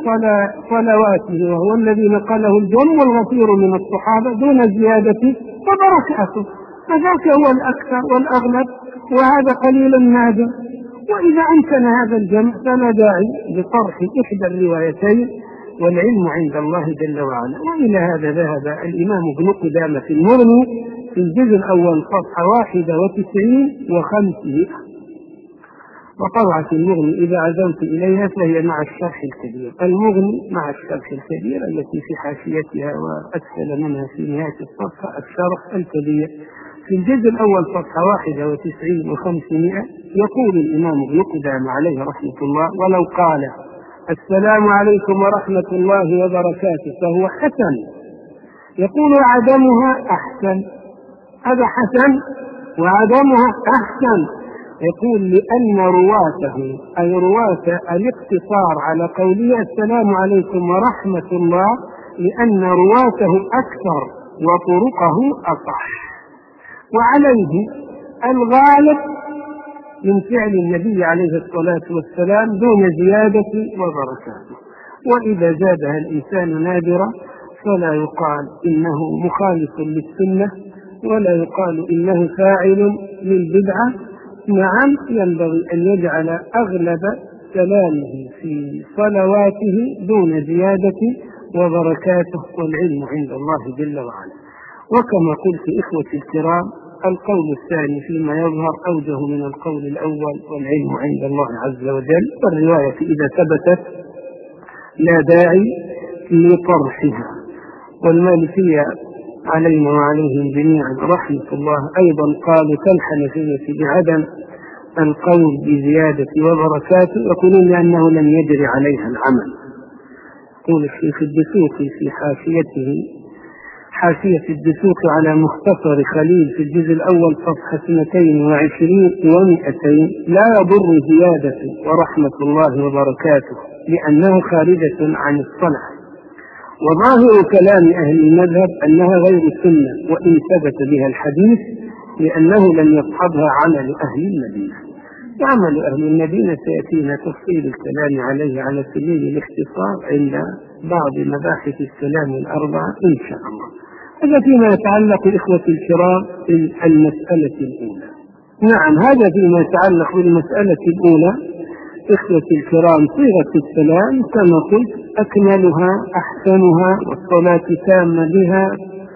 صلواته، وهو الذي نقله الجم الغفير من الصحابة دون زيادة وبركاته، فذاك هو الأكثر والأغلب، وهذا قليل نادر. وإذا أمكن هذا الجمع فلا داعي لطرح إحدى الروايتين، والعلم عند الله جل وعلا. وإلى هذا ذهب الإمام ابن قدامة في المغني في الجزء الأول صفحة واحدة وتسعين وخمسمائة. وطبعة المغني إذا عزمت إليها فهي مع الشرح الكبير، المغني مع الشرح الكبير التي في حاشيتها وأسفل منها في نهاية الصفحة الشرح الكبير. في الجزء الأول صفحة واحدة وتسعين وخمسمائة يقول الإمام ابن قدامة عليه رحمة الله: ولو قال السلام عليكم ورحمة الله وبركاته فهو حسن، يقول عدمها أحسن، هذا حسن وعدمها أحسن. يقول لأن رواته أي رواة الاقتصار على قوله السلام عليكم ورحمة الله، لأن رواته أكثر وطرقه أصح، وعليه الغالب من فعل النبي عليه الصلاة والسلام دون زيادة وبركاته. وإذا زادها الإنسان نادرا فلا يقال إنه مخالف للسنة، ولا يقال إنه فاعل للبدعة. نعم، ينبغي أن يجعل أغلب كلامه في صلواته دون زيادة وبركاته، والعلم عند الله جل وعلا. وكما قلت إخوتي الكرام، القول الثاني فيما يظهر أوجه من القول الأول، والعلم عند الله عز وجل. والرواية إذا ثبتت لا داعي لطرحها. والمالكية علينا وعليهم جميعا رحمة الله أيضا قالوا كالحنفية بعدم القول بزيادة وبركاته، يقولون لأنه لم يجري عليها العمل. يقول الشيخ الدسوقي في حاشيته حاشية الدسوق على مختصر خليل في الجزء الأول صفحة اثنتين وعشرين ومئتين: لا يضر زيادة ورحمة الله وبركاته لأنها خارجة عن الصنع. وظاهر كلام أهل المذهب أنها غير سنة وإن ثبت بها الحديث، لأنه لم يصحبها عمل أهل المدينة. وعمل أهل المدينة سيأتينا تفصيل الكلام عليه على سبيل الاختصار عند بعض مباحث الكلام الأربعة إن شاء الله. هذا فيما يتعلق إخوة الكرام بالمسألة الأولى. نعم، هذا فيما يتعلق بالمسألة الأولى إخوة الكرام. صيغة السلام كما قلت أكملها أحسنها، والصلاة تامة بها،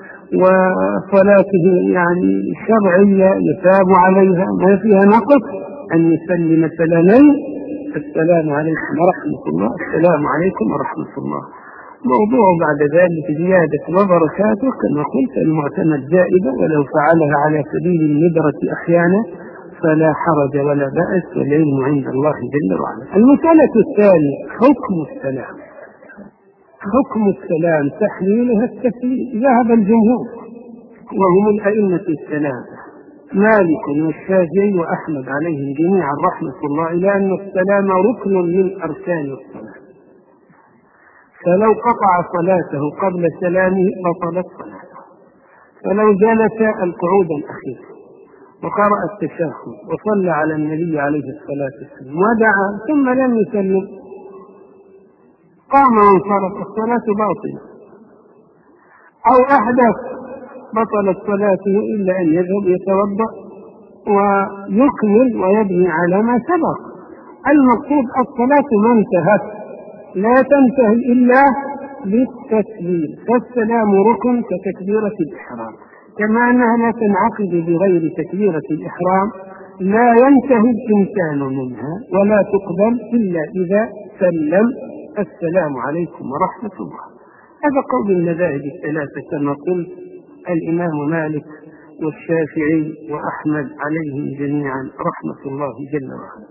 وصلاته يعني شرعية يثاب عليها ما فيها نقص، أن يسلم سلامين: السلام عليكم ورحمة الله، السلام عليكم ورحمة الله. موضوع بعد ذلك زيادة وبركاته كما قلت المعتمد زائدة، ولو فعلها على سبيل الندرة أحيانا فلا حرج ولا بأس، والعلم عند الله جل وعلا. المسألة الثانية حكم السلام. حكم السلام تحليلها التسليم. ذهب الجمهور وهم الأئمة الثلاثة مالك والشافعي وأحمد عليهم جميعا رحمة الله إلى أن السلام ركن من أركان الصلاة، فلو قطع صلاته قبل سلامه بطلت صلاته. فلو جلس القعود الأخير وقرأ التشهد وصلى على النبي عليه الصلاة والسلام ودعا ثم لم يسلم قام وانصرف الصلاة باطلة، أو أحدث بطلت صلاته إلا أن يذهب يتوضأ ويكمل ويبني على ما سبق. المقصود الصلاة ما انتهت، لا تنتهي إلا بالتسليم، فالسلام ركن كتكبيرة الإحرام، كما أنها لا تنعقد بغير تكبيرة الإحرام، لا ينتهي الإنسان منها ولا تقبل إلا إذا سلم السلام عليكم ورحمة الله. هذا قول المذاهب الثلاثة كما قلت، الإمام مالك والشافعي وأحمد عليهم جميعا رحمة الله جل وعلا.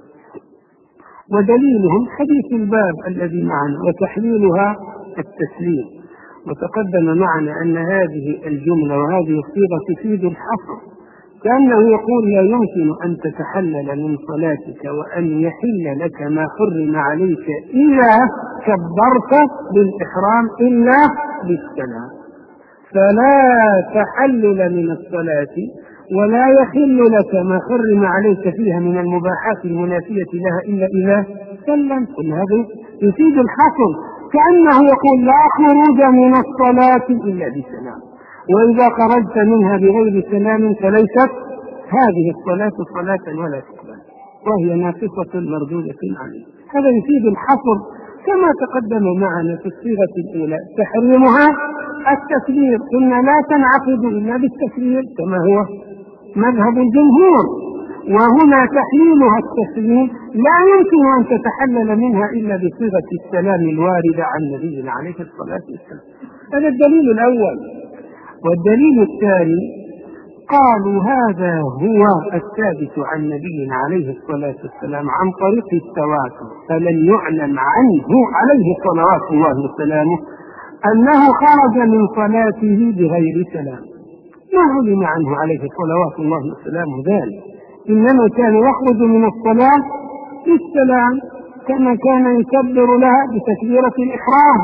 ودليلهم حديث الباب الذي معنا وتحليلها التسليم. وتقدم معنا أن هذه الجملة وهذه الصيغة تفيد الحصر، كأنه يقول لا يمكن أن تتحلل من صلاتك وأن يحل لك ما حرم عليك إلا كبرت بالإحرام إلا بالسلام، فلا تحلل من الصلاة ولا يحل لك ما حرم عليك فيها من المباحات المنافية لها إلا إذا سلم. كل هذا يفيد الحصر، كأنه يقول لا خروج من الصلاة إلا بسلام، وإذا خرجت منها بغير سلام فليست هذه الصلاة صلاة ولا تقبل، وهي ناقصة مردودة عليه. هذا يفيد الحصر كما تقدم معنا في الصيغة الأولى. تحريمها التكبير، إن لا تنعقد إلا بالتكبير كما هو مذهب الجمهور، وهنا تحليلها التسليم، لا يمكن أن تتحلل منها إلا بصيغة السلام الواردة عن نبينا عليه الصلاة والسلام. هذا الدليل الأول. والدليل الثاني قالوا هذا هو الثابت عن نبينا عليه الصلاة والسلام عن طريق التواتر، فلن يعلم عنه عليه صلوات الله وسلامه أنه خرج من صلاته بغير سلام، ما علم عنه عليه صلوات الله وسلامه ذلك، إنما كان يخرج من الصلاة بالسلام كما كان يكبر لها بتكبيرة الإحرام.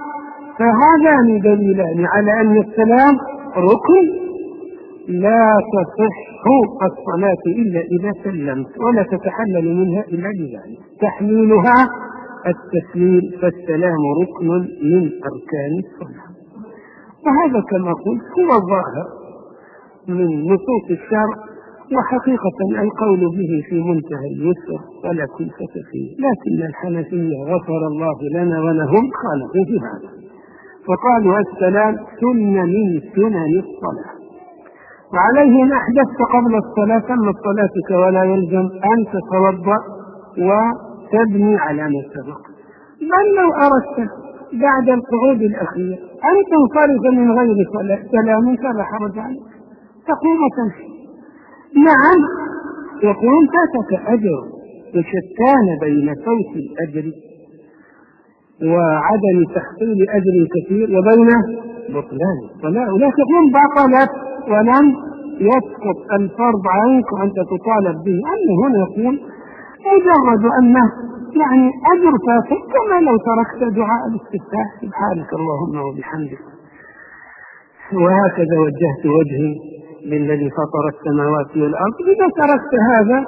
فهذان دليلان على أن السلام ركن لا تصح الصلاة إلا إذا سلمت، ولا تتحلل منها إلا بذلك. تحليلها التسليم، فالسلام ركن من أركان الصلاة. وهذا كما قلت هو الظاهر من نصوص الشرع، وحقيقة القول به في منتهى اليسر ولا كلفة فيه، لكن الحنفية غفر الله لنا ولهم خالفوا في هذا، فقالوا السلام سنة من سنن الصلاة، وعليه إن أحدثت قبل الصلاة تم صلاتك ولا يلزم أن تتوضأ وتبني على ما سبق. بل لو أردت بعد القعود الأخير أن تنصرف من غير سلام فلا حرج عليك، تقوم وتمشي. نعم يقول فاتك أجر، وشتان بين فوت الأجر وعدم تحصيل أجر كثير وبين بطلان الصلاة، ولا تقول بطلت ولم يسقط الفرض عنك وأنت تطالب به. أنه هنا يقول مجرد أنه يعني أجر فاتك، كما لو تركت دعاء الاستفتاح سبحانك اللهم وبحمدك. وهكذا وجهت وجهي للذي فطر السماوات والأرض، إذا تركت هذا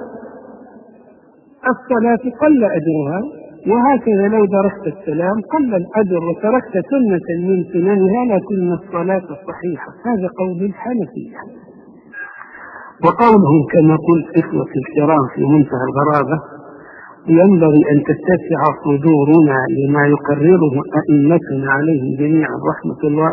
الصلاة قل أجرها، وهكذا لو درست السلام قل الأجر وتركت سنة من سننها لكن الصلاة الصحيحة. هذا قول الحنفية. وقولهم كما قلت إخوة الكرام في منتهى الغرابة، ينبغي أن تتسع صدورنا لما يقرره أئمتنا عليهم جميعا رحمة الله،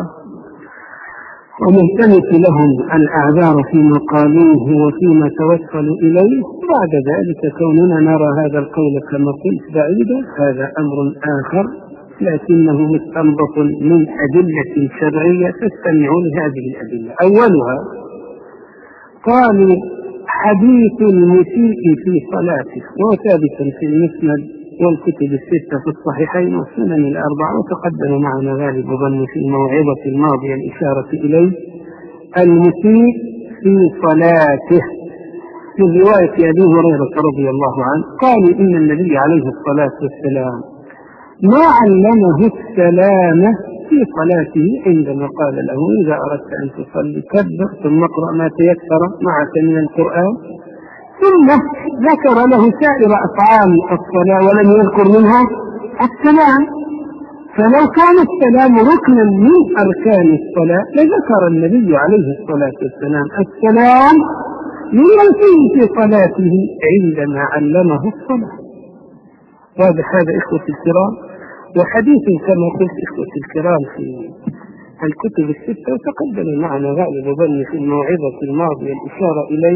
ونلتمس لهم الأعذار فيما قالوه وفيما توصلوا إليه. بعد ذلك كوننا نرى هذا القول كما قلت بعيدا هذا أمر آخر، لكنه مستنبط من أدلة شرعية، فاستمعوا لهذه الأدلة. أولها قالوا حديث المسيء في صلاته، وهو ثابت في المسند والكتب الستة في الصحيحين والسنن الأربعة، وتقدم معنا غالب ظن في الموعظة الماضية الإشارة إليه. المسيء في صلاته في رواية أبي هريرة رضي الله عنه قالوا إن النبي عليه الصلاة والسلام ما علمه السلام في صلاته عندما قال له إذا أردت أن تصلي كبر ثم اقرأ ما تيسر معك من القرآن، ثم ذكر له سائر أفعال الصلاة ولم يذكر منها السلام. فلو كان السلام ركنا من أركان الصلاة لذكر النبي عليه الصلاة والسلام السلام لمن فيه في صلاته عندما علمه الصلاة. واضح هذا إخوة الكرام؟ وحديث كما قلت إخوة الكرام في الكتب الستة، وتقدم معنا غالب ظن في الموعظة الماضية الإشارة إليه.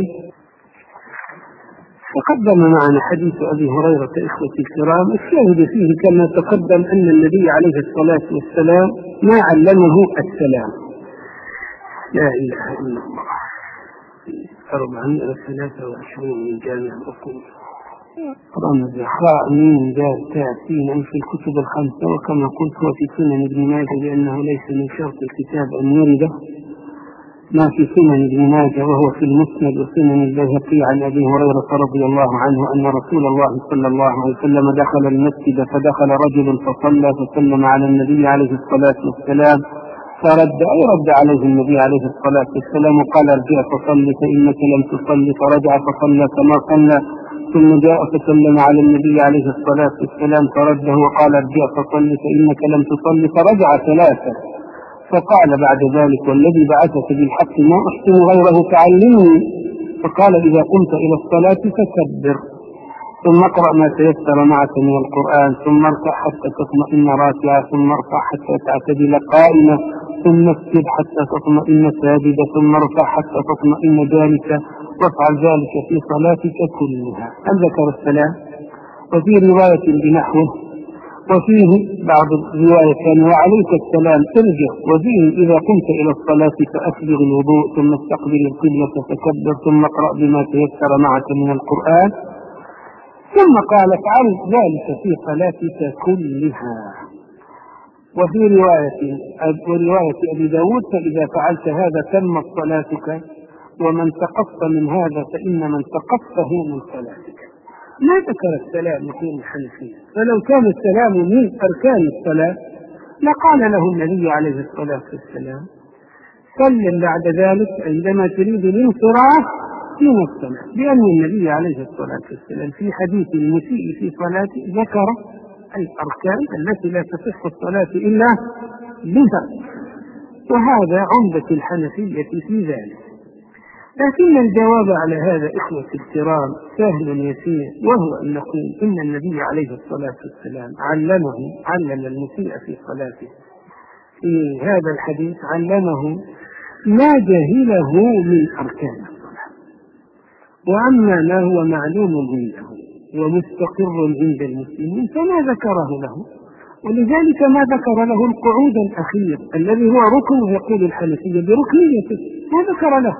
تقدم معنا حديث أبي هريرة إخوة الكرام، الشاهد فيه كما تقدم أن النبي عليه الصلاة والسلام ما علمه السلام. لا إله إلا الله. أربعمائة وثلاثة وعشرين من جامع الأصول رمز خاء من ذات تأتين في الكتب الخمسة، وكما قلت هو في سنن ابن ماجه لأنه ليس من شرط الكتاب أن يرد ما في سنن ابن ماجه وهو في المسند وسنن البيهقي عن أبي هريرة رضي الله عنه أن رسول الله صلى الله عليه وسلم دخل المسجد فدخل رجل فصلى فسلم على النبي عليه الصلاة والسلام فرد أي رد عليه النبي عليه الصلاة والسلام وقال ارجع فصلي فإنك لم تصلي، فرجع فصلى كما صلى، ثم جاء فسلم على النبي عليه الصلاة والسلام فرده وقال ارجع فصلي فإنك لم تصلي، فرجع ثلاثة. فقال بعد ذلك والذي بعثك بالحق ما أحسن غيره فعلمني، فقال إذا قمت إلى الصلاة فكبر ثم اقرأ ما تيسر معك من القرآن، ثم اركع حتى تطمئن راكعا، ثم ارفع حتى تعتدل قائمة، ثم اسجد حتى تطمئن ساجدا، ثم ارفع حتى تطمئن جالسا، وافعل ذلك في صلاتك كلها. هل ذكر السلام؟ وفي رواية بنحوه، وفيه بعض الرواية كان وعليك السلام ارجع، وفيه إذا قمت إلى الصلاة فأسبغ الوضوء ثم استقبل القبلة فكبر ثم اقرأ بما تيسر معك من القرآن، ثم قال افعل ذلك في صلاتك كلها. وفي رواية ورواية أبي داود فإذا فعلت هذا تمت صلاتك، ومن سقطت من هذا فإن من سقطته من صلاتك. ما ذكر السلام في الحنفية، فلو كان السلام من أركان الصلاة لقال له النبي عليه الصلاة والسلام سلم بعد ذلك عندما تريد الانصراف من الصلاة، لأن النبي عليه الصلاة والسلام في حديث المسيء في صلاته ذكر الأركان التي لا تصح الصلاة إلا بها، وهذا عمدة الحنفية في ذلك. لكن الجواب على هذا إخوة الكرام سهل يسير، وهو أن نقول إن النبي عليه الصلاة والسلام علمه علم المسيء في صلاته في هذا الحديث، علمه ما جهله من أركان الصلاة، وأما ما هو معلوم عنده ومستقر عند المسلمين فما ذكره له، ولذلك ما ذكر له القعود الأخير الذي هو ركن يقول الحنفية بركنيته، ما ذكر له.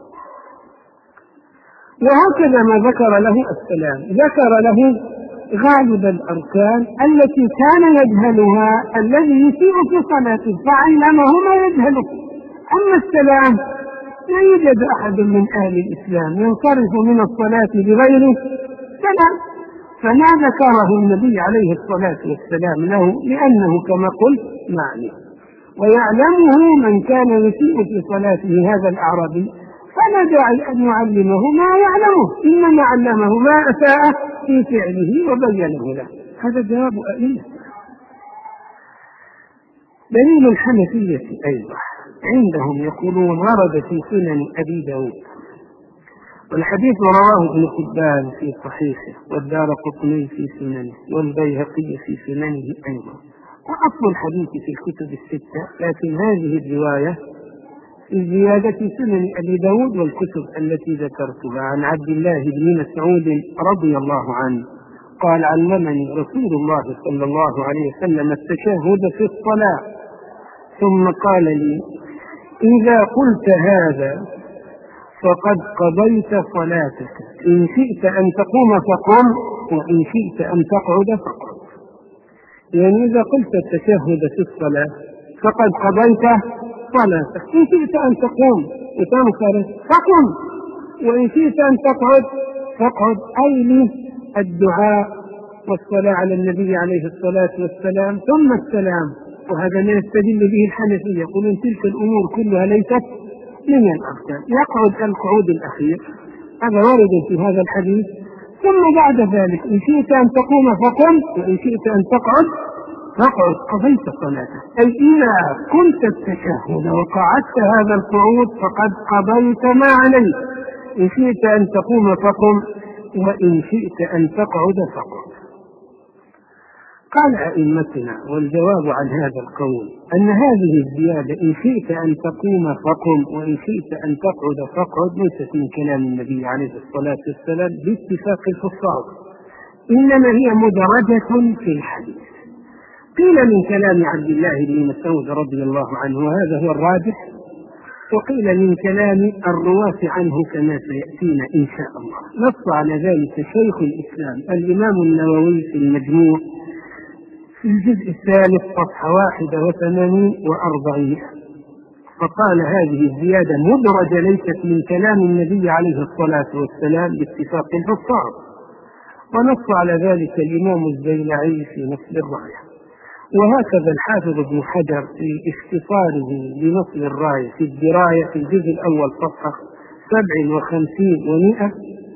وهكذا ما ذكر له السلام، ذكر له غالب الأركان التي كان يجهلها الذي يسيء في صلاته فعلمه ما يجهله. أما السلام لا يوجد أحد من أهل الإسلام ينصرف من الصلاة بغير سلام، فما ذكره النبي عليه الصلاة والسلام له لأنه كما قلت معلم، ويعلمه من كان يسيء في صلاته هذا الأعرابي، فلا داعي أن يعلمه ما يعلمه، إنما علمه ما أساء في فعله وبينه له. هذا جواب أئمة. دليل الحنفية أيضا عندهم يقولون ورد في سنن أبي داود، والحديث رواه ابن حبان في صحيحه، والدارقطني في سننه، والبيهقي في سننه أيضا، وأصل الحديث في الكتب الستة، لكن هذه الرواية زيادة سنن أبي داود والكتب التي ذكرتها عن عبد الله بن مسعود رضي الله عنه قال علمني رسول الله صلى الله عليه وسلم التشهد في الصلاة، ثم قال لي إذا قلت هذا فقد قضيت صلاتك، إن شئت أن تقوم فقم وإن شئت أن تقعد فقعد. يعني إذا قلت التشهد في الصلاة فقد قضيت صلاتك، إن شئت أن تقوم وتنصرف فقم وإن شئت أن تقعد فقعد، أي لي الدعاء والصلاة على النبي عليه الصلاة والسلام ثم السلام. وهذا ما يستدل به الحنفية، يقولون تلك الأمور كلها ليست من الأركان، يقعد القعود الأخير، هذا ورد في هذا الحديث. ثم بعد ذلك إن شئت أن تقوم فقم وإن شئت أن تقعد فقعد، قضيت صلاتك. أي إذا كنت التشهد وقعدت هذا القعود فقد قضيت ما عليك، إن شئت أن تقوم فقم وإن شئت أن تقعد فقعد. قال أئمتنا والجواب عن هذا القول أن هذه الزيادة إن شئت أن تقوم فقم وإن شئت أن تقعد فقعد ليست من كلام النبي عليه الصلاة والسلام باتفاق الحفاظ، إنما هي مدرجة في الحديث. قيل من كلام عبد الله بن مسعود رضي الله عنه وهذا هو الراجح، وقيل من كلام الرواة عنه كما سيأتينا إن شاء الله. نص على ذلك شيخ الإسلام الإمام النووي في المجموع في الجزء الثالث صفحة واحدة وثمانين وأربعين، فقال هذه الزيادة مدرجة ليست من كلام النبي عليه الصلاة والسلام باتفاق الحفاظ. ونص على ذلك الإمام الزيلعي في نصب الراية. وهكذا الحافظ ابن حجر في اختصاره لنصب الراية في الدراية في الجزء الأول صفحة سبع وخمسين ومئة.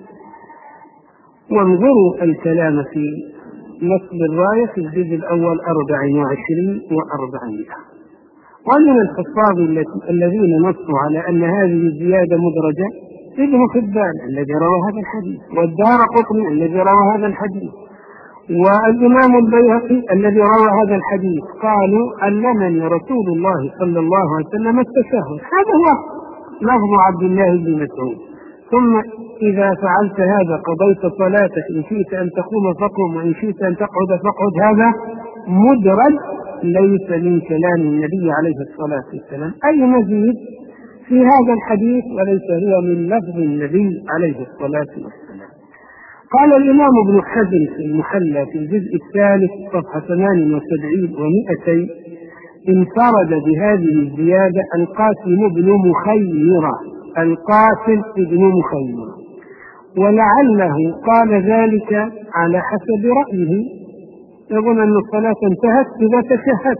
وانظروا الكلام في نصب الراية في الجزء الأول أربع وعشرين وأربعمائة. ومن الحفاظ الذين نصوا على أن هذه الزيادة مدرجة ابن حبان الذي روى هذا الحديث، والدارقطني الذي روى هذا الحديث، والإمام البيهقي الذي روى هذا الحديث، قالوا علمني رسول الله صلى الله عليه وسلم التشهد، هذا هو لفظ عبد الله بن مسعود. ثم إذا فعلت هذا قضيت صلاتك، إن شئت أن تقوم فقم وإن شئت أن تقعد فقعد، هذا مدرج ليس من كلام النبي عليه الصلاة والسلام أي مزيد في هذا الحديث، وليس هو من لفظ النبي عليه الصلاة والسلام. قال الإمام ابن حزم في المحلى في الجزء الثالث صفحة ثمان وسبعين ومئتين انفرد بهذه الزيادة القاسم بن مخيرة، القاسم بن مخيرة، ولعله قال ذلك على حسب رأيه، يظن أن الصلاة انتهت إذا تشهد،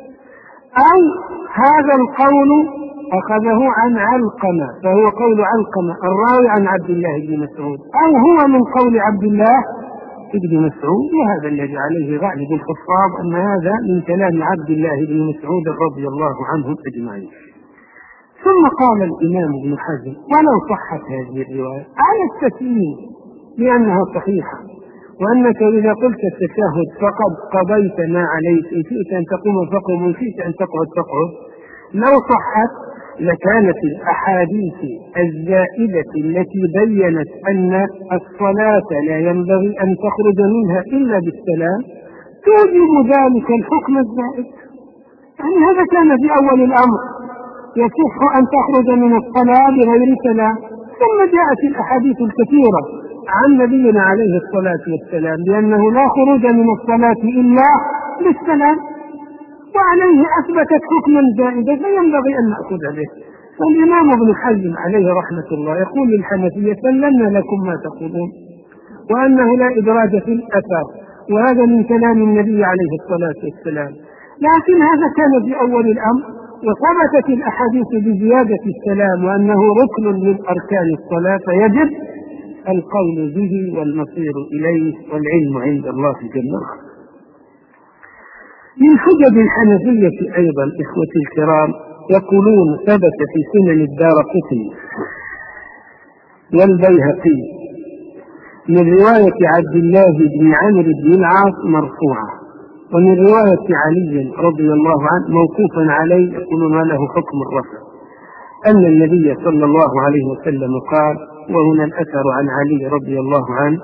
أو هذا القول أخذه عن علقمة فهو قول علقمة الراوي عن عبد الله بن مسعود، أو هو من قول عبد الله بن مسعود، وهذا الذي عليه غالب الحفاظ أن هذا من كلام عبد الله بن مسعود رضي الله عنه أجمعين. ثم قال الإمام ابن حزم ولو صحت هذه الرواية على التسليم لأنها صحيحة، وأنك إذا قلت التشهد فقد قضيت ما عليك، إن شئت أن تقوم فقم وإن شئت أن تقعد تقعد، لو صحت لكانت الأحاديث الزائدة التي بينت أن الصلاة لا ينبغي أن تخرج منها إلا بالسلام توجب ذلك الحكم الزائد. يعني هذا كان في أول الأمر، يصح أن تخرج من الصلاة بغير سلام، ثم جاءت الأحاديث الكثيرة عن نبينا عليه الصلاة والسلام بأنه لا خروج من الصلاة إلا بالسلام، وعليه أثبتت حكما زائدا فينبغي أن نأخذ به. فالإمام ابن حزم عليه رحمة الله يقول للحنفية سلمنا لكم ما تقولون، وأنه لا إدراج في الأثر، وهذا من كلام النبي عليه الصلاة والسلام، لكن هذا كان في أول الأمر، وثبتت الأحاديث بزيادة السلام وأنه ركن من أركان الصلاة، فيجب القول به والمصير إليه، والعلم عند الله جل وعلا. من حجج الحنفية أيضا إخوتي الكرام يقولون ثبت في سنن الدارقطني والبيهقي من رواية عبد الله بن عمرو بن العاص مرفوعة، ومن رواية علي رضي الله عنه موقوفا عليه، يقولون له حكم الرفع، أن النبي صلى الله عليه وسلم قال، وهنا الأثر عن علي رضي الله عنه: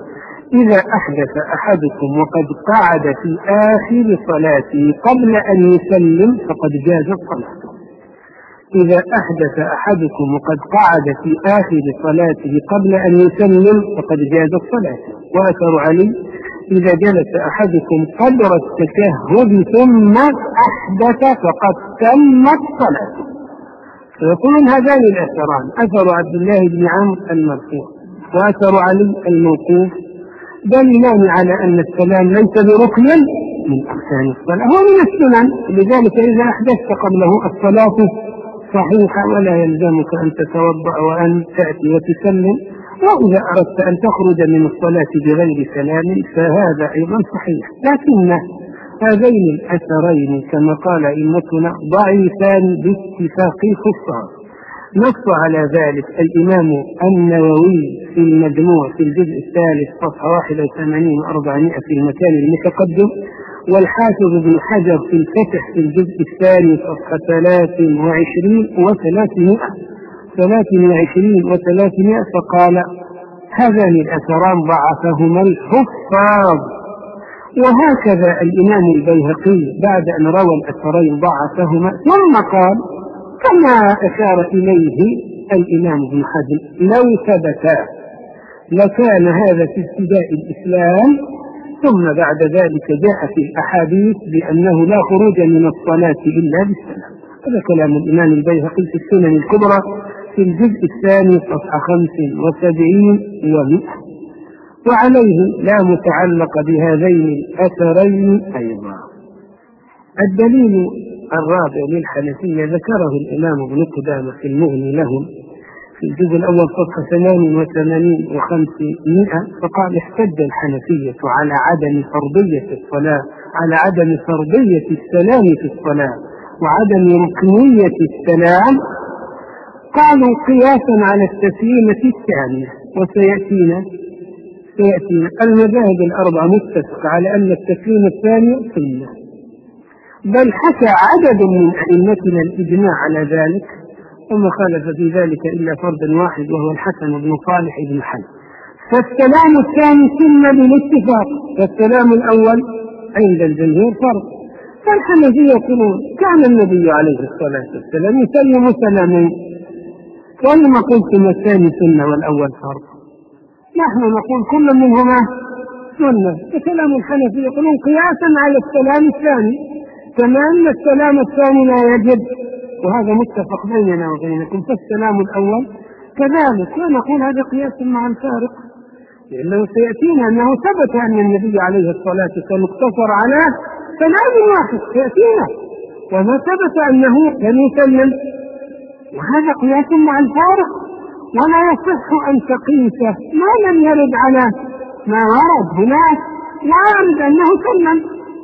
إذا أحدث أحدكم وقد قعد في آخر صلاته قبل أن يسلم فقد جازت صلاته. إذا أحدث أحدكم وقد قعد في آخر صلاته قبل أن يسلم فقد جازت صلاته. وأثر علي إذا جلس أحدكم قدر التشهد ثم أحدث فقد تمت صلاته. فيقولون هذان الأثران، أثر عبد الله بن عمرو المرفوع وأثر علي الموقوف، دليلان على أن السلام ليس بركن من أركان الصلاة، هو من السنن. لذلك إذا أحدثت قبله الصلاة صحيحة ولا يلزمك أن تتوضأ وأن تأتي وتسلم، وإذا أردت أن تخرج من الصلاة بغير سلام فهذا أيضا صحيح. لكن هذين الأثرين كما قال أئمتنا ضعيفان باتفاق الخصوص. نص على ذلك الإمام النووي في المجموع في الجزء الثالث صفحة واحد وثمانين وأربعمائة في المكان المتقدم، والحافظ ابن حجر في الفتح في الجزء الثاني صفحة ثلاث وعشرين وثلاثمائة ثلاث وعشرين وثلاثمائة فقال هذان الأثران ضعفهما الحفاظ. وهكذا الإمام البيهقي بعد أن روى الأثرين ضعفهما ثم قال كما أشار إليه الإمام ابن حزم لو ثبتا لكان هذا في ابتداء الإسلام، ثم بعد ذلك جاء في الأحاديث بأنه لا خروج من الصلاة إلا بالسلام. هذا كلام الإمام البيهقي في السنن الكبرى في الجزء الثاني صفحة خمس وسبعين ومئة. وعليه لا متعلق بهذين الأثرين أيضا. الدليل الرابع للحنفية ذكره الإمام ابن قدامة في المغني لهم في الجزء الأول صفحة ثمان وثمانين وخمسمائة فقال احتج الحنفية على عدم فرضية الصلاة على عدم فرضية السلام في الصلاة وعدم ركنية السلام، قالوا قياسا على التسليمة الثانية. وسيأتينا سيأتينا المذاهب الأربعة متفق على أن التسليم الثاني سنة، بل حكى عدد من أئمتنا الإجماع على ذلك، وما خالف في ذلك إلا فرد واحد وهو الحسن بن صالح بن حي. فالسلام الثاني سنة بالاتفاق، والسلام الأول عند الجمهور فرض. فالحنفية يقولون كان النبي عليه الصلاة والسلام يسلم سلامين، ولما قلتم الثاني سنة والأول فرض؟ نحن نقول كل منهما سنة. فكلام الحنفية يقولون قياسا على السلام الثاني، كما أن السلام الثاني لا يجب، وهذا متفق بيننا وبينكم، فالسلام الأول كذلك. ونقول هذا قياس مع الفارق، لأنه سيأتينا أنه ثبت أن النبي عليه الصلاة والسلام اقتصر على سلام واحد سيأتينا، وما ثبت أنه لم يسلم، وهذا قياس مع الفارق. ولا يصح أن تقيسه ما لم يرد على ما ورد هناك، وارد أنه سلم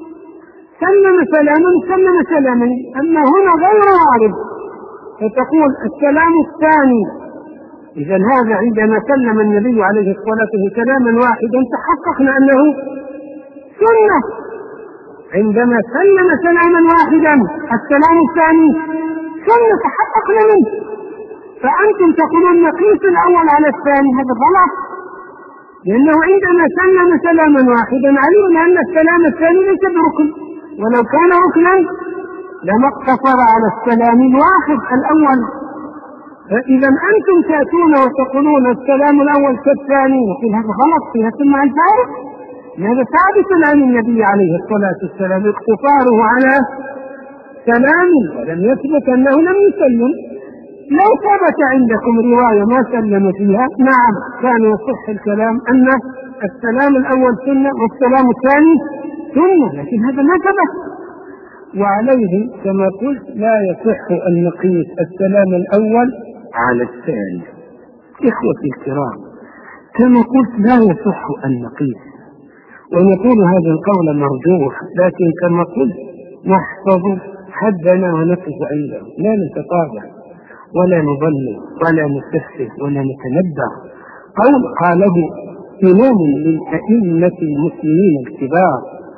سلم سلاما سلم سلاما، أما هنا غير وارد، فتقول السلام الثاني. إذا هذا عندما سلم النبي عليه الصلاة والسلام سلاما واحدا تحققنا أنه سنة، عندما سلم سلاما واحدا السلام الثاني سنة تحققنا منه. فأنتم تقولون نقيس الأول على الثاني، هذا غلط، لأنه عندما سلم سلاما واحدا علمنا أن السلام الثاني ليس بركن، ولو كان ركنا لما اقتصر على السلام الواحد الأول. فإذا أنتم تأتون وتقولون السلام الأول كالثاني، نقول هذا غلط، فيها مع الفارق. هذا ثابت عن النبي عليه الصلاة والسلام اقتصاره على سلام، ولم يثبت أنه لم يسلم. لو ثبت عندكم رواية ما سلم فيها نعم كان يصح الكلام أن السلام الأول سنة والسلام الثاني سنة، لكن هذا ما ثبت. وعليه كما قلت لا يصح أن نقيس السلام الأول على الثاني. إخوتي الكرام، كما قلت لا يصح أن نقيس، ونقول هذا القول مرجوح، لكن كما قلت نحفظ حدنا ونقف عنده، لا نتطابع ولا نظلم ولا نستفسر ولا نتنبأ. قول قاله إمام من أئمة المسلمين الكبار،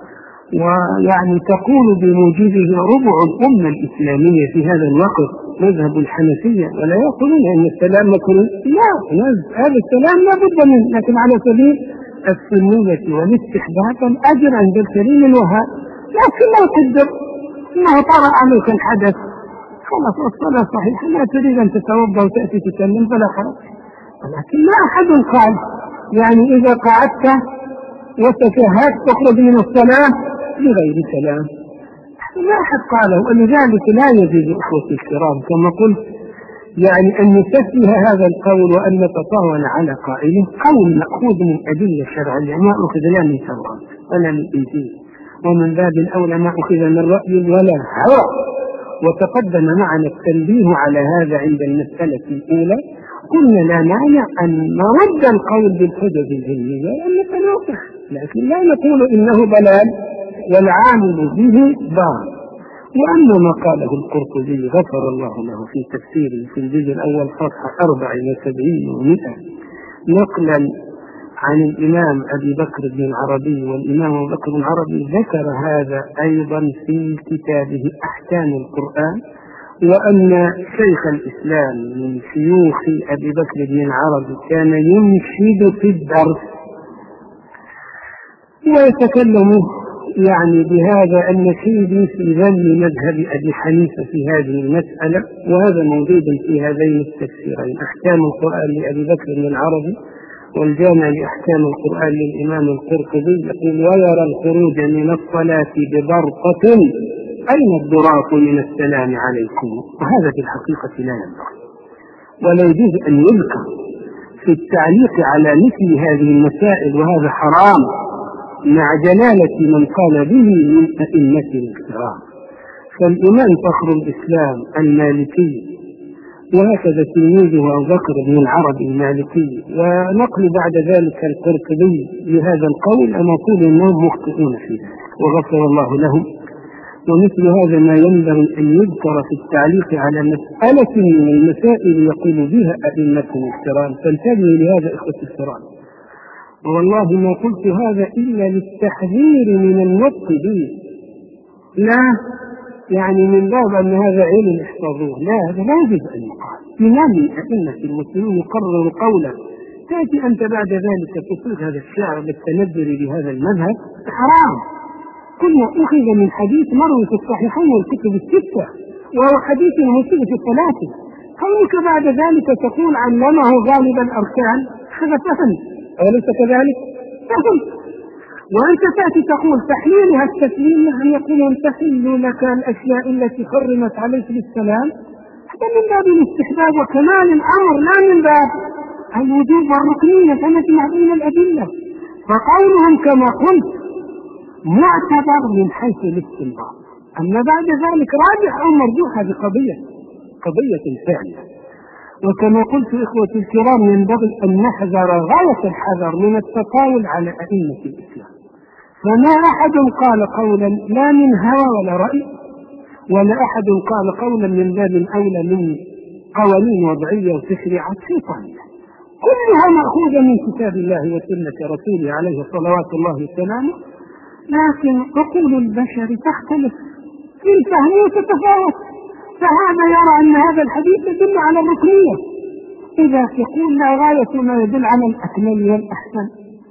ويعني تقول بموجبه ربع الأمة الإسلامية في هذا الوقت مذهب الحنفية، ولا يقولون أن السلام مكروه، لا، هذا السلام لا بد منه، لكن على سبيل السنية والاستحباب الأجر عند الكريم الوهاب، لكن لو قدر أنه طرأ عليك الحدث خلاص الصلاة صحيحة، لا تريد أن تتوضأ وتأتي تسلم فلا حرج. ولكن ما أحد قال يعني إذا قعدت وتشهدت تخرج من الصلاة بغير سلام، ما أحد قاله. ولذلك لا يجوز إخوتي الكرام كما قلت يعني أن نسفه هذا القول وأن نتطاول على قائله، قول مأخوذ من أدلة شرعية، ما أخذ لا من توراة ولا من إنجيل، ومن باب الأولى ما أخذ من رأي ولا هوى. وتقدم معنا التنبيه على هذا عند المسألة الأولى، قلنا لا مانع أن نرد القول بالحجج العلمية وأن نتناقش، لكن لا نقول إنه ضلال والعامل به ضال. وأما ما قاله القرطبي غفر الله له في تفسيره في الجزء الأول صفحة أربع وسبعين ومئة نقلا عن الإمام أبي بكر بن العربي، والإمام أبي بكر بن العربي ذكر هذا أيضا في كتابه أحكام القرآن، وأن شيخ الإسلام من شيوخ أبي بكر بن العربي كان ينشد في الدرس ويتكلم يعني بهذا النشيد في ذم مذهب أبي حنيفة في هذه المسألة، وهذا موجود في هذين التفسيرين، أحكام القرآن لأبي بكر بن العربي والجامع لأحكام القرآن للإمام القرطبي. يقول: ويرى الخروج من الصلاة ببرقة أين الضراط من السلام عليكم. وهذا في الحقيقة لا ينبغي ولا يجوز أن يذكر في التعليق على مثل هذه المسائل، وهذا حرام مع جلالة من قال به من أئمة الكرام. فالإمام فخر الإسلام المالكي وهكذا تلميذه أبو بكر بن العربي المالكي، ونقل بعد ذلك القرطبي لهذا القول، أنا أقول أنهم مخطئون في ذلك وغفر الله لهم. ومثل هذا ما ينبغي أن يذكر في التعليق على مسألة من المسائل يقول بها أئمة الكرام، فانتبهوا لهذا إخوة الكرام. والله ما قلت هذا إلا للتحذير من النطق به، لا يعني من باب أن هذا علم احفظوه، لا، هذا لا يجب أن يقال. إمام من أئمة المسلمين يقرر قولا تأتي أنت بعد ذلك تصيغ هذا الشعر بالتنبر بهذا المذهب، حرام. كله أخذ من حديث مروي في الصحيحين والكتب الستة، وهو حديث المسيء في الصلاة، كونك بعد ذلك تقول علمه غالب الأركان، هذا فهم، أوليس كذلك؟ فهم. وأنت تأتي تقول تحليلها التسليم، يعني يقولون تحل لك الأشياء التي حرمت عليك بالسلام، هذا من باب الاستحباب وكمال الأمر، لا من باب الوجوب والركنية، فنجمع بين الأدلة. فقولهم كما قلت معتبر من حيث الاستنباط، أما بعد ذلك راجح أو مرجوح هذه قضية قضية ثانية. وكما قلت إخوتي الكرام ينبغي أن نحذر غاية الحذر من التطاول على أئمة الإسلام، فما أحد قال قولا لا من هوى ولا رأي، ولا أحد قال قولا من باب أولى من قوانين وضعية وتشريعات شيطانية، كلها مأخوذة من كتاب الله وسنة رسوله عليه صلوات الله وسلامه، لكن عقول البشر تختلف في الفهم وتتفاوت. فهذا يرى أن هذا الحديث يدل على الركنية، إذا تقول لا غاية ما يدل على الأكمل والأحسن،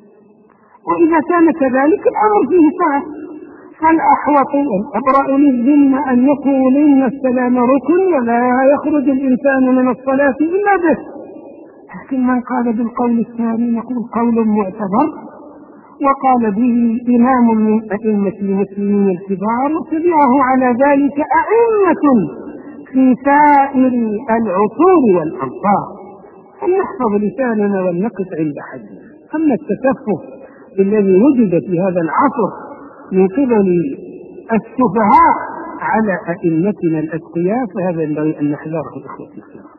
وإذا كان كذلك الأمر فيه سعة. فالأحوط والأبرأ للذمة أن يقول إن السلام ركن ولا يخرج الإنسان من الصلاة إلا به، لكن من قال بالقول الثاني يقول قول معتبر وقال به إمام من أئمة المسلمين الكبار، وتبعه على ذلك أئمة في سائر العصور والأمصار. فلنحفظ لساننا ولنقف عند حدنا. أما التسفه الذي وجد في هذا العصر من قبل السفهاء على أئمتنا الأتقياء فهذا ينبغي أن نحذره إخوتي الكرام.